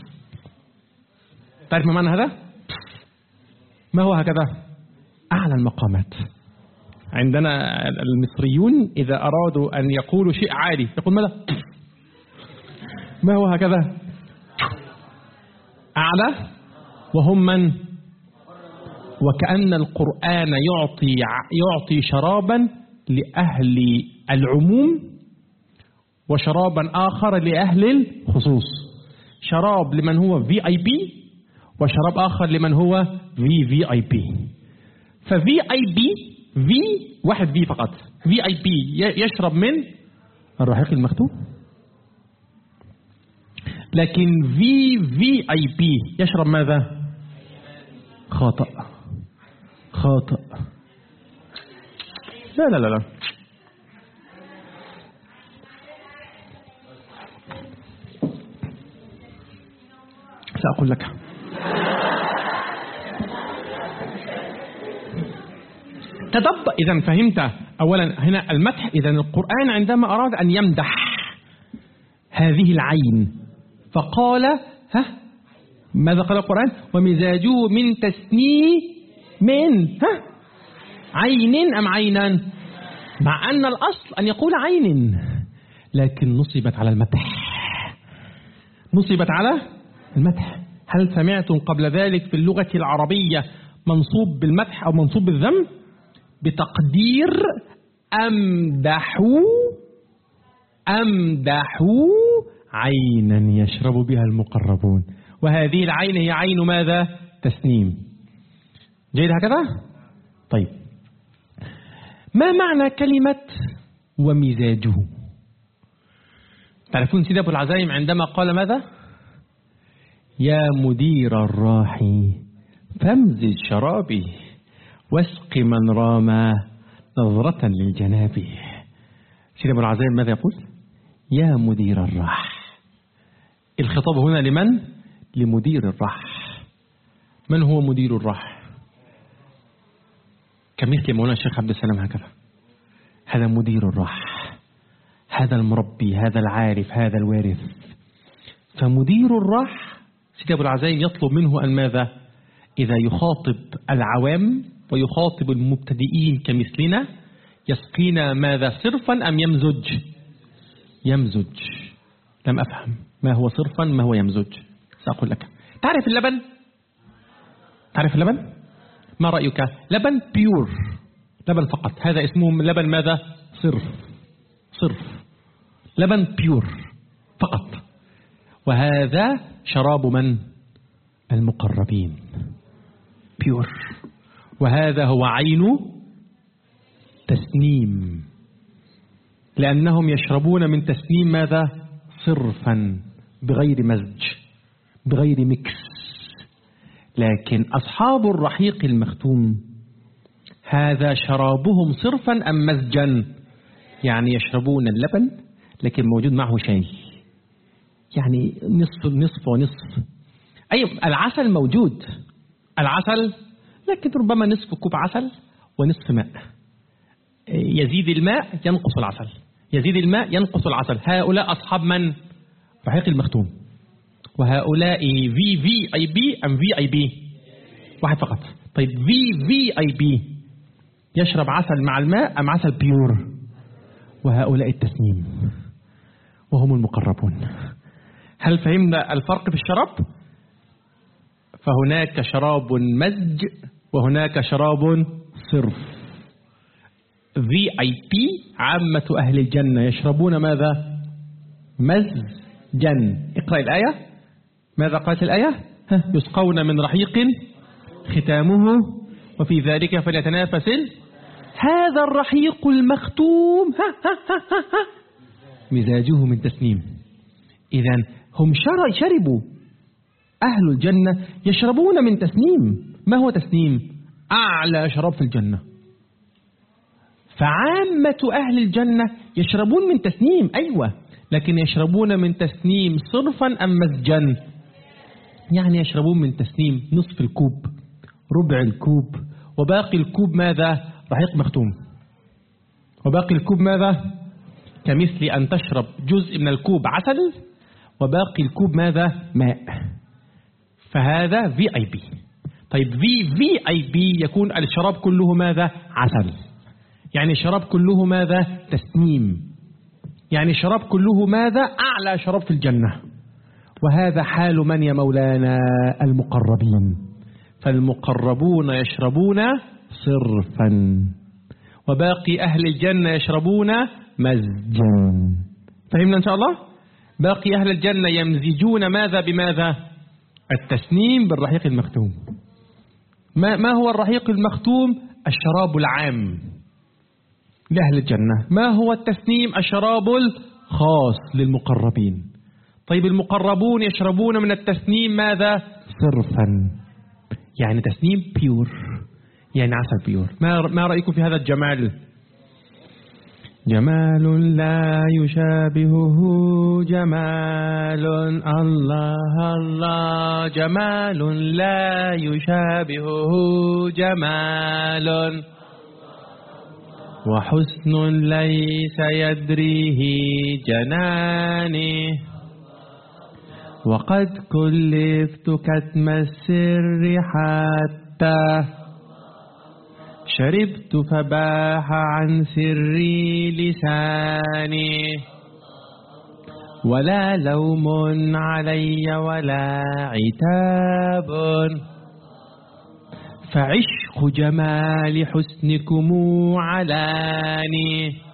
تعرف ما معنى هذا؟ ما هو هكذا؟ أعلى المقامات. عندنا المصريون إذا أرادوا أن يقولوا شيء عالي يقول ماذا؟ ما هو هكذا؟ أعلى. وهم من؟ وكأن القرآن يعطي شرابا لأهل العموم وشرابا آخر لأهل الخصوص. شراب لمن هو VIP وشراب آخر لمن هو VVIP. فVIP واحد في فقط، VIP يشرب من الرحيق المختوم، لكن VVIP يشرب ماذا؟ خاطئ. لا سأقول لك. تدبر إذا فهمت. أولا هنا المدح. إذا القرآن عندما أراد أن يمدح هذه العين فقال ماذا قال القرآن؟ ومزاجه من تسنيم عين أم عينا؟ مع أن الأصل أن يقول عين، لكن نصبت على المدح. هل سمعتم قبل ذلك في اللغة العربية منصوب بالمدح أو منصوب بالذم؟ بتقدير أمدحوا عينا يشرب بها المقربون، وهذه العين هي عين ماذا؟ تسنيم. جيد هكذا؟ طيب، ما معنى كلمة ومزاجه؟ تعرفون سيدي أبو العزايم عندما قال ماذا؟ يا مدير الراحي فامزج شرابي واسق من رام نظرة للجناب. سيدي أبو العزايم ماذا يقول؟ يا مدير الراح. الخطاب هنا لمن؟ لمدير الراح. من هو مدير الراح؟ كمثل مولانا الشيخ عبد السلام هكذا. هذا مدير الراح، هذا المربي، هذا العارف، هذا الوارث. فمدير الراح سيدي أبو العزايم يطلب منه أن ماذا؟ إذا يخاطب العوام ويخاطب المبتدئين كمثلنا يسقينا ماذا؟ صرفا أم يمزج؟ لم أفهم ما هو صرفا ما هو يمزج. سأقول لك. تعرف اللبن؟ ما رأيك؟ لبن بيور، لبن فقط، هذا اسمه لبن ماذا؟ صرف، لبن بيور فقط. وهذا شراب من؟ المقربين، بيور. وهذا هو عين تسنيم، لأنهم يشربون من تسنيم ماذا؟ صرفا، بغير مزج، بغير ميكس. لكن أصحاب الرحيق المختوم هذا شرابهم صرفا أم مزجا؟ يعني يشربون اللبن لكن موجود معه شاي، يعني نصف ونصف. أي العسل موجود، العسل، لكن ربما نصف كوب عسل ونصف ماء. يزيد الماء ينقص العسل، يزيد الماء ينقص العسل. هؤلاء أصحاب من؟ رحيق المختوم. وهؤلاء VVIP أم VIP؟ واحد فقط. طيب VVIP يشرب عسل مع الماء أم عسل بيور؟ وهؤلاء التسنيم وهم المقربون. هل فهمنا الفرق في الشراب؟ فهناك شراب مزج وهناك شراب صرف. VIP عامة أهل الجنة يشربون ماذا؟ مزجا. اقرأ الآية. ماذا قالت الآية؟ يسقون من رحيق ختامه وفي ذلك فليتنافس. هذا الرحيق المختوم مزاجه من تسنيم. إذن هم شربوا أهل الجنة يشربون من تسنيم. ما هو تسنيم؟ أعلى شراب في الجنة. فعامة أهل الجنة يشربون من تسنيم، أيوة، لكن يشربون من تسنيم صرفا أم مزجا؟ يعني يشربون من تسنيم نصف الكوب، ربع الكوب، وباقي الكوب ماذا؟ رحيق مختوم. وباقي الكوب ماذا؟ كمثل أن تشرب جزء من الكوب عسل وباقي الكوب ماذا؟ ماء. فهذا VIP. طيب VIP يكون الشراب كله ماذا؟ عسل. يعني الشراب كله ماذا؟ تسنيم. يعني الشراب كله ماذا؟ أعلى شراب في الجنة. وهذا حال من يا مولانا؟ المقربين. فالمقربون يشربون صرفا، وباقي أهل الجنة يشربون مزجا. فهمنا إن شاء الله؟ باقي أهل الجنة يمزجون ماذا بماذا؟ التسنيم بالرحيق المختوم. ما هو الرحيق المختوم؟ الشراب العام لأهل الجنة. ما هو التسنيم؟ الشراب الخاص للمقربين. طيب المقربون يشربون من التسنيم ماذا؟ صرفا، يعني تسنيم بيور، يعني عسل بيور. ما رأيكم في هذا الجمال؟ جمال لا يشابهه جمال، الله الله، جمال لا يشابهه جمال، وحسن ليس يدريه جناني، وقد كلفت كتم السر حتى شربت فباح عن سري لساني، ولا لوم علي ولا عتاب، فعشق جمال حسنكم علاني،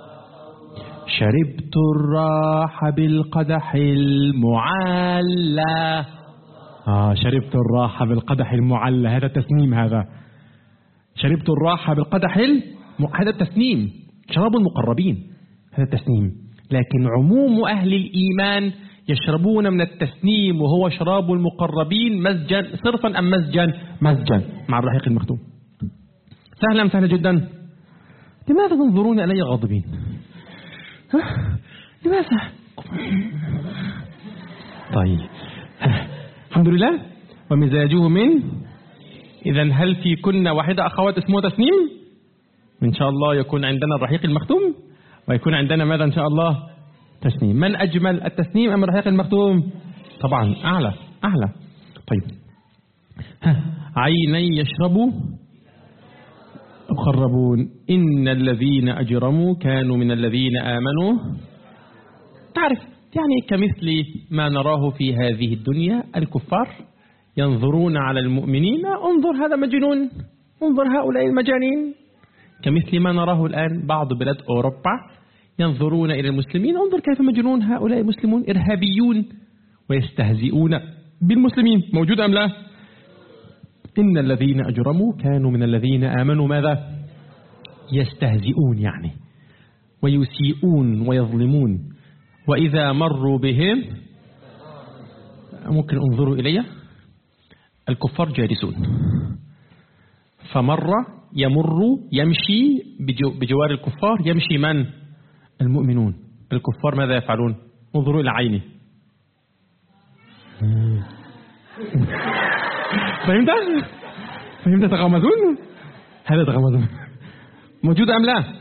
شربت الراح بالقدح المعلى. شربت الراح بالقدح المعلى، هذا تسنيم. هذا شربت الراحة بالقدح هذا التسنيم، شراب المقربين، هذا التسنيم. لكن عموم أهل الإيمان يشربون من التسنيم وهو شراب المقربين مزجا صرفا أم مزجا؟ مزجا مع الرحيق المختوم. سهلا سهلا جدا. لماذا تنظرون إلي غاضبين؟ لماذا؟ طيب الحمد لله. ومزاجه من، إذا هل في كنا واحدة أخوات اسمه تسنيم؟ إن شاء الله يكون عندنا الرحيق المختوم ويكون عندنا ماذا إن شاء الله؟ تسنيم. من أجمل التسنيم أم الرحيق المختوم؟ طبعا أعلى أعلى. طيب عيني يشرب مقربون، إن الذين أجرموا كانوا من الذين آمنوا. تعرف يعني كمثل ما نراه في هذه الدنيا، الكفار ينظرون على المؤمنين، انظر هذا مجنون، انظر هؤلاء المجانين. كمثل ما نراه الآن بعض بلاد أوروبا ينظرون إلى المسلمين، انظر كيف مجنون هؤلاء المسلمون، إرهابيون، ويستهزئون بالمسلمين. موجود أم لا؟ إن الذين أجرموا كانوا من الذين آمنوا ماذا؟ يستهزئون يعني، ويسيئون ويظلمون. وإذا مروا بهم، ممكن انظروا إلي، الكفار جالسون، فمر يمر يمشي بجوار الكفار، يمشي من؟ المؤمنون. الكفار ماذا يفعلون؟ انظروا إلى عيني. فهمت؟ تغمزون؟ هذا تغمزون. موجود أم لا؟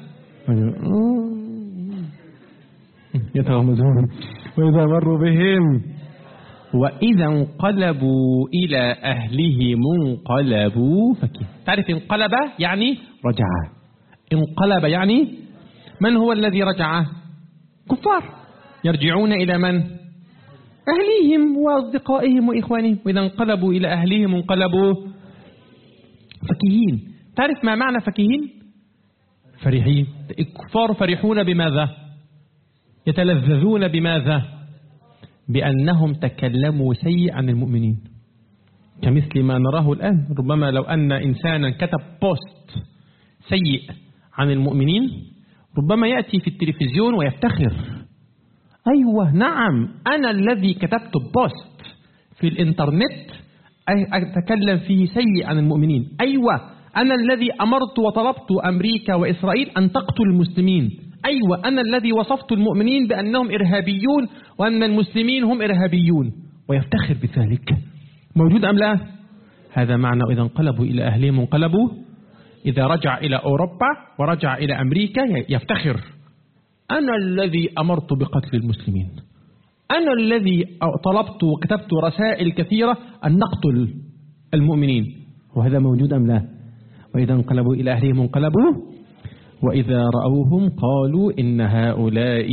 يتغمزون. وإذا مروا بهم، وإذا انقلبوا إلى أهلهم انقلبوا فكهين. تعرف انقلب يعني رجع، انقلب يعني من هو الذي رجع؟ كفار يرجعون إلى من؟ أهليهم وأصدقائهم وإخوانهم. وإذا انقلبوا إلى أهلهم انقلبوا فكهين. تعرف ما معنى فكهين؟ فرحين. الكفار فرحون بماذا؟ يتلذذون بماذا؟ بأنهم تكلموا سيء عن المؤمنين، كمثل ما نراه الآن. ربما لو أن إنسانا كتب بوست سيء عن المؤمنين، ربما يأتي في التلفزيون ويفتخر، أيوة نعم أنا الذي كتبت بوست في الإنترنت أتكلم فيه سيء عن المؤمنين. أيوة، أنا الذي أمرت وطلبت أمريكا وإسرائيل أن تقتل المسلمين. أيوة، أنا الذي وصفت المؤمنين بأنهم إرهابيون وأن المسلمين هم إرهابيون، ويفتخر بذلك. موجود أم لا؟ هذا معنى إذا انقلبوا إلى أهلهم انقلبوا، إذا رجع إلى أوروبا ورجع إلى أمريكا يفتخر، أنا الذي أمرت بقتل المسلمين، أنا الذي طلبت وكتبت رسائل كثيرة أن نقتل المؤمنين. وهذا موجود أم لا؟ وإذا انقلبوا إلى أهلهم انقلبوا، وإذا رأوهم قالوا إن هؤلاء.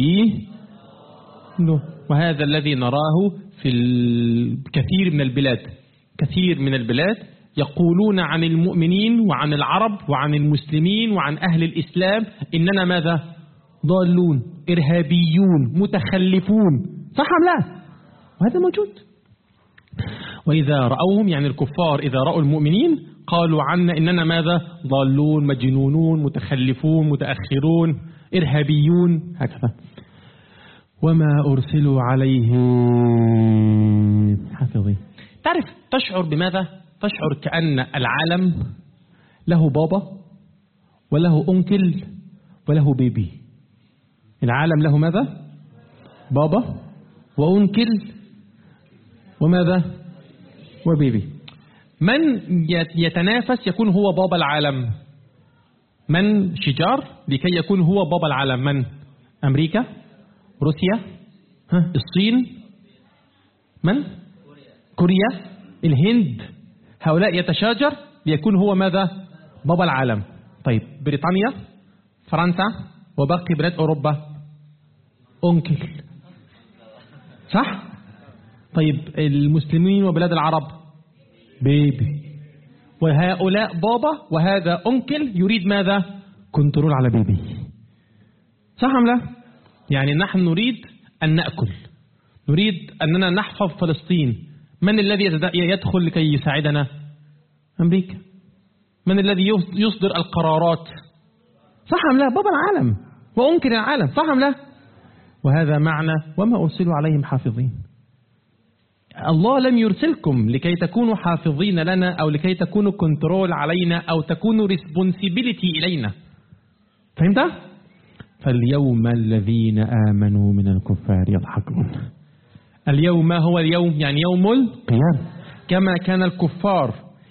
وهذا الذي نراه في الكثير من البلاد. كثير من البلاد يقولون عن المؤمنين وعن العرب وعن المسلمين وعن أهل الإسلام إننا ماذا؟ ضالون، إرهابيون، متخلفون. صح أم لا؟ وهذا موجود. وإذا رأوهم يعني الكفار إذا رأوا المؤمنين قالوا عنا إننا ماذا؟ ضالون، مجنونون، متخلفون، متأخرون، إرهابيون، هكذا. وما أرسلوا عليهم حافظين. تعرف تشعر بماذا؟ تشعر كأن العالم له بابا وله أنكل وله بيبي. العالم له ماذا؟ بابا وأنكل وماذا؟ وبيبي. من يتنافس يكون هو بابا العالم؟ من شجار لكي يكون هو بابا العالم؟ من؟ أمريكا؟ روسيا؟ الصين؟ من؟ كوريا؟ الهند؟ هؤلاء يتشاجر ليكون هو ماذا؟ بابا العالم. طيب بريطانيا، فرنسا وباقي بلاد أوروبا أنكل، صح؟ طيب المسلمين وبلاد العرب بيبي. وهؤلاء بابا وهذا أنكل يريد ماذا؟ كنترول على بيبي. صح أم لا؟ يعني نحن نريد أن نأكل، نريد أننا نحفظ فلسطين. من الذي يدخل لكي يساعدنا؟ أمريكا. من الذي يصدر القرارات؟ صح أم لا؟ بابا العالم وأنكر العالم. صح أم لا؟ وهذا معنى وما أرسلوا عليهم حافظين. الله لم يرسلكم لكي تكونوا حافظين لنا أو لكي تكونوا كنترول علينا أو تكونوا ريسبونسيبيليتي إلينا. فهمت؟ فاليوم الذين آمنوا من الكفار يضحكون. اليوم ما هو اليوم؟ يعني يوم القيامة. كما كان الكفار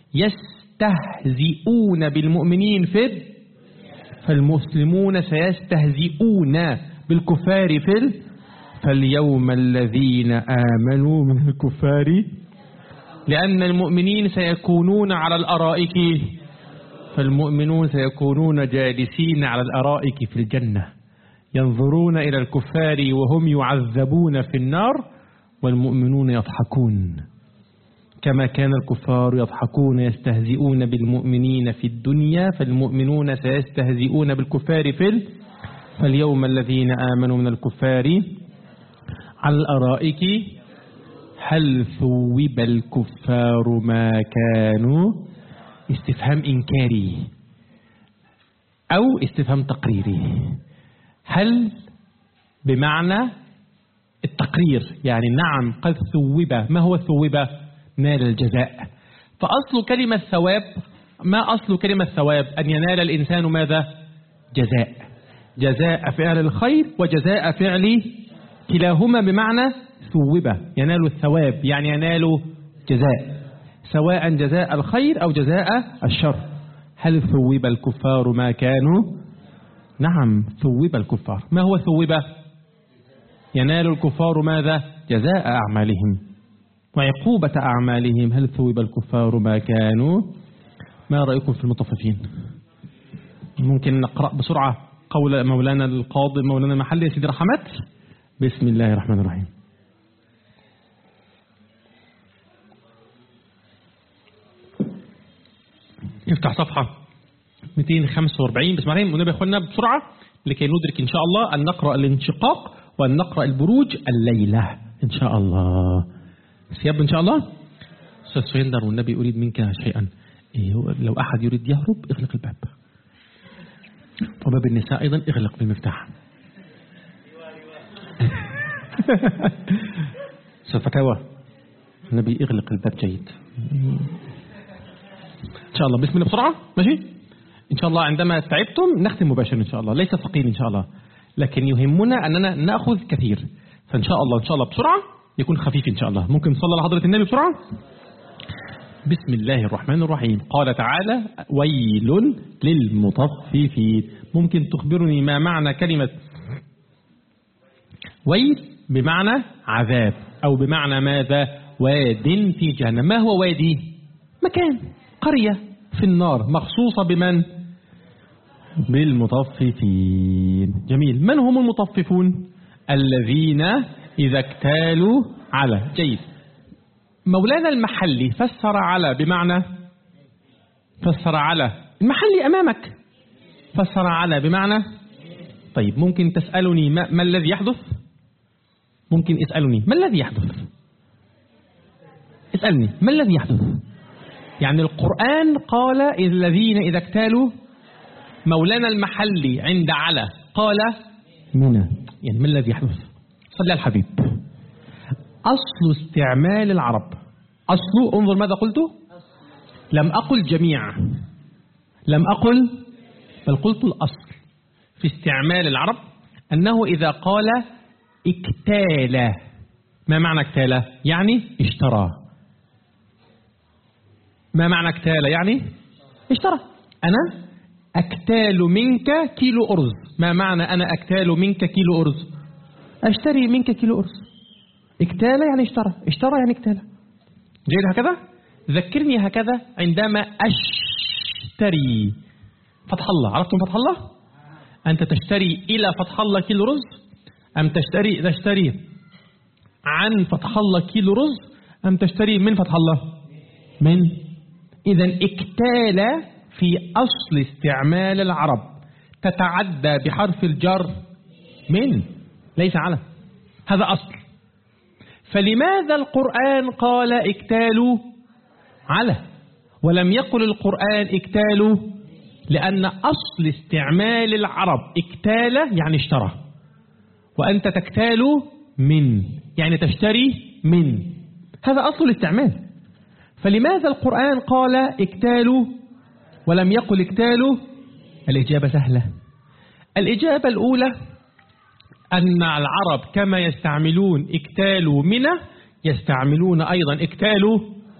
يستهزئون بالمؤمنين فالمسلمون سيستهزئون بالكفار فاليوم الذين آمنوا من الكفار، لأن المؤمنين سيكونون على الأرائك، فالمؤمنون سيكونون جالسين على الأرائك في الجنة ينظرون إلى الكفار وهم يعذبون في النار، والمؤمنون يضحكون. كما كان الكفار يضحكون يستهزئون بالمؤمنين في الدنيا، فالمؤمنون سيستهزئون بالكفار فاليوم الذين آمنوا من الكفار على الأرائك هل ثوب الكفار ما كانوا؟ استفهام إنكاري أو استفهام تقريري. هل بمعنى التقرير، يعني نعم قد ثوب. ما هو ثوب؟ نال الجزاء. فأصل كلمة ثواب، ما أصل كلمة ثواب؟ أن ينال الإنسان ماذا؟ جزاء. جزاء فعل الخير وجزاء فعل، كلاهما بمعنى ثوب، ينال الثواب يعني ينال جزاء، سواء جزاء الخير أو جزاء الشر. هل ثوب الكفار ما كانوا؟ نعم ثوب الكفار. ما هو ثوب؟ ينال الكفار ماذا؟ جزاء أعمالهم وعقوبة أعمالهم. هل ثوب الكفار ما كانوا؟ ما رأيكم في المطففين؟ ممكن نقرأ بسرعة قول مولانا القاضي مولانا المحلي سيدي رحمت. بسم الله الرحمن الرحيم. افتح صفحة 245. بسم الله الرحمن الرحيم. ونبي أخونا بسرعة لكي ندرك إن شاء الله أن نقرأ الانشقاق وأن نقرأ البروج الليلة إن شاء الله. سياب إن شاء الله. أستاذ سويندر والنبي أريد منك شيئا. لو أحد يريد يهرب اغلق الباب، وباب النساء أيضا اغلق بالمفتاح. فتاوى النبي اغلق الباب جيد. إن شاء الله بسم الله بسرعة. ماشي إن شاء الله عندما تعبتم نختم مباشرة إن شاء الله، ليس ثقيل إن شاء الله، لكن يهمنا أننا نأخذ كثير، فإن شاء الله بسرعة يكون خفيف إن شاء الله. ممكن نصلي على حضرة النبي بسرعة. بسم الله الرحمن الرحيم. قال تعالى ويل للمطففين. ممكن تخبرني ما معنى كلمة ويل؟ بمعنى عذاب أو بمعنى ماذا؟ واد في جهنم. ما هو وادي؟ مكان، قرية في النار مخصوصة بمن؟ بالمطففين. جميل. من هم المطففون؟ الذين إذا اكتالوا على. جيد. مولانا المحلي فسر على بمعنى، فسر على المحلي أمامك فسر على بمعنى. طيب ممكن تسألني ما الذي يحدث؟ ممكن اسألني ما الذي يحدث؟ اسألني ما الذي يحدث؟ يعني القرآن قال الذين إذا اكتالوا، مولانا المحلي عند على قال منى. يعني ما الذي يحدث؟ صلى على الحبيب. أصل استعمال العرب، أصله، انظر ماذا قلت، لم أقل جميع، لم أقل، بل قلت الأصل في استعمال العرب أنه إذا قال اكتال. ما معنى اكتال؟ يعني اشترى. ما معنى اكتال؟ يعني اشترى. أنا أكتال منك كيلو أرز. ما معنى أنا أكتال منك كيلو أرز؟ أشتري منك كيلو أرز. اكتال يعني اشترى، اشترى يعني اكتال. جيد هكذا؟ ذكرني هكذا عندما أشتري فتح الله. عرفتم فتح الله؟ أنت تشتري إلى فتح الله كيلو رز أم تشتري عن فتح الله كيلو رز أم تشتري من فتح الله؟ من. إذن اكتال في أصل استعمال العرب تتعدى بحرف الجر من، ليس على. هذا أصل. فلماذا القرآن قال اكتالوا على ولم يقل القرآن اكتالوا؟ لأن أصل استعمال العرب اكتال يعني اشترى، وأنت تكتال من يعني تشتري من. هذا أصل الاستعمال. فلماذا القرآن قال اكتالوا ولم يقل اكتالوا؟ الإجابة سهلة. الإجابة الأولى أن العرب كما يستعملون اكتالوا منى يستعملون أيضا اكتالوا،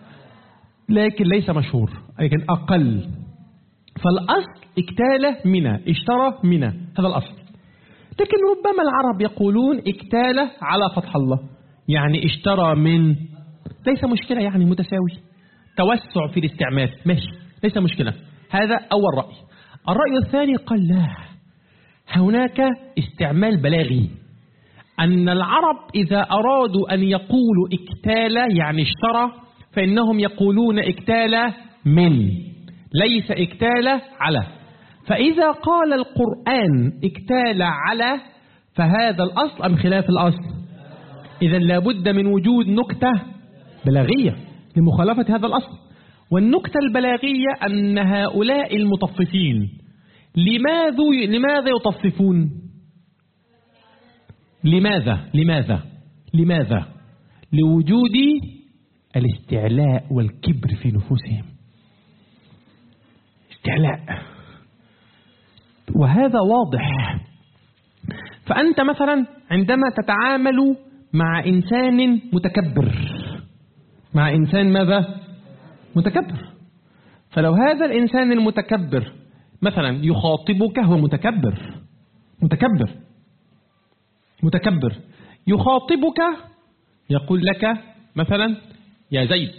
لكن ليس مشهور، لكن أقل. فالأصل اكتال منى، اشترى منى، هذا الأصل. لكن ربما العرب يقولون اكتال على فتح الله يعني اشترى من، ليس مشكلة، يعني متساوي، توسع في الاستعمال، ماشي، ليس مشكلة. هذا أول رأي. الرأي الثاني قال لا، هناك استعمال بلاغي، أن العرب إذا أرادوا أن يقولوا اكتال يعني اشترى فإنهم يقولون اكتال من، ليس اكتال على. فإذا قال القرآن اكتال على فهذا الأصل أم خلاف الأصل؟ إذن لابد من وجود نكتة بلاغية لمخالفة هذا الأصل. والنكتة البلاغية أن هؤلاء المطففين لماذا يطففون؟ لماذا؟ لوجود الاستعلاء والكبر في نفوسهم. استعلاء، وهذا واضح. فأنت مثلا عندما تتعامل مع إنسان متكبر، مع إنسان ماذا؟ متكبر. فلو هذا الإنسان المتكبر مثلا يخاطبك، هو متكبر يخاطبك، يقول لك مثلا يا زيد،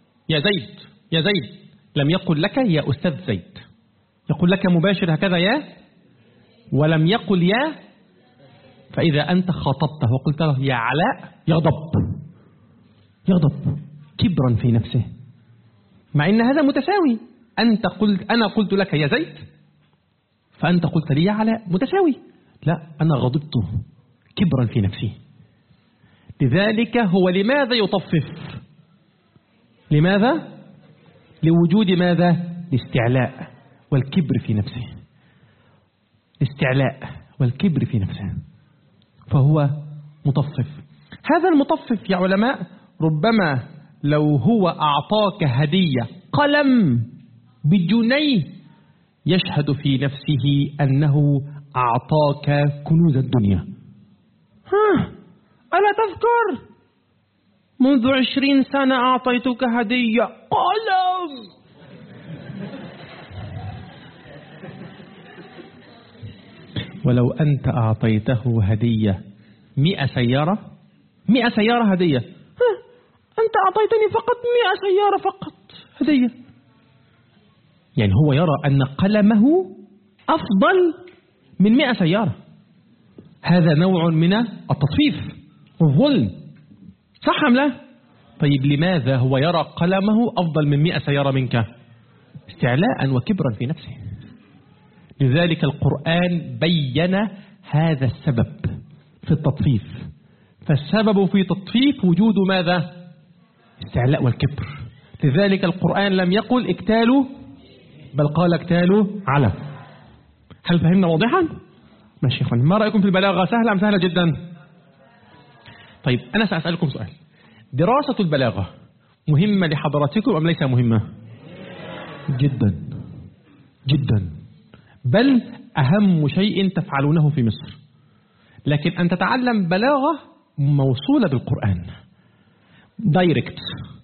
لم يقل لك يا أستاذ زيد، يقول لك مباشر هكذا يا، ولم يقل يا. فإذا أنت خاطبته وقلت له يا علاء يغضب كبرا في نفسه، مع أن هذا متساوي. أنا قلت لك يا زيد فأنت قلت لي يا علاء، متساوي. لا، أنا غضبت كبرا في نفسي. لذلك هو لماذا يطفف؟ لماذا؟ لوجود ماذا؟ الاستعلاء والكبر في نفسه. الاستعلاء والكبر في نفسه، فهو مطفف. هذا المطفف يا علماء ربما لو هو أعطاك هدية قلم بجنيه يشهد في نفسه أنه أعطاك كنوز الدنيا. ألا تذكر منذ 20 سنة أعطيتك هدية قلم؟ ولو أنت أعطيته هدية 100 سيارة، 100 سيارة هدية، أنت أعطيتني فقط 100 سيارة فقط هدية. يعني هو يرى أن قلمه أفضل من 100 سيارة. هذا نوع من التطفيف والظلم، صح أم لا؟ طيب لماذا هو يرى قلمه أفضل من 100 سيارة منك؟ استعلاء وكبرا في نفسه. لذلك القرآن بين هذا السبب في التطفيف. فالسبب في تطفيف وجود ماذا؟ استعلاء والكبر. لذلك القرآن لم يقل اكتالوا، بل قال اكتالوا على. هل فهمنا واضحا؟ ماشي يا اخوان، ما رأيكم في البلاغة؟ سهلة أم سهلة جدا؟ طيب أنا سأسألكم سؤال. دراسة البلاغة مهمة لحضراتكم أم ليس مهمة؟ جدا جدا، بل أهم شيء تفعلونه في مصر. لكن أن تتعلم بلاغة موصولة بالقرآن دايركت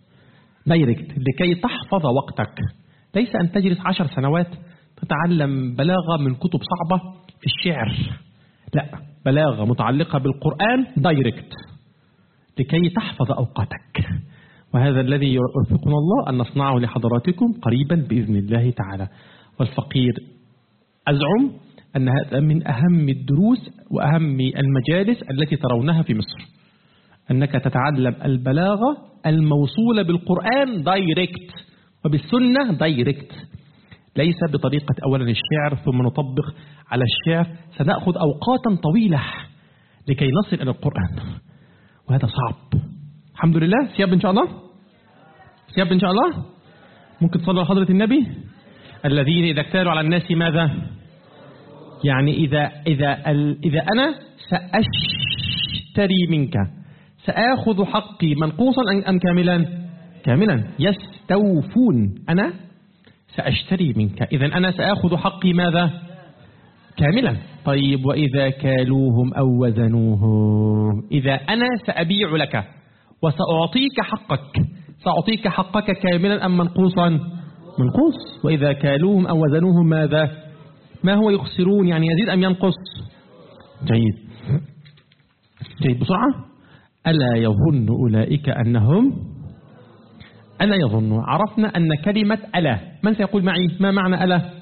لكي تحفظ وقتك، ليس أن تجلس 10 سنوات تتعلم بلاغة من كتب صعبة في الشعر، لا، بلاغة متعلقة بالقرآن دايركت لكي تحفظ أوقاتك. وهذا الذي يرفقنا الله أن نصنعه لحضراتكم قريبا بإذن الله تعالى. والفقير أزعم أن هذا من أهم الدروس وأهم المجالس التي ترونها في مصر، أنك تتعلم البلاغة الموصولة بالقرآن دايركت وبالسنة دايركت، ليس بطريقة أولا الشعر ثم نطبق على الشعر. سنأخذ أوقاتا طويلة لكي نصل إلى القرآن، وهذا صعب. الحمد لله. سياب إن شاء الله، سياب إن شاء الله. ممكن تصلوا على حضرة النبي. الذين إذا اكتالوا على الناس ماذا؟ يعني إذا أنا سأشتري منك، سآخذ حقي منقوصا أم كاملا؟ كاملا. يستوفون، أنا سأشتري منك، إذا أنا سآخذ حقي ماذا؟ كاملا. طيب وإذا كالوهم أو وزنوهم، إذا أنا سأبيع لك وسأعطيك حقك، سأعطيك حقك كاملا أم منقوصا؟ منقوص. وإذا كالوهم أو وزنوهم ماذا؟ ما هو يخسرون؟ يعني يزيد أم ينقص؟ جيد بسرعة. ألا يظن أولئك أنهم، ألا يظن. عرفنا أن كلمة ألا، من سيقول معي ما معنى ألا؟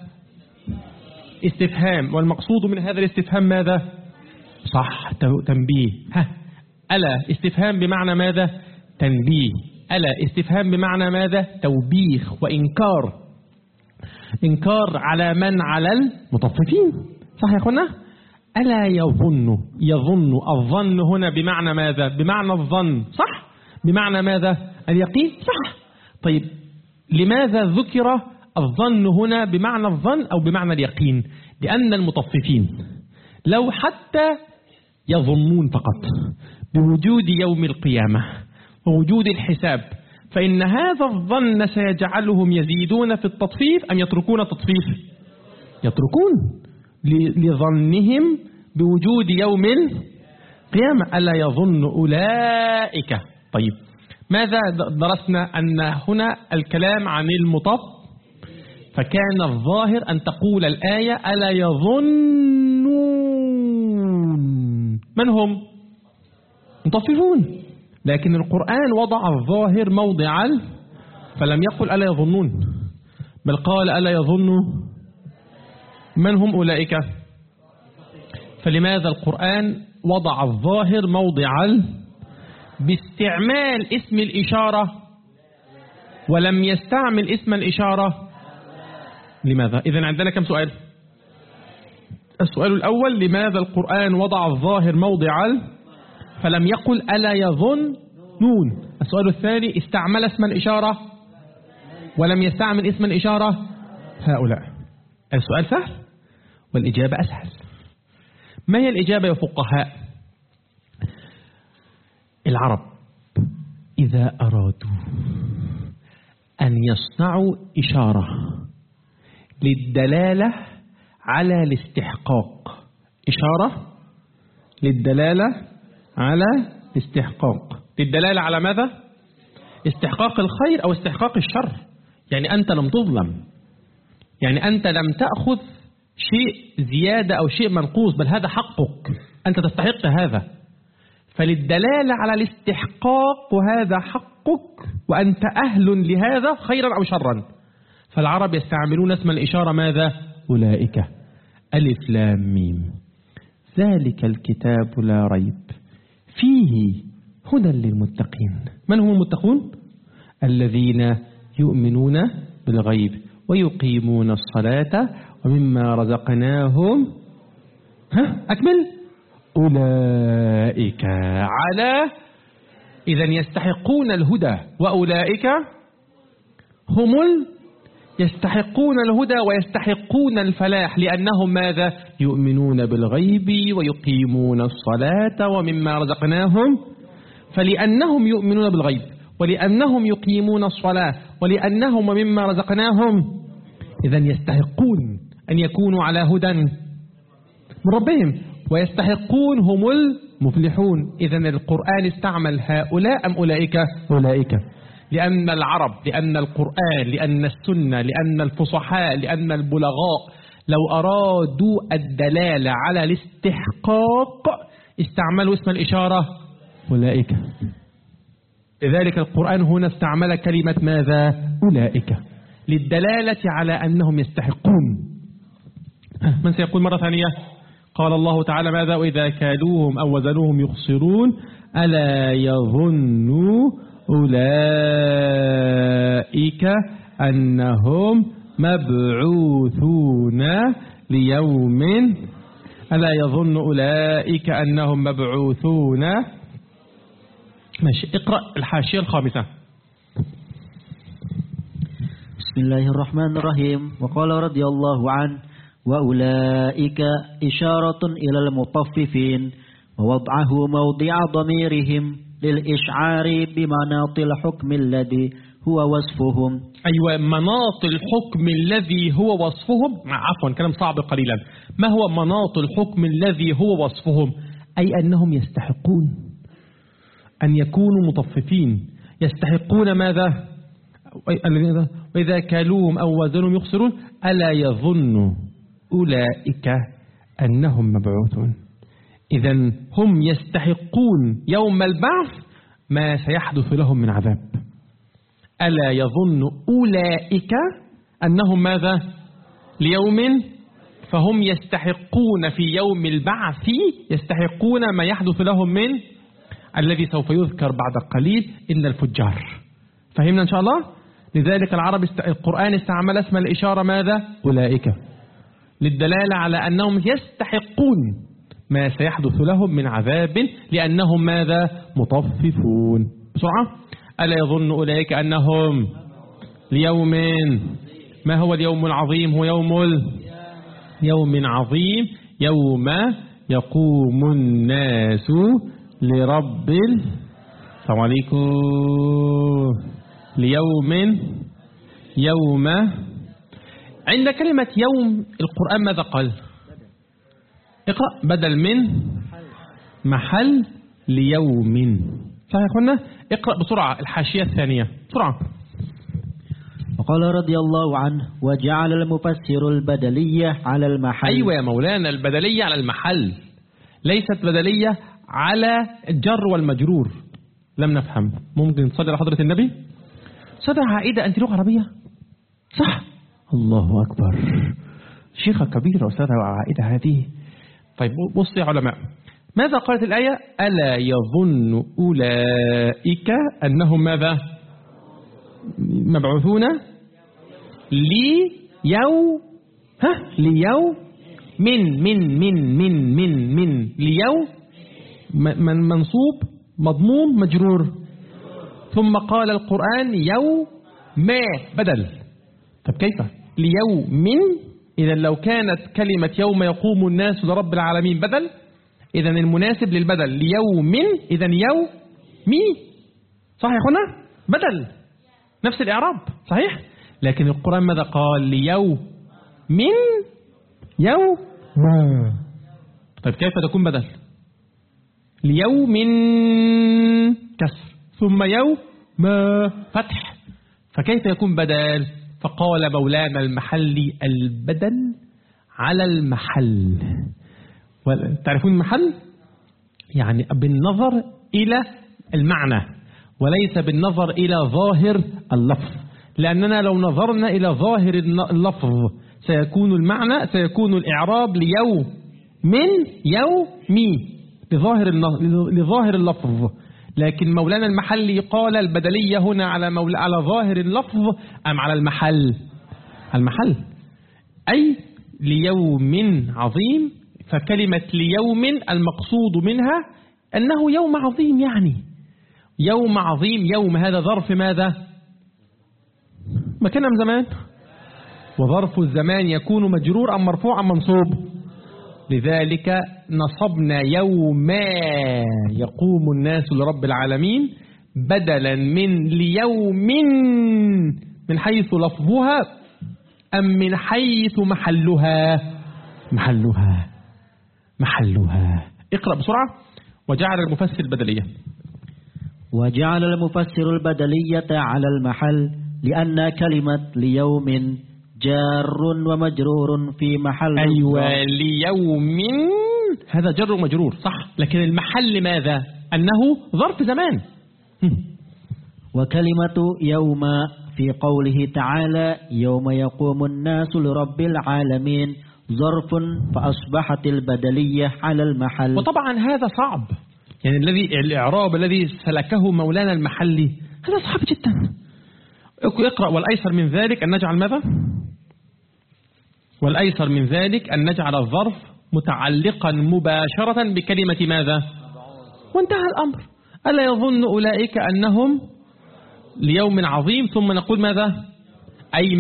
استفهام، والمقصود من هذا الاستفهام ماذا؟ صح، تنبيه. ألا استفهام بمعنى ماذا؟ تنبيه. ألا استفهام بمعنى ماذا؟ توبيخ وإنكار. إنكار على من؟ على المطففين، صح يا أخوانا؟ ألا يظن الظن هنا بمعنى ماذا؟ بمعنى الظن، صح؟ بمعنى ماذا؟ اليقين، صح؟ طيب لماذا ذكر الظن هنا بمعنى الظن أو بمعنى اليقين؟ لأن المطففين لو حتى يظنون فقط بوجود يوم القيامة ووجود الحساب، فإن هذا الظن سيجعلهم يزيدون في التطفيف أم يتركون التطفيف؟ يتركون لظنهم بوجود يوم القيامة. ألا يظن أولئك. طيب ماذا درسنا؟ أن هنا الكلام عن المطف، فكان الظاهر أن تقول الآية ألا يظنون. من هم؟ مطففون. لكن القرآن وضع الظاهر موضع فلم يقل ألا يظنون، بل قال ألا يظن. من هم أولئك؟ فلماذا القرآن وضع الظاهر موضع باستعمال اسم الإشارة ولم يستعمل اسم الإشارة؟ لماذا؟ إذن عندنا كم سؤال؟ السؤال الأول، لماذا القرآن وضع الظاهر موضع فلم يقل ألا يظنون؟ السؤال الثاني، استعمل اسم الإشارة ولم يستعمل اسم الإشارة؟ هؤلاء. السؤال سهل والإجابة أسهل. ما هي الإجابة يا فقهاء؟ العرب إذا أرادوا يصنعوا إشارة للدلالة على الاستحقاق، إشارة للدلالة على الاستحقاق. للدلالة على ماذا؟ استحقاق الخير أو استحقاق الشر. يعني أنت لم تظلم، يعني أنت لم تأخذ شيء زيادة أو شيء منقوص، بل هذا حقك، أنت تستحق هذا. فللدلالة على الاستحقاق وهذا حقك وأنت أهل لهذا خيرا أو شرا. فالعرب يستعملون اسم الإشارة ماذا؟ أولئك. ألف لام ميم، ذلك الكتاب لا ريب فيه هدى للمتقين. من هم المتقون؟ الذين يؤمنون بالغيب ويقيمون الصلاة ومما رزقناهم أكمل أولئك على، إذا يستحقون الهدى، وأولئك هم يستحقون الهدى ويستحقون الفلاح، لأنهم ماذا؟ يؤمنون بالغيب ويقيمون الصلاة ومما رزقناهم. فلأنهم يؤمنون بالغيب ولأنهم يقيمون الصلاة ولأنهم مما رزقناهم، إذن يستحقون أن يكونوا على هدى من ربهم، ويستحقون هم المفلحون. إذن القرآن استعمل هؤلاء أم أولئك؟ أولئك. لأن العرب، لأن القرآن، لأن السنة، لأن الفصحاء، لأن البلغاء لو أرادوا الدلالة على الاستحقاق استعملوا اسم الإشارة أولئك. لذلك القرآن هنا استعمل كلمة ماذا؟ أولئك، للدلالة على أنهم يستحقون. من سيقول مرة ثانية؟ قال الله تعالى ماذا؟ وإذا كالوهم أو وزنوهم يخسرون ألا يظن أولئك أنهم مبعوثون ليوم، ألا يظن أولئك أنهم مبعوثون. ماشي، اقرأ الحاشية الخامسة. بسم الله الرحمن الرحيم. وقال رضي الله عنه وأولئك إشارة إلى المطففين ووضعه موضع ضميرهم للإشعار بمناط الحكم الذي هو وصفهم. أيوة، مناط الحكم الذي هو وصفهم. عفوا كلام صعب قليلا. ما هو مناط الحكم الذي هو وصفهم؟ أي أنهم يستحقون أن يكونوا مطففين، يستحقون ماذا؟ وإذا كالوهم أو وزنهم يخسرون ألا يظن أولئك أنهم مبعوثون. إذن هم يستحقون يوم البعث ما سيحدث لهم من عذاب. ألا يظن أولئك أنهم ماذا؟ ليوم، فهم يستحقون في يوم البعث، يستحقون ما يحدث لهم من الذي سوف يذكر بعد قليل إن الفجار. فهمنا إن شاء الله؟ لذلك القرآن استعمل اسم الإشارة ماذا؟ أولئك، للدلالة على أنهم يستحقون ما سيحدث لهم من عذاب لأنهم ماذا؟ مطففون. بسرعة. ألا يظن أولئك أنهم ليوم، ما هو اليوم العظيم؟ هو يوم عظيم، يوم يقوم الناس لرب السلام عليكم، يوم. عند كلمة يوم القرآن ماذا قال؟ اقرأ. بدل من محل ليوم. صحيح يا أخوانا؟ اقرأ بسرعة الحاشية الثانية بسرعة. وقال رضي الله عنه وجعل المفسر البدلية على المحل. أيوة يا مولانا، البدلية على المحل، ليست بدلية على الجر والمجرور. لم نفهم. ممكن نصلي على حضرة النبي؟ صدى عائدة، أنت لغة عربية صح؟ الله أكبر، شيخة كبيرة أستاذة عائدة هذه. طيب بص يا علماء، ماذا قالت الآية؟ ألا يظن أولئك أنهم ماذا؟ مبعوثون ليوم من ليوم، منصوب مضموم مجرور. ثم قال القرآن يوم ما بدل. طب كيف ليوم؟ إذا لو كانت كلمة يوم يقوم الناس لرب العالمين بدل، إذا المناسب للبدل ليوم، إذا يومي. صح يا أخوانا؟ بدل. نفس الإعراب صحيح، لكن القرآن ماذا قال؟ ليوم من يوم. طيب كيف تكون بدل؟ ليوم كسر ثم يوم فتح، فكيف يكون بدل؟ فقال مولانا المحلي البدل على المحل. تعرفون المحل؟ يعني بالنظر إلى المعنى وليس بالنظر إلى ظاهر اللفظ، لأننا لو نظرنا إلى ظاهر اللفظ سيكون المعنى، سيكون الإعراب ليوم من يومي لظاهر اللفظ، لكن مولانا المحلي قال البدلية هنا على ظاهر اللفظ أم على المحل؟ المحل، أي ليوم عظيم. فكلمة ليوم المقصود منها أنه يوم عظيم، يعني يوم عظيم. يوم هذا ظرف ماذا؟ مكان أم زمان؟ وظرف الزمان يكون مجرور أم مرفوع أم منصوب؟ لذلك نصبنا يوم يقوم الناس لرب العالمين بدلا من ليوم من حيث لفظها أم من حيث محلها؟ محلها. اقرأ بسرعة. وجعل المفسر البدلية. وجعل المفسر البدلية على المحل لأن كلمة ليوم جار ومجرور في محل. أيوة، ليوم هذا جر ومجرور صح، لكن المحل ماذا؟ أنه ظرف زمان. وكلمة يوم في قوله تعالى يوم يقوم الناس لرب العالمين ظرف فأصبحت البدلية على المحل. وطبعا هذا صعب، يعني الإعراب الذي سلكه مولانا المحلي هذا صعب جدا. اقرأ. والأيسر من ذلك أن نجعل ماذا؟ والأيسر من ذلك أن نجعل الظرف متعلقا مباشرة بكلمة ماذا؟ وانتهى الأمر. ألا يظن أولئك أنهم ليوم عظيم ثم نقول ماذا؟ أي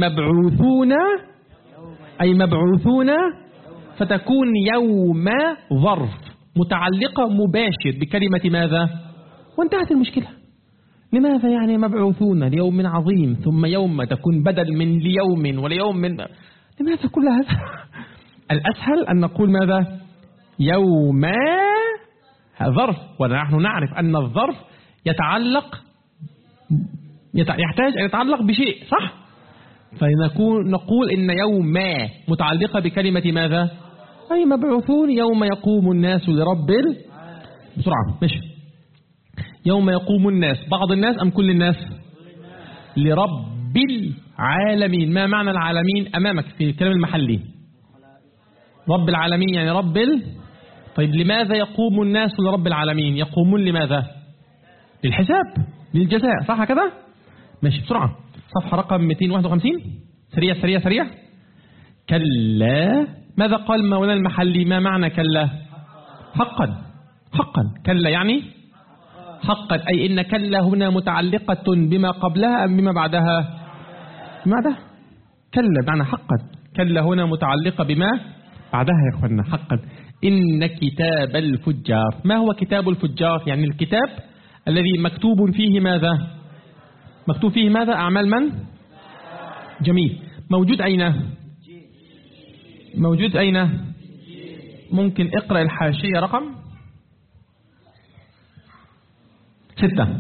مبعوثون فتكون يوم ظرف متعلقة مباشر بكلمة ماذا؟ وانتهت المشكلة. لماذا يعني مبعوثون ليوم عظيم ثم يوم تكون بدل من ليوم وليوم من؟ لماذا كل هذا؟ الأسهل أن نقول ماذا؟ يوم ظرف، ونحن نعرف أن الظرف يحتاج أن يتعلق بشيء صح؟ فنقول إن يوم متعلقة بكلمة ماذا؟ أي مبعوثون يوم يقوم الناس لرب بسرعة ماشي. يوم يقوم الناس، بعض الناس أم كل الناس؟ لرب العالمين. ما معنى العالمين أمامك في الكلام المحلي؟ رب العالمين يعني طيب لماذا يقوم الناس لرب العالمين؟ يقومون لماذا؟ للحساب، للجزاء صح كذا؟ ماشي بسرعة. صفحة رقم 251. سريع. كلا. ماذا قال مولانا المحلي؟ ما معنى كلا؟ حقا. كلا يعني حقا، أي إن كلا هنا متعلقة بما قبلها أم بما بعدها؟ ماذا؟ كلا معنى حقا. كلا هنا متعلقة بما بعدها يا أخوانا. حقا. إن كتاب الفجار. ما هو كتاب الفجار؟ يعني الكتاب الذي مكتوب فيه ماذا؟ مكتوب فيه ماذا؟ أعمال من؟ جميل. موجود أين؟ ممكن اقرأ الحاشية رقم 6.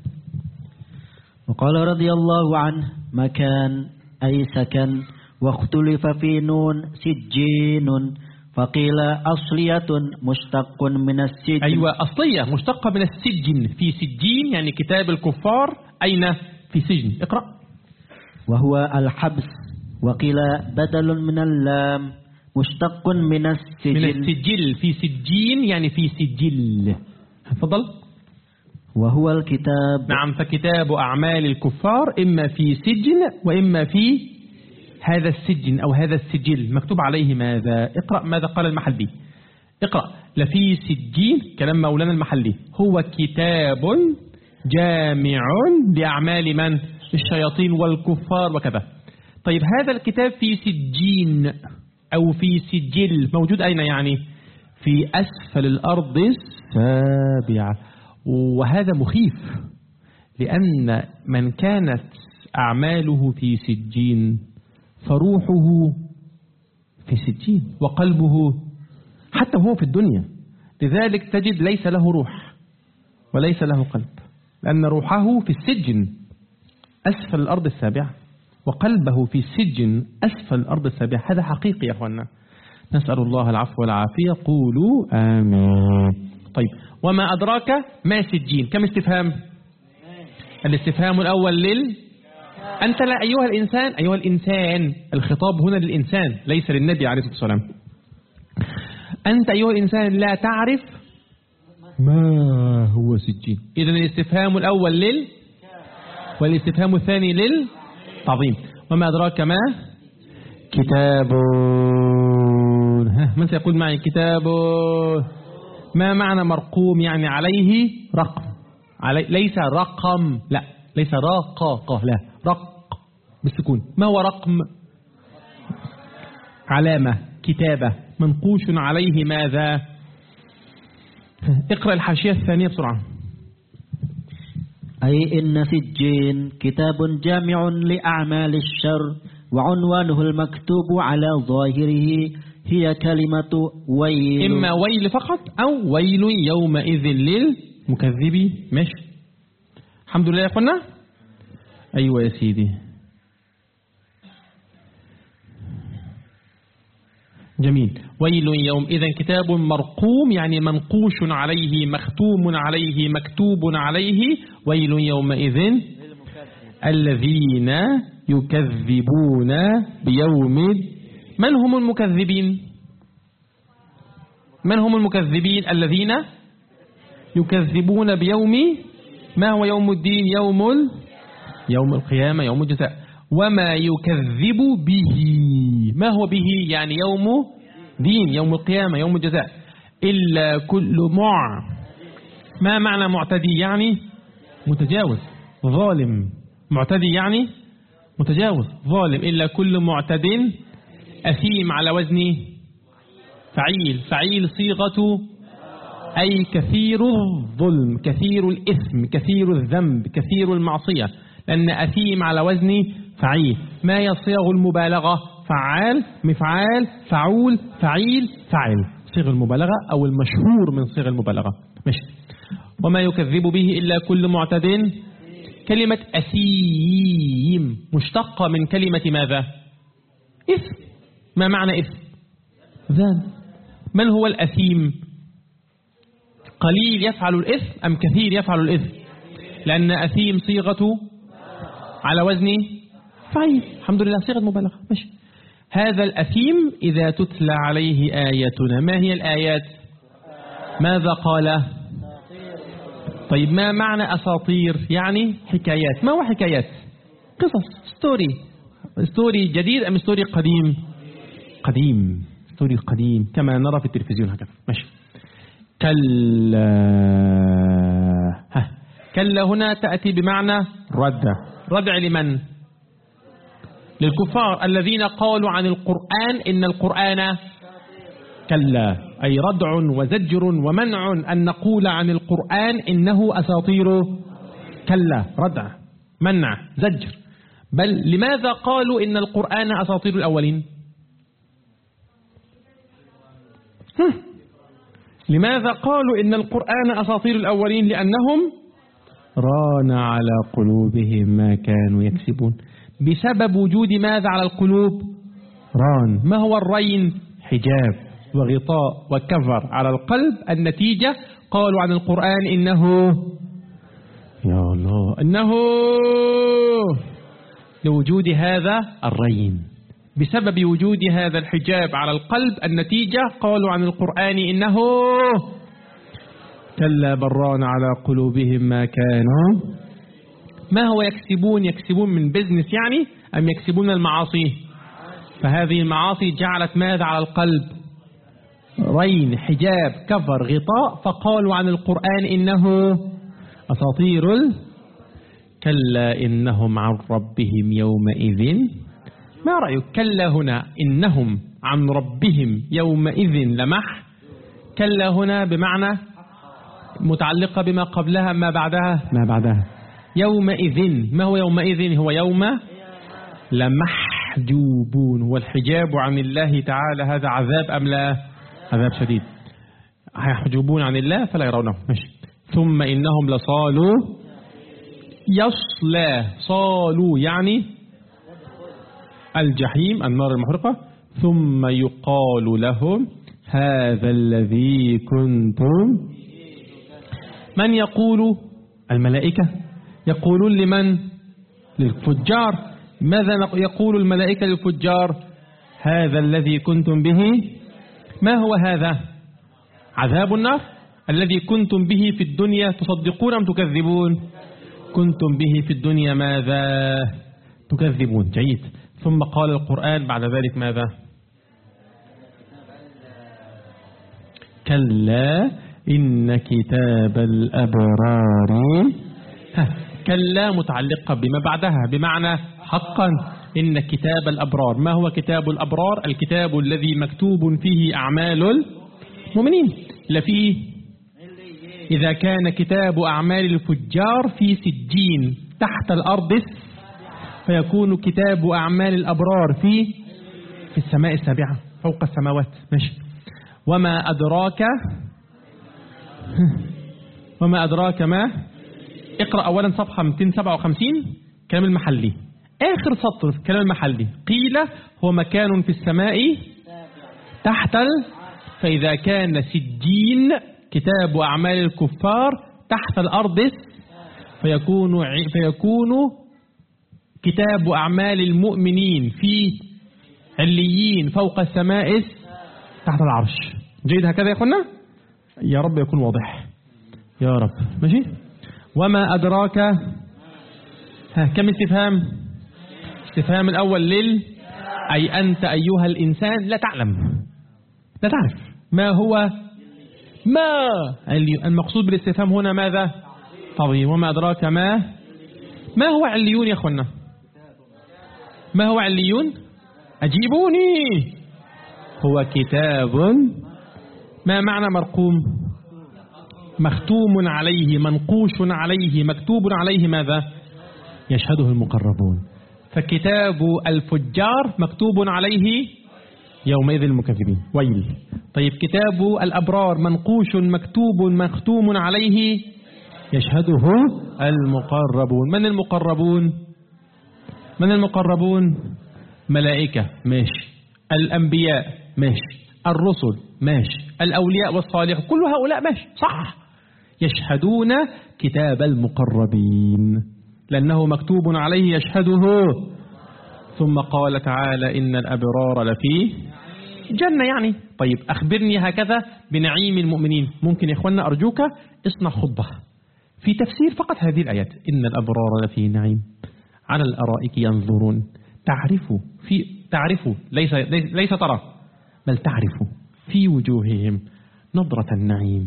وقال رضي الله عنه مكان أي سكن، واختلف في نون سجين، فقيل أصلية مشتق من السجن. أيوة أصلية مشتقة من السجن. في سجين يعني كتاب الكفار. أين؟ في سجن. اقرأ. وهو الحبس. وقيل بدل من اللام مشتق من السجل. من السجل. في سجين يعني في سجل. تفضل. وهو الكتاب. نعم، فكتاب أعمال الكفار إما في سجن وإما في هذا السجن أو هذا السجل مكتوب عليه ماذا؟ اقرأ ماذا قال المحلي. اقرأ. لفي سجين كلام مولانا المحلي هو كتاب جامع لأعمال من؟ الشياطين والكفار وكذا. طيب هذا الكتاب في سجين أو في سجل موجود أين يعني؟ في أسفل الأرض السابعة. وهذا مخيف، لأن من كانت أعماله في سجين فروحه في سجين وقلبه حتى هو في الدنيا. لذلك تجد ليس له روح وليس له قلب، لأن روحه في السجن أسفل الأرض السابعة وقلبه في السجن أسفل الأرض السابعة. هذا حقيقي يا أخوانا، نسأل الله العفو والعافية، قولوا آمين. طيب، وما أدراك ما سجين؟ كم استفهام؟ الاستفهام الأول أنت لا أيها الإنسان، أيها الإنسان، الخطاب هنا للإنسان ليس للنبي عليه الصلاة والسلام. أنت أيها الإنسان لا تعرف ما هو سجين. إذن الاستفهام الأول والاستفهام الثاني للتعظيم. وما أدراك ما كتاب. من سيقول معي كتاب؟ ما معنى مرقوم؟ يعني عليه رقم، ليس رقم، لا ليس رقاقة، لا رق بالسكون. ما هو رقم؟ علامة، كتابة، منقوش عليه ماذا؟ اقرأ الحاشية الثانية بسرعة. أي إن سجين كتاب جامع لأعمال الشر، وعنوانه المكتوب على ظاهره هي كلمة ويل. إما ويل فقط أو ويل يومئذ للمكذبين. ماشي، الحمد لله يا أخوانا. أيوة يا سيدي، جميل. ويل يوم، إذن كتاب مرقوم يعني منقوش عليه، مختوم عليه، مكتوب عليه. ويل يومئذ الذين يكذبون بيوم. من هم المكذبين؟ من هم المكذبين الذين يكذبون بيوم؟ ما هو يوم الدين؟ يوم القيامة، يوم الجزاء. وما يكذب به، ما هو به؟ يعني يوم دين، يوم القيامة، يوم الجزاء. إلا كل ما معنى معتدي؟ يعني متجاوز، ظالم. معتدي يعني متجاوز، ظالم. إلا كل معتد أثيم على وزن فعيل. فعيل صيغة أي كثير الظلم، كثير الإثم، كثير الذنب، كثير المعصية، لأن أثيم على وزن فعيل. ما يصيغ المبالغة؟ فعال، مفعال، فعول، فعيل، فعل، صيغ المبالغة أو المشهور من صيغ المبالغة. ماشي. وما يكذب به إلا كل معتد. كلمة أثيم مشتقة من كلمة ماذا؟ إثم. ما معنى إثم؟ ذنب. من هو الأثيم؟ قليل يفعل الإثم أم كثير يفعل الإثم؟ لأن أثيم صيغة على وزن فعيل. الحمد لله، صيغة مبالغة. ماشي. هذا الأثيم إذا تتلى عليه آياتنا. ما هي الآيات؟ ماذا قال؟ طيب، ما معنى أساطير؟ يعني حكايات. ما هو حكايات؟ قصص، ستوري جديد أم ستوري قديم؟ قديم، ستوري قديم كما نرى في التلفزيون هكذا. ماشي. كلا هنا تأتي بمعنى ردع لمن؟ للكفار الذين قالوا عن القرآن إن القرآن كلا، أي ردع وزجر ومنع أن نقول عن القرآن إنه أساطير. كلا، ردع، منع، زجر. بل لماذا قالوا إن القرآن أساطير الأولين؟ لماذا قالوا إن القرآن أساطير الأولين؟ لأنهم ران على قلوبهم ما كانوا يكسبون. بسبب وجود ماذا على القلوب؟ ران. ما هو الرين؟ حجاب وغطاء وكفر على القلب. النتيجة قالوا عن القرآن إنه، يا الله، إنه لوجود هذا الرين. بسبب وجود هذا الحجاب على القلب النتيجة قالوا عن القرآن إنه كلا بران على قلوبهم ما كانوا. ما هو يكسبون؟ يكسبون من بزنس يعني أم يكسبون المعاصي؟ فهذه المعاصي جعلت ماذا على القلب؟ رين، حجاب، كفر، غطاء. فقالوا عن القرآن إنه أساطير. كلا إنهم عن ربهم يومئذ. ما رأيك؟ كلا هنا إنهم عن ربهم يومئذ لمح. كلا هنا بمعنى متعلقة بما قبلها ما بعدها؟ ما بعدها. يومئذ. ما هو يومئذ؟ هو يوم لمحجوبون. والحجاب عن الله تعالى هذا عذاب أم لا؟ عذاب شديد. يحجبون عن الله فلا يرونه. ماشي. ثم إنهم لصالوا يصلى. صالوا يعني الجحيم، النار المحرقة. ثم يقال لهم هذا الذي كنتم. من يقول؟ الملائكة. يقولون لمن؟ للفجار. ماذا يقول الملائكة للفجار؟ هذا الذي كنتم به. ما هو هذا؟ عذاب النار الذي كنتم به في الدنيا تصدقون أم تكذبون؟ كنتم به في الدنيا ماذا؟ تكذبون. جيد. ثم قال القرآن بعد ذلك ماذا؟ كلا إن كتاب الأبرار. كلا متعلقة بما بعدها بمعنى حقا إن كتاب الأبرار. ما هو كتاب الأبرار؟ الكتاب الذي مكتوب فيه أعمال المؤمنين. لفيه إذا كان كتاب أعمال الفجار في سجين تحت الأرض فيكون كتاب أعمال الأبرار في السماء السابعة فوق السماوات. ماشي. وما أدراك ما. اقرأ أولا صفحة 257 كلام المحلي. آخر سطر في كلام المحلي قيل هو مكان في السماء تحت فإذا كان سجين كتاب أعمال الكفار تحت الأرض فيكون كتاب أعمال المؤمنين في عليين فوق السماء تحت العرش. جيد هكذا يا أخوانا؟ يا رب يكون واضح يا رب. ماشي. وما أدراك. كم استفهام؟ استفهام الأول أي أنت أيها الإنسان لا تعلم، لا تعرف ما هو. ما المقصود بالاستفهام هنا ماذا؟ طيب وما أدراك ما هو عليون يا أخوانا؟ ما هو عليون؟ أجيبوني. هو كتاب. ما معنى مرقوم؟ مختوم عليه، منقوش عليه، مكتوب عليه ماذا؟ يشهده المقربون. فكتاب الفجار مكتوب عليه يومئذ المكذبين. ويل. طيب كتاب الأبرار منقوش مكتوب مختوم عليه يشهده المقربون. من المقربون؟ من المقربون؟ ملائكة. ماشي. الأنبياء. ماشي. الرسل. ماشي. الأولياء والصالح. كل هؤلاء ماشي صح. يشهدون كتاب المقربين لأنه مكتوب عليه يشهده. ثم قال تعالى إن الأبرار لفي جنة يعني. طيب أخبرني هكذا بنعيم المؤمنين. ممكن يا إخوانا أرجوك اصنع خطبة في تفسير فقط هذه الآيات. إن الأبرار لفي نعيم على الأرائك ينظرون. تعرفوا ليس ترى بل تعرفوا في وجوههم نظرة النعيم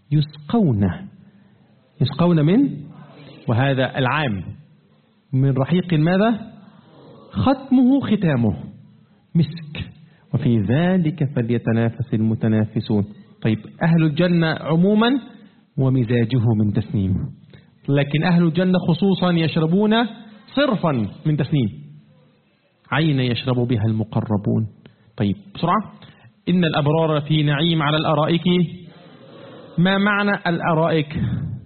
يسقون من. وهذا العام من رحيق ماذا؟ ختمه ختامه مسك وفي ذلك فليتنافس المتنافسون. طيب أهل الجنة عموما ومزاجه من تسنيم، لكن أهل الجنة خصوصا يشربون صرفا من تسنيم عين يشرب بها المقربون. طيب بسرعة. إن الأبرار في نعيم على الأرائك. ما معنى الأرائك؟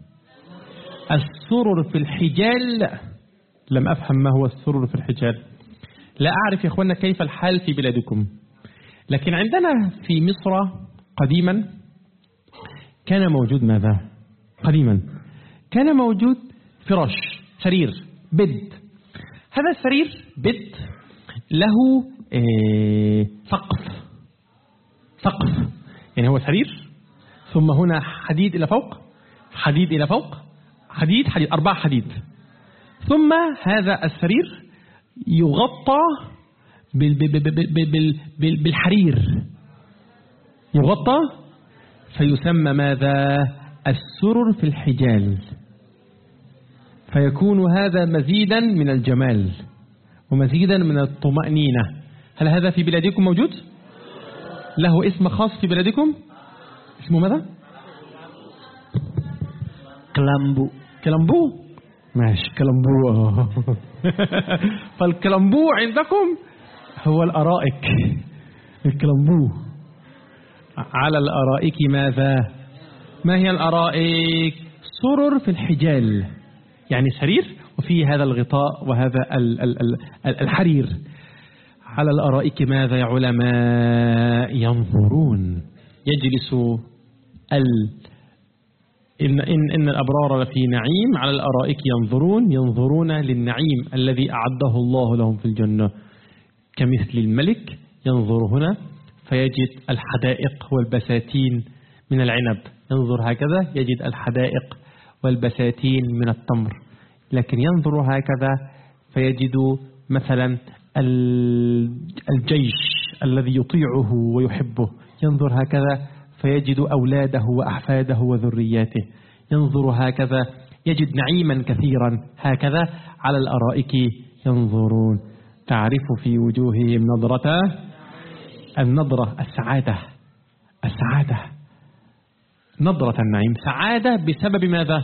السرر في الحجال. لم أفهم ما هو السرر في الحجال. لا أعرف يا أخوانا كيف الحال في بلادكم، لكن عندنا في مصر قديما كان موجود ماذا؟ قديما كان موجود فراش، سرير، بد. هذا السرير بد له سقف يعني هو سرير ثم هنا حديد إلى فوق، حديد إلى فوق، حديد 4 حديد. ثم هذا السرير يغطى بالحرير، يغطى فيسمى ماذا؟ السرر في الحجال. فيكون هذا مزيدا من الجمال ومزيدا من الطمأنينة. هل هذا في بلادكم موجود؟ له اسم خاص في بلادكم؟ اسمه ماذا؟ كلامبو. كلامبو. ماشي كلمبو. فالكلمبو عندكم هو الأرائك. الكلمبو على الأرائك ماذا؟ ما هي الأرائك؟ سرر في الحجال، يعني سرير وفي هذا الغطاء وهذا الحرير. على الأرائك ماذا يا علماء؟ ينظرون. يجلس إن الأبرار لفي نعيم على الأرائك ينظرون للنعيم الذي أعده الله لهم في الجنة، كمثل الملك ينظر هنا فيجد الحدائق والبساتين من العنب، ينظر هكذا يجد الحدائق والبساتين من التمر، لكن ينظر هكذا فيجد مثلا الجيش الذي يطيعه ويحبه، ينظر هكذا فيجد أولاده وأحفاده وذرياته، ينظر هكذا يجد نعيما كثيرا. هكذا على الأرائك ينظرون، تعرف في وجوههم النظرة السعادة، نظرة النعيم، سعادة بسبب ماذا؟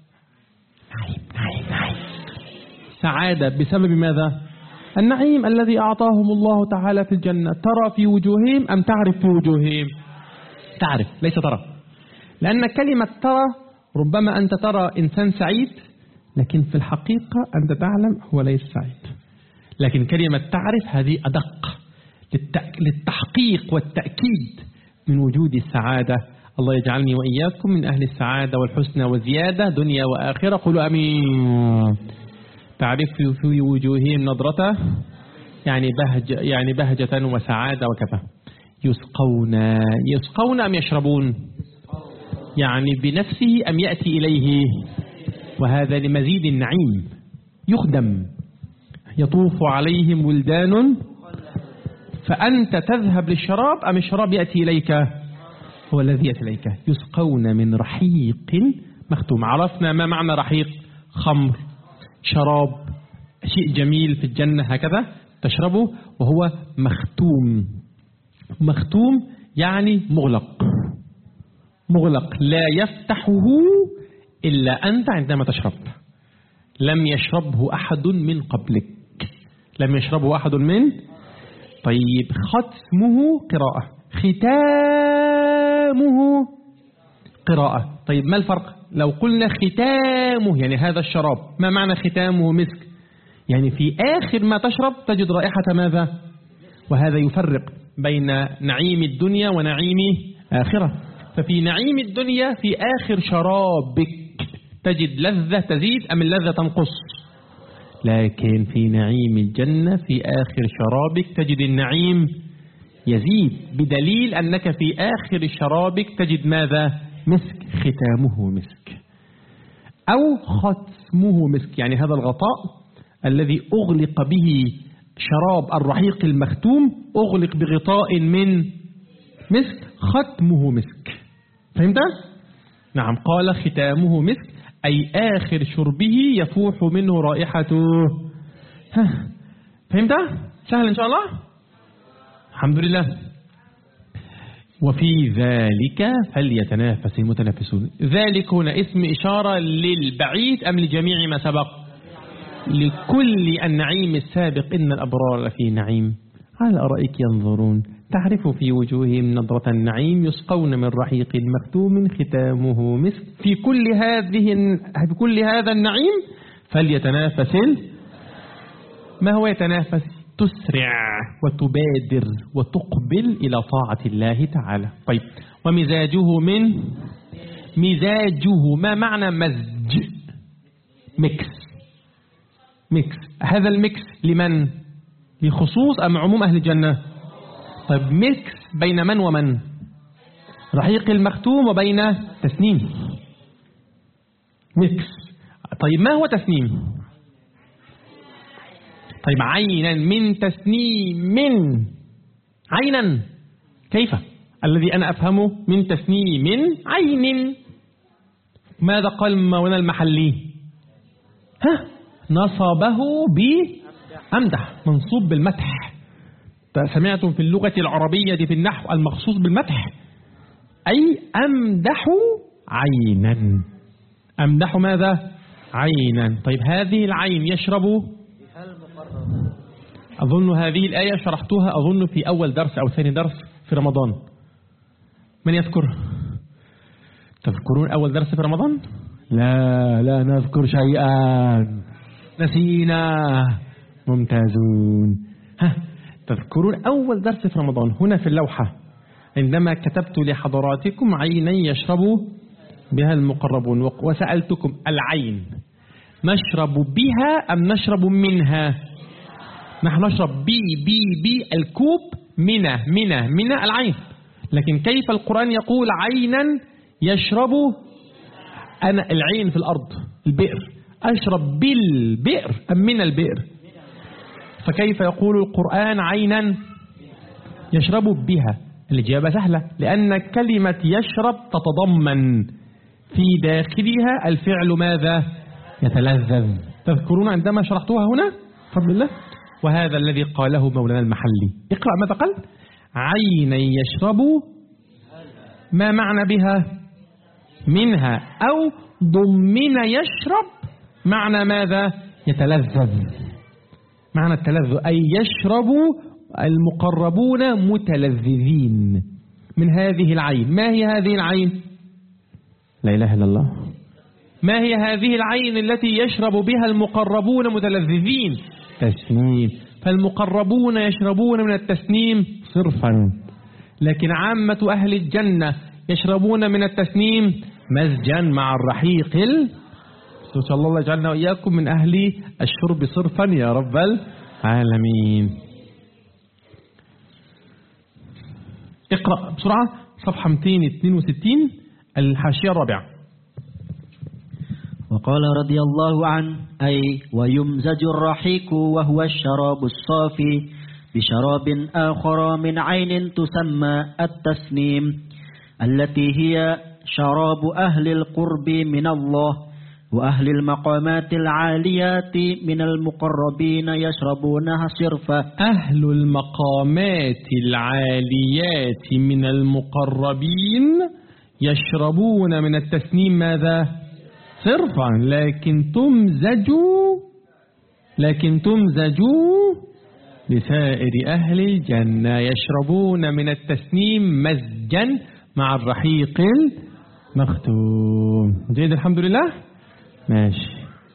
نعيم. سعادة بسبب ماذا؟ النعيم الذي أعطاهم الله تعالى في الجنة. ترى في وجوههم أم تعرف في وجوههم؟ تعرف ليس ترى، لأن كلمة ترى ربما أنت ترى إنسان سعيد لكن في الحقيقة أنت تعلم هو ليس سعيد، لكن كلمة تعرف هذه أدق للتحقيق والتأكيد من وجود السعادة. الله يجعلني وإياكم من أهل السعادة والحسنى وزيادة دنيا وآخرة. قولوا أمين. تعرف في وجوههم نظرة يعني بهجة وسعادة وكذا. يسقون أم يشربون؟ يعني بنفسه أم يأتي إليه؟ وهذا لمزيد النعيم. يخدم، يطوف عليهم ولدان، فأنت تذهب للشراب أم الشراب يأتي إليك؟ هو الذي يأتي إليك. يسقون من رحيق مختوم. عرفنا ما معنى رحيق؟ خمر، شراب، شيء جميل في الجنة هكذا تشربه وهو مختوم يعني مغلق لا يفتحه إلا أنت عندما تشرب. لم يشربه أحد من قبلك، لم يشربه أحد من. طيب ختمه قراءة، ختامه قراءة. طيب ما الفرق؟ لو قلنا ختامه يعني هذا الشراب، ما معنى ختامه؟ مسك، يعني في آخر ما تشرب تجد رائحة ماذا؟ وهذا يفرق بين نعيم الدنيا ونعيم آخرة. ففي نعيم الدنيا في آخر شرابك تجد لذة تزيد أم اللذة تنقص؟ لكن في نعيم الجنة في آخر شرابك تجد النعيم يزيد، بدليل أنك في آخر شرابك تجد ماذا؟ مسك، ختامه مسك أو ختمه مسك، يعني هذا الغطاء الذي أغلق به شراب الرحيق المختوم أغلق بغطاء من مسك، ختمه مسك. فهمت؟ نعم. قال ختامه مسك أي آخر شربه يفوح منه رائحته. فهمت؟ سهل إن شاء الله. الحمد لله. وفي ذلك فليتنافس المتنافسون. ذلك هنا اسم إشارة للبعيد أم لجميع ما سبق؟ لكل النعيم السابق. إن الأبرار في نعيم على الأرائك ينظرون، تعرف في وجوههم نظرة النعيم، يسقون من رحيق مختوم ختامه مسك. في كل هذا النعيم فليتنافس. ما هو يتنافس؟ تسرع وتبادر وتقبل إلى طاعة الله تعالى. طيب ومزاجه مزاجه ما معنى مزج؟ ميكس. هذا الميكس لمن؟ لخصوص أم عموم أهل الجنة؟ طيب ميكس بين من ومن؟ رحيق المختوم وبين تسنيم. ميكس. طيب ما هو تسنيم؟ طيب عينا من تسنيم. عينا كيف؟ الذي أنا أفهمه من تسنيم عين. ماذا قال مولانا المحلي؟ نصبه بأمدح، منصوب بالمدح. سمعتم في اللغة العربية في النحو المخصوص بالمدح أي أمدح عينا. أمدح ماذا؟ عينا. طيب هذه العين يشرب، أظن هذه الآية شرحتها أظن في أول درس أو ثاني درس في رمضان. من يذكر؟ تذكرون أول درس في رمضان؟ لا نذكر شيئا، نسينا. ممتازون. تذكرون أول درس في رمضان هنا في اللوحة عندما كتبت لحضراتكم عينا يشرب بها المقربون، وسألتكم العين نشرب بها أم نشرب منها؟ نحن نشرب بي الكوب، من العين. لكن كيف القرآن يقول عينا يشرب؟ أنا العين في الأرض البئر، أشرب بالبئر أم من البئر؟ فكيف يقول القرآن عينا يشرب بها؟ الإجابة سهلة، لأن كلمة يشرب تتضمن في داخلها الفعل ماذا؟ يتلذذ. تذكرون عندما شرحتوها هنا بفضل الله؟ وهذا الذي قاله مولانا المحلي. اقرأ ماذا قال؟ عينا يشرب، ما معنى بها؟ منها، أو ضمن يشرب معنى ماذا؟ يتلذذ. معنى التلذذ أي يشرب المقربون متلذذين من هذه العين. ما هي هذه العين؟ لا إله إلا الله. ما هي هذه العين التي يشرب بها المقربون متلذذين؟ تسنيم. فالمقربون يشربون من التسنيم صرفا، لكن عامة أهل الجنة يشربون من التسنيم مزجا مع الرحيق. إن شاء الله يجعلنا وإياكم من أهل الشرب صرفا يا رب العالمين. اقرأ بسرعة صفحة 262 الحاشية الرابعة. وقال رضي الله عنه أي ويمزج الرحيق وهو الشراب الصافي بشراب آخر من عين تسمى التسنيم، التي هي شراب أهل القرب من الله، وأهل المقامات العاليات من المقربين يشربونها صرفا. أهل المقامات العاليات من المقربين يشربون من التسنيم ماذا؟ صرفا. لكن تمزجوا بسائر أهل الجنة، يشربون من التسنيم مزجا مع الرحيق المختوم. جيد الحمد لله. ماشي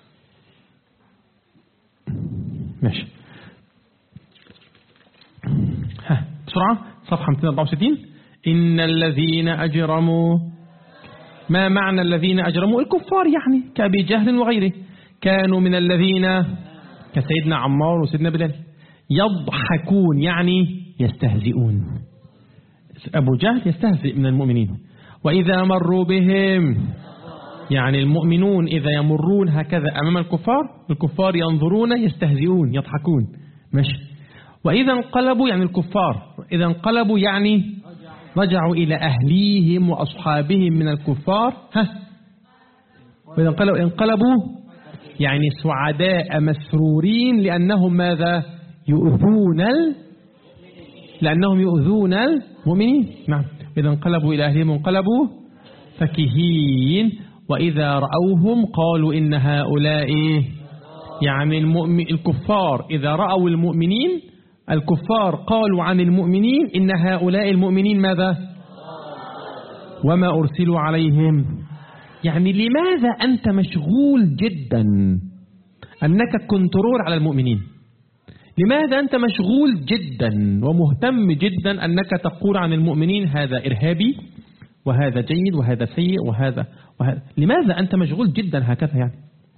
بسرعة صفحة 264. إن الذين أجرموا، ما معنى الذين أجرموا؟ الكفار يعني كأبي جهل وغيره، كانوا من الذين كسيدنا عمار وسيدنا بلال يضحكون يعني يستهزئون. أبو جهل يستهزئ من المؤمنين. وإذا مروا بهم يعني المؤمنون إذا يمرون هكذا أمام الكفار ينظرون يستهزئون يضحكون. ماشي. وإذا انقلبوا يعني الكفار إذا انقلبوا يعني رجعوا إلى أهليهم وأصحابهم من الكفار. وإذا انقلبوا يعني سعداء مسرورين لأنهم ماذا؟ لأنهم يؤذون المؤمنين. نعم. إذا انقلبوا إلى أهلهم انقلبوا فكهين، وإذا رأوهم قالوا إن هؤلاء يعني الكفار إذا رأوا المؤمنين، الكفار قالوا عن المؤمنين إن هؤلاء المؤمنين ماذا؟ وما أرسلوا عليهم. يعني لماذا أنت مشغول جدا أنك كنترول على المؤمنين؟ لماذا أنت مشغول جدا ومهتم جدا أنك تقول عن المؤمنين هذا إرهابي وهذا جيد وهذا سيء وهذا. لماذا أنت مشغول جدا هكذا يعني؟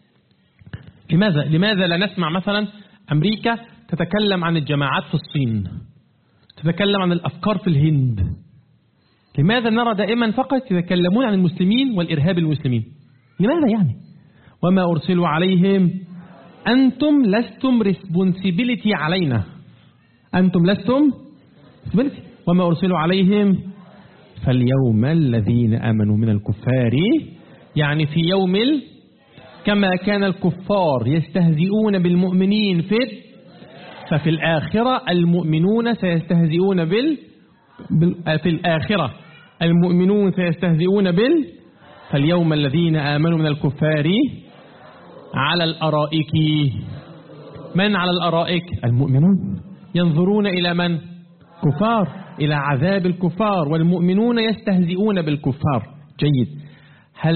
لماذا لا نسمع مثلا أمريكا تتكلم عن الجماعات في الصين، تتكلم عن الأفكار في الهند؟ لماذا نرى دائما فقط يتكلمون عن المسلمين والإرهاب المسلمين؟ لماذا يعني؟ وما أرسلوا عليهم، أنتم لستم responsibility علينا، أنتم لستم responsibility. وما أرسلوا عليهم فاليوم الذين آمنوا من الكفار، يعني في يوم كما كان الكفار يستهزئون بالمؤمنين ففي الآخرة المؤمنون سيستهزئون في الآخرة المؤمنون سيستهزئون فاليوم الذين آمنوا من الكفار على الأرائك. من على الأرائك؟ المؤمنون. ينظرون إلى من؟ كفار، إلى عذاب الكفار، والمؤمنون يستهزئون بالكفار. جيد. هل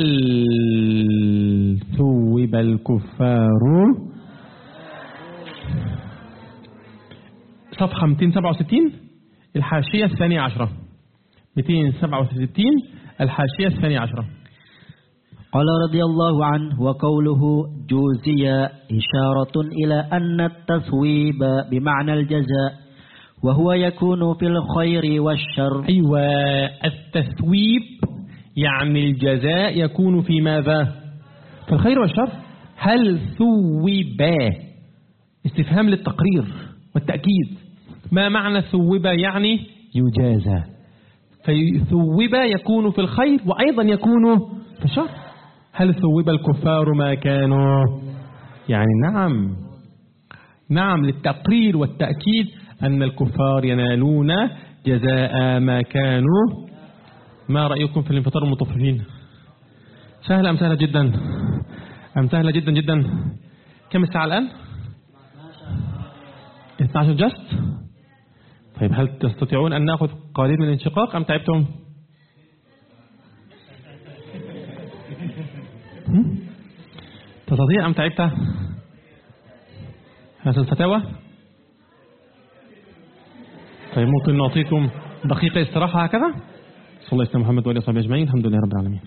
ثوب الكفار؟ صفحة 267 الحاشية الثانية عشرة. 267 الحاشية الثانية عشرة. قال رضي الله عنه: وقوله جوزي إشارة إلى أن التثويب بمعنى الجزاء، وهو يكون في الخير والشر. أيوة، التثويب يعني الجزاء يكون في ماذا؟ في الخير والشر. هل ثوبا؟ استفهام للتقرير والتأكيد. ما معنى ثوب؟ يعني يجازى. فثوب يكون في الخير وأيضا يكون في الشر. هل ثوب الكفار ما كانوا؟ يعني نعم للتقرير والتأكيد أن الكفار ينالون جزاء ما كانوا. ما رأيكم في الانفطار المطففين؟ سهلة أم سهلة جدا؟ أم سهلة جدا جدا؟ كم الساعة الآن؟ 12 جست. طيب هل تستطيعون أن نأخذ قليل من الانشقاق أم تعبتم؟ تستطيع أم تعبت؟ هذا الفتاوى. طيب ممكن نعطيكم دقيقة استراحة هكذا. صلى الله عليه محمد وآله وصحبه أجمعين. الحمد لله رب العالمين.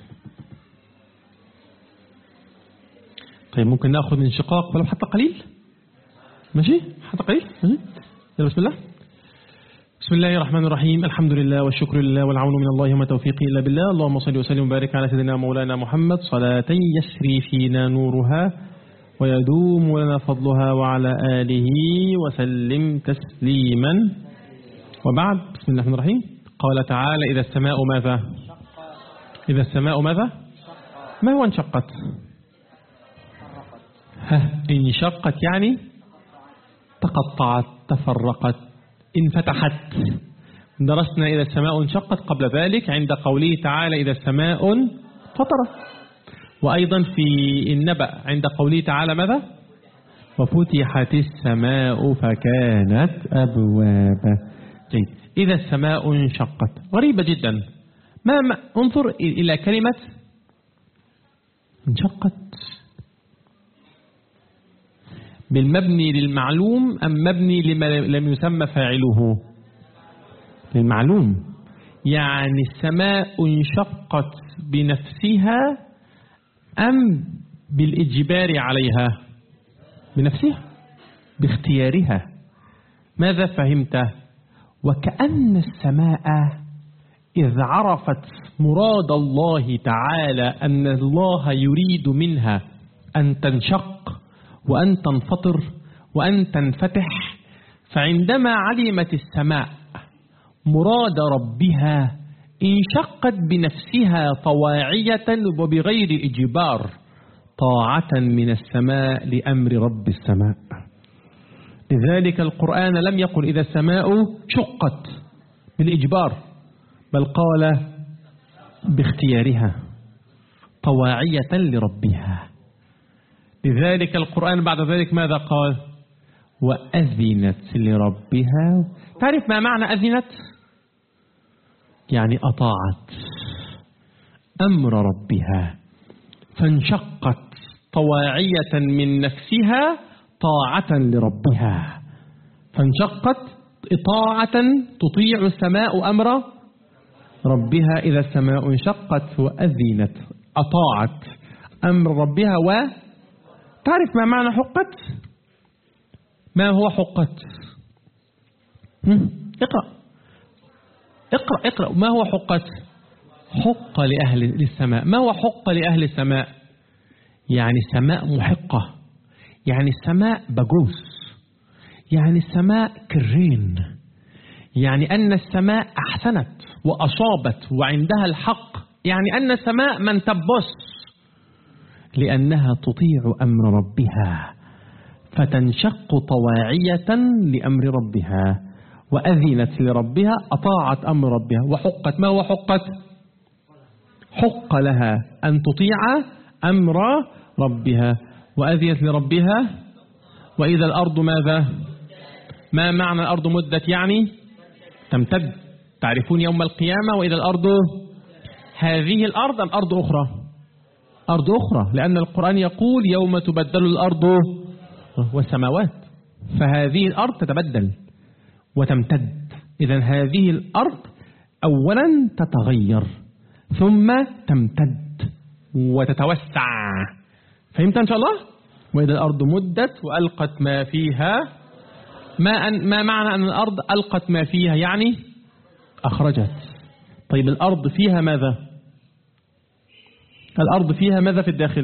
طيب ممكن نأخذ انشقاق ولو حتى قليل. ماشي؟ حتى قليل. ماشي؟ يلا بسم الله. بسم الله الرحمن الرحيم. الحمد لله والشكر لله والعون من الله وما توفيقي إلا بالله. اللهم صل وسلم وبارك على سيدنا مولانا محمد صلاة يسري فينا نورها ويدوم لنا فضلها، وعلى آله وسلم تسليما. وبعد، بسم الله الرحمن الرحيم. قال تعالى: إذا السماء ماذا؟ إذا السماء ماذا؟ ما هو انشقت؟ انشقت يعني تقطعت، تفرقت، انفتحت. درسنا إذا السماء انشقت قبل ذلك عند قوله تعالى: إذا السماء فطرت. وأيضا في النبأ عند قوله تعالى ماذا؟ وفتحت السماء فكانت أبوابا. جيد. إذا السماء انشقت غريبة جدا. انظر إلى كلمة انشقت، بالمبني للمعلوم أم مبني لما لم يسمى فاعله؟ للمعلوم. يعني السماء انشقت بنفسها أم بالإجبار عليها؟ بنفسها، باختيارها. ماذا فهمت؟ وكأن السماء إذ عرفت مراد الله تعالى أن الله يريد منها أن تنشق وأن تنفطر وأن تنفتح، فعندما علمت السماء مراد ربها انشقت بنفسها طواعية وبغير إجبار، طاعة من السماء لأمر رب السماء. لذلك القرآن لم يقل إذا السماء شقت بالإجبار، بل قال باختيارها طواعية لربها. لذلك القرآن بعد ذلك ماذا قال؟ وأذنت لربها. تعرف ما معنى أذنت؟ يعني أطاعت أمر ربها، فانشقت طواعية من نفسها طاعة لربها. فانشقت طاعة تطيع السماء أمر ربها. إذا السماء انشقت وأذنت، أطاعت أمر ربها. وتعرف ما معنى حقت؟ ما هو حقت؟ اقرأ. ما هو حقت؟ حق لأهل السماء. ما هو حق لأهل السماء؟ يعني السماء محقة، يعني السماء بجوس، يعني السماء كرين، يعني أن السماء أحسنت وأصابت وعندها الحق، يعني أن السماء من تبص لأنها تطيع أمر ربها، فتنشق طواعية لأمر ربها. وأذنت لربها، أطاعت أمر ربها. وحقت، ما هو حقت؟ حق لها أن تطيع أمر ربها. وأذيت لربها. وإذا الأرض ماذا؟ ما معنى الأرض مدت؟ يعني تمتد. تعرفون يوم القيامة وإذا الأرض، هذه الأرض أم أرض أخرى؟ أرض أخرى، لأن القرآن يقول يوم تبدل الأرض والسماوات، فهذه الأرض تتبدل وتمتد. إذن هذه الأرض أولا تتغير ثم تمتد وتتوسع. فهمت إن شاء الله؟ وإذا الأرض مدت وألقت ما فيها، ما معنى أن الأرض ألقت ما فيها؟ يعني أخرجت. طيب الأرض فيها ماذا؟ الأرض فيها ماذا في الداخل؟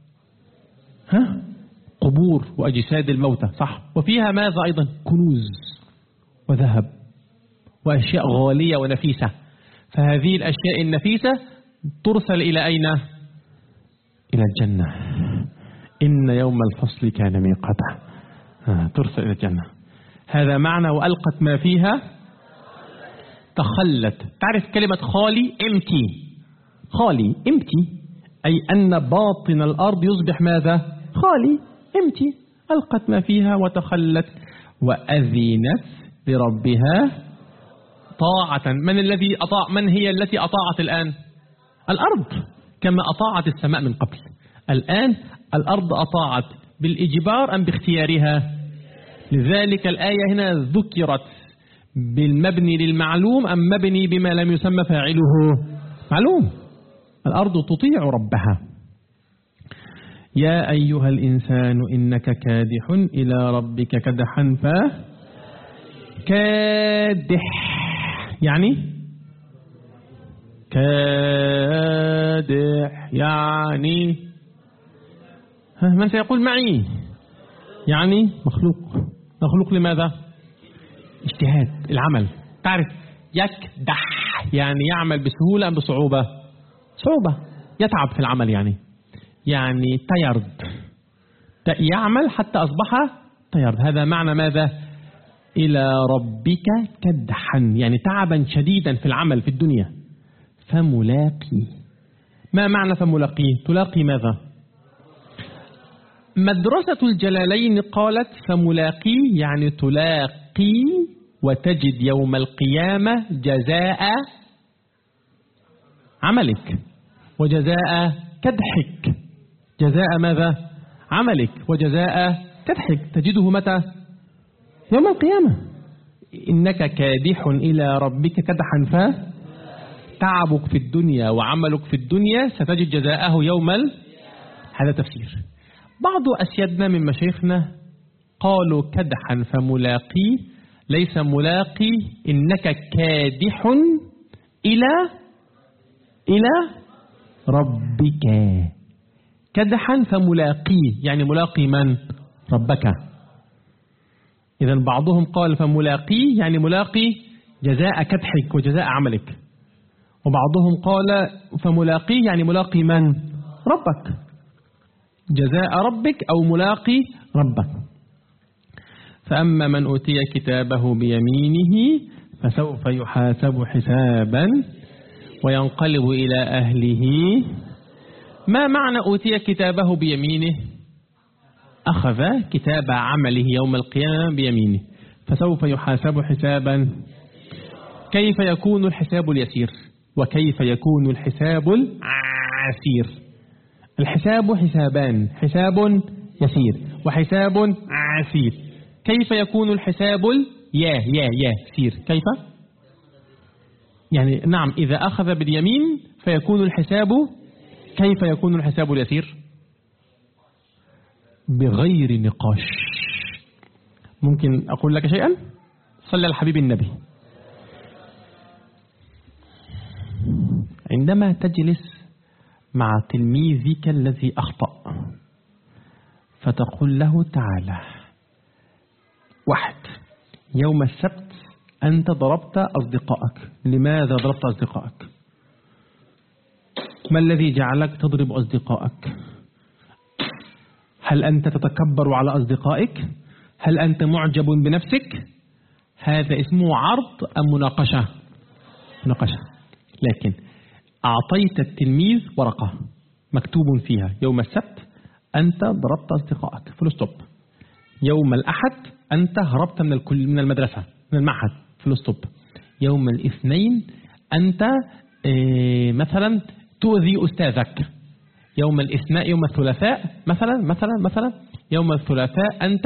قبور وأجساد الموتى، صح. وفيها ماذا أيضا؟ كنوز وذهب وأشياء غالية ونفيسة. فهذه الأشياء النفيسة ترسل إلى أين؟ إلى الجنة. إن يوم الفصل كان ميقاتا. ترسل إلى الجنة. هذا معنى وألقت ما فيها تخلت. تعرف كلمة خالي؟ empty. خالي empty، أي أن باطن الأرض يصبح ماذا؟ خالي empty. ألقت ما فيها وتخلت. وأذنت لربها طاعة. من الذي أطاع؟ من هي التي أطاعت الآن؟ الأرض، كما أطاعت السماء من قبل. الآن الأرض أطاعت بالإجبار أم باختيارها؟ لذلك الآية هنا ذكرت بالمبني للمعلوم أم مبني بما لم يسمى فاعله؟ معلوم. الأرض تطيع ربها. يا أيها الإنسان إنك كادح إلى ربك كدحا كادح يعني كادح يعني من سيقول معي؟ يعني مخلوق لماذا؟ اجتهاد العمل. تعرف يكدح يعني يعمل بسهولة أم بصعوبة؟ صعوبة. يتعب في العمل يعني تيرد، يعمل حتى أصبح تيرد. هذا معنى ماذا؟ إلى ربك كدحا يعني تعبا شديدا في العمل في الدنيا. فملاقي. ما معنى فملاقي؟ تلاقي ماذا؟ مدرسة الجلالين قالت فملاقي يعني تلاقي وتجد يوم القيامة جزاء عملك وجزاء كدحك. جزاء ماذا؟ عملك وجزاء كدحك تجده متى؟ يوم القيامة. إنك كادح إلى ربك كدحا فتعبك في الدنيا وعملك في الدنيا ستجد جزاءه يوم هذا تفسير. بعض أسيادنا من مشايخنا قالوا كدحا فملاقي ليس ملاقي، إنك كادح إلى ربك. كدحا فملاقي يعني ملاقي من؟ ربك. إذا بعضهم قال فملاقي يعني ملاقي جزاء كدحك وجزاء عملك، وبعضهم قال فملاقي يعني ملاقي من؟ ربك. جزاء ربك أو ملاقي ربك. فأما من أوتي كتابه بيمينه فسوف يحاسب حسابا وينقلب إلى أهله. ما معنى أوتي كتابه بيمينه؟ أخذ كتاب عمله يوم القيامة بيمينه فسوف يحاسب حسابا. كيف يكون الحساب اليسير وكيف يكون الحساب العسير؟ الحساب حسابان، حساب يسير وحساب عسير. كيف يكون الحساب يسير؟ كيف؟ يعني نعم إذا أخذ باليمين فيكون الحساب. كيف يكون الحساب اليسير؟ بغير نقاش. ممكن أقول لك شيئا؟ صلى على حبيب النبي. عندما تجلس مع تلميذك الذي أخطأ فتقول له تعالى، 1 يوم السبت أنت ضربت أصدقائك. لماذا ضربت أصدقائك؟ ما الذي جعلك تضرب أصدقائك؟ هل أنت تتكبر على أصدقائك؟ هل أنت معجب بنفسك؟ هذا اسمه عرض أم مناقشة؟ مناقشة. لكن أعطيت التلميذ ورقة مكتوب فيها يوم السبت أنت ضربت أصدقائك فول ستوب. يوم الأحد أنت هربت من المدرسة من المعهد فول ستوب. يوم الاثنين أنت مثلا تؤذي أستاذك. يوم الثلاثاء مثلا يوم الثلاثاء أنت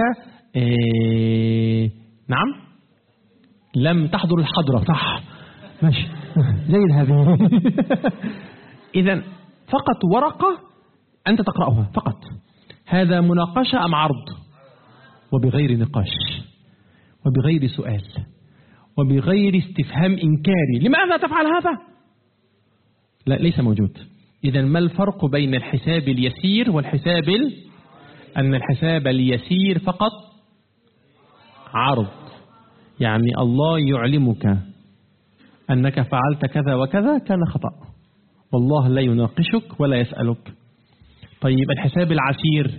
نعم لم تحضر الحضرة. صح ماشي جيد هذه. إذن فقط ورقة أنت تقرأها فقط. هذا مناقشة أم عرض؟ وبغير نقاش وبغير سؤال وبغير استفهام إنكاري لماذا تفعل هذا؟ لا ليس موجود. إذن ما الفرق بين الحساب اليسير والحساب أن الحساب اليسير فقط عرض، يعني الله يعلمك أنك فعلت كذا وكذا كان خطأ، والله لا يناقشك ولا يسألك. طيب الحساب العسير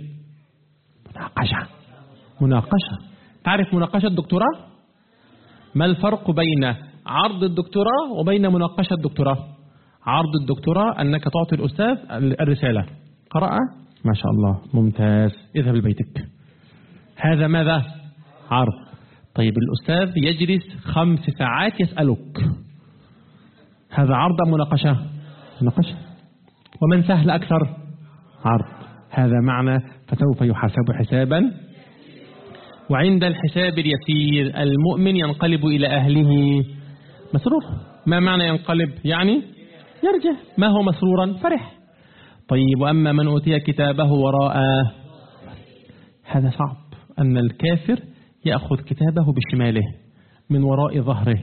مناقشة. تعرف مناقشة الدكتوراه؟ ما الفرق بين عرض الدكتوراه وبين مناقشة الدكتوراه؟ عرض الدكتوراه أنك تعطي الأستاذ الرسالة، قرأ ما شاء الله ممتاز اذهب لبيتك. هذا ماذا؟ عرض. طيب الأستاذ يجلس 5 ساعات يسألك، هذا عرض أم مناقشة؟ مناقشة. ومن سهل أكثر؟ عرض. هذا معنى فسوف يحاسب حسابا. وعند الحساب اليسير المؤمن ينقلب إلى أهله مسرور. ما معنى ينقلب؟ يعني يرجع. ما هو مسرورا؟ فرح. طيب وأما من أوتي كتابه وراءه، هذا صعب أن الكافر يأخذ كتابه بشماله من وراء ظهره،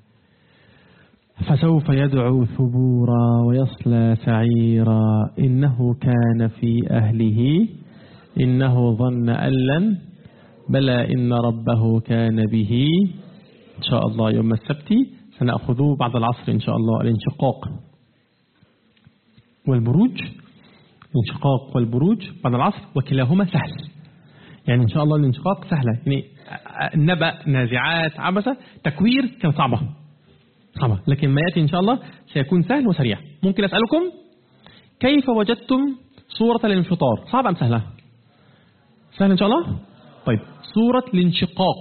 فسوف يدعو ثبورا ويصلى سعيرا إنه كان في أهله إنه ظن أن لن بلى إن ربه كان به. إن شاء الله يوم السبت سنأخذه بعد العصر إن شاء الله. الانشقاق والبروج، الانشقاق والبروج بعد العصر، وكلاهما سهل. يعني إن شاء الله الانشقاق سهلة، يعني النبأ نازعات عبسة تكوير كان صعبة، لكن ما يأتي إن شاء الله سيكون سهل وسريع. ممكن أسألكم كيف وجدتم صورة الانفطار؟ صعبة أم سهلة؟ سهل إن شاء الله. طيب صورة الانشقاق،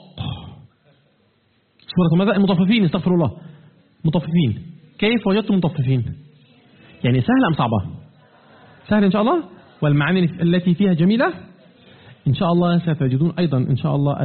صورة ماذا؟ المطففين، استغفر الله، مطففين. كيف وجدتم المطففين؟ يعني سهلة أم صعبة؟ سهل إن شاء الله. والمعاني التي فيها جميلة إن شاء الله. ستجدون أيضا إن شاء الله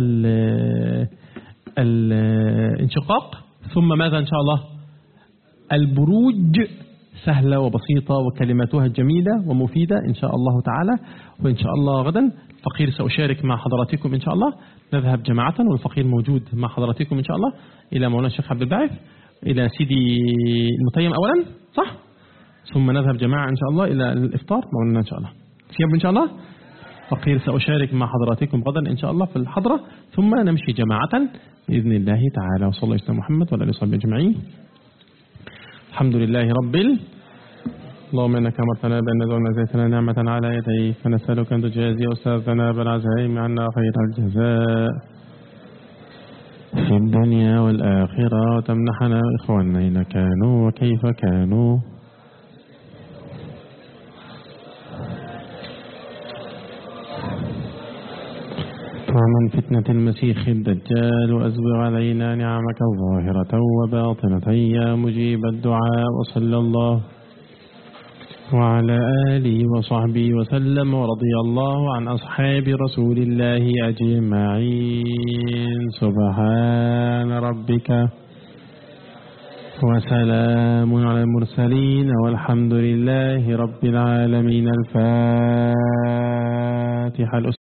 الانشقاق، ثم ماذا إن شاء الله؟ البروج سهلة وبسيطة وكلماتها جميلة ومفيدة إن شاء الله تعالى. وإن شاء الله غدا الفقير سأشارك مع حضراتكم إن شاء الله، نذهب جماعة والفقير موجود مع حضراتكم إن شاء الله إلى مولانا الشيخ عبد الباعث، إلى سيدي المتيم أولا صح، ثم نذهب جماعة إن شاء الله إلى الإفطار مولانا إن شاء الله. سيب إن شاء الله فقير سأشارك مع حضراتكم غدا إن شاء الله في الحضرة، ثم نمشي جماعة بإذن الله تعالى. وصلى الله على محمد وعلى آله وصحبه أجمعين. الحمد لله اللهم إنك أمرتنا بأن نزلنا زيتنا نعمة على يديك، فنسألك أن تجازي أستاذنا بالعزائم عنا خير الجزاء في الدنيا والآخرة، وتمنحنا إخواننا أين كانوا وكيف كانوا. ومن فتنة المسيح الدجال، وأزبغ علينا نعمك الظاهرة وباطنة يا مجيب الدعاء. وصلى الله وعلى آله وصحبه وسلم، ورضي الله عن أصحاب رسول الله أجمعين. سبحان ربك وسلام على المرسلين والحمد لله رب العالمين. الفاتحة.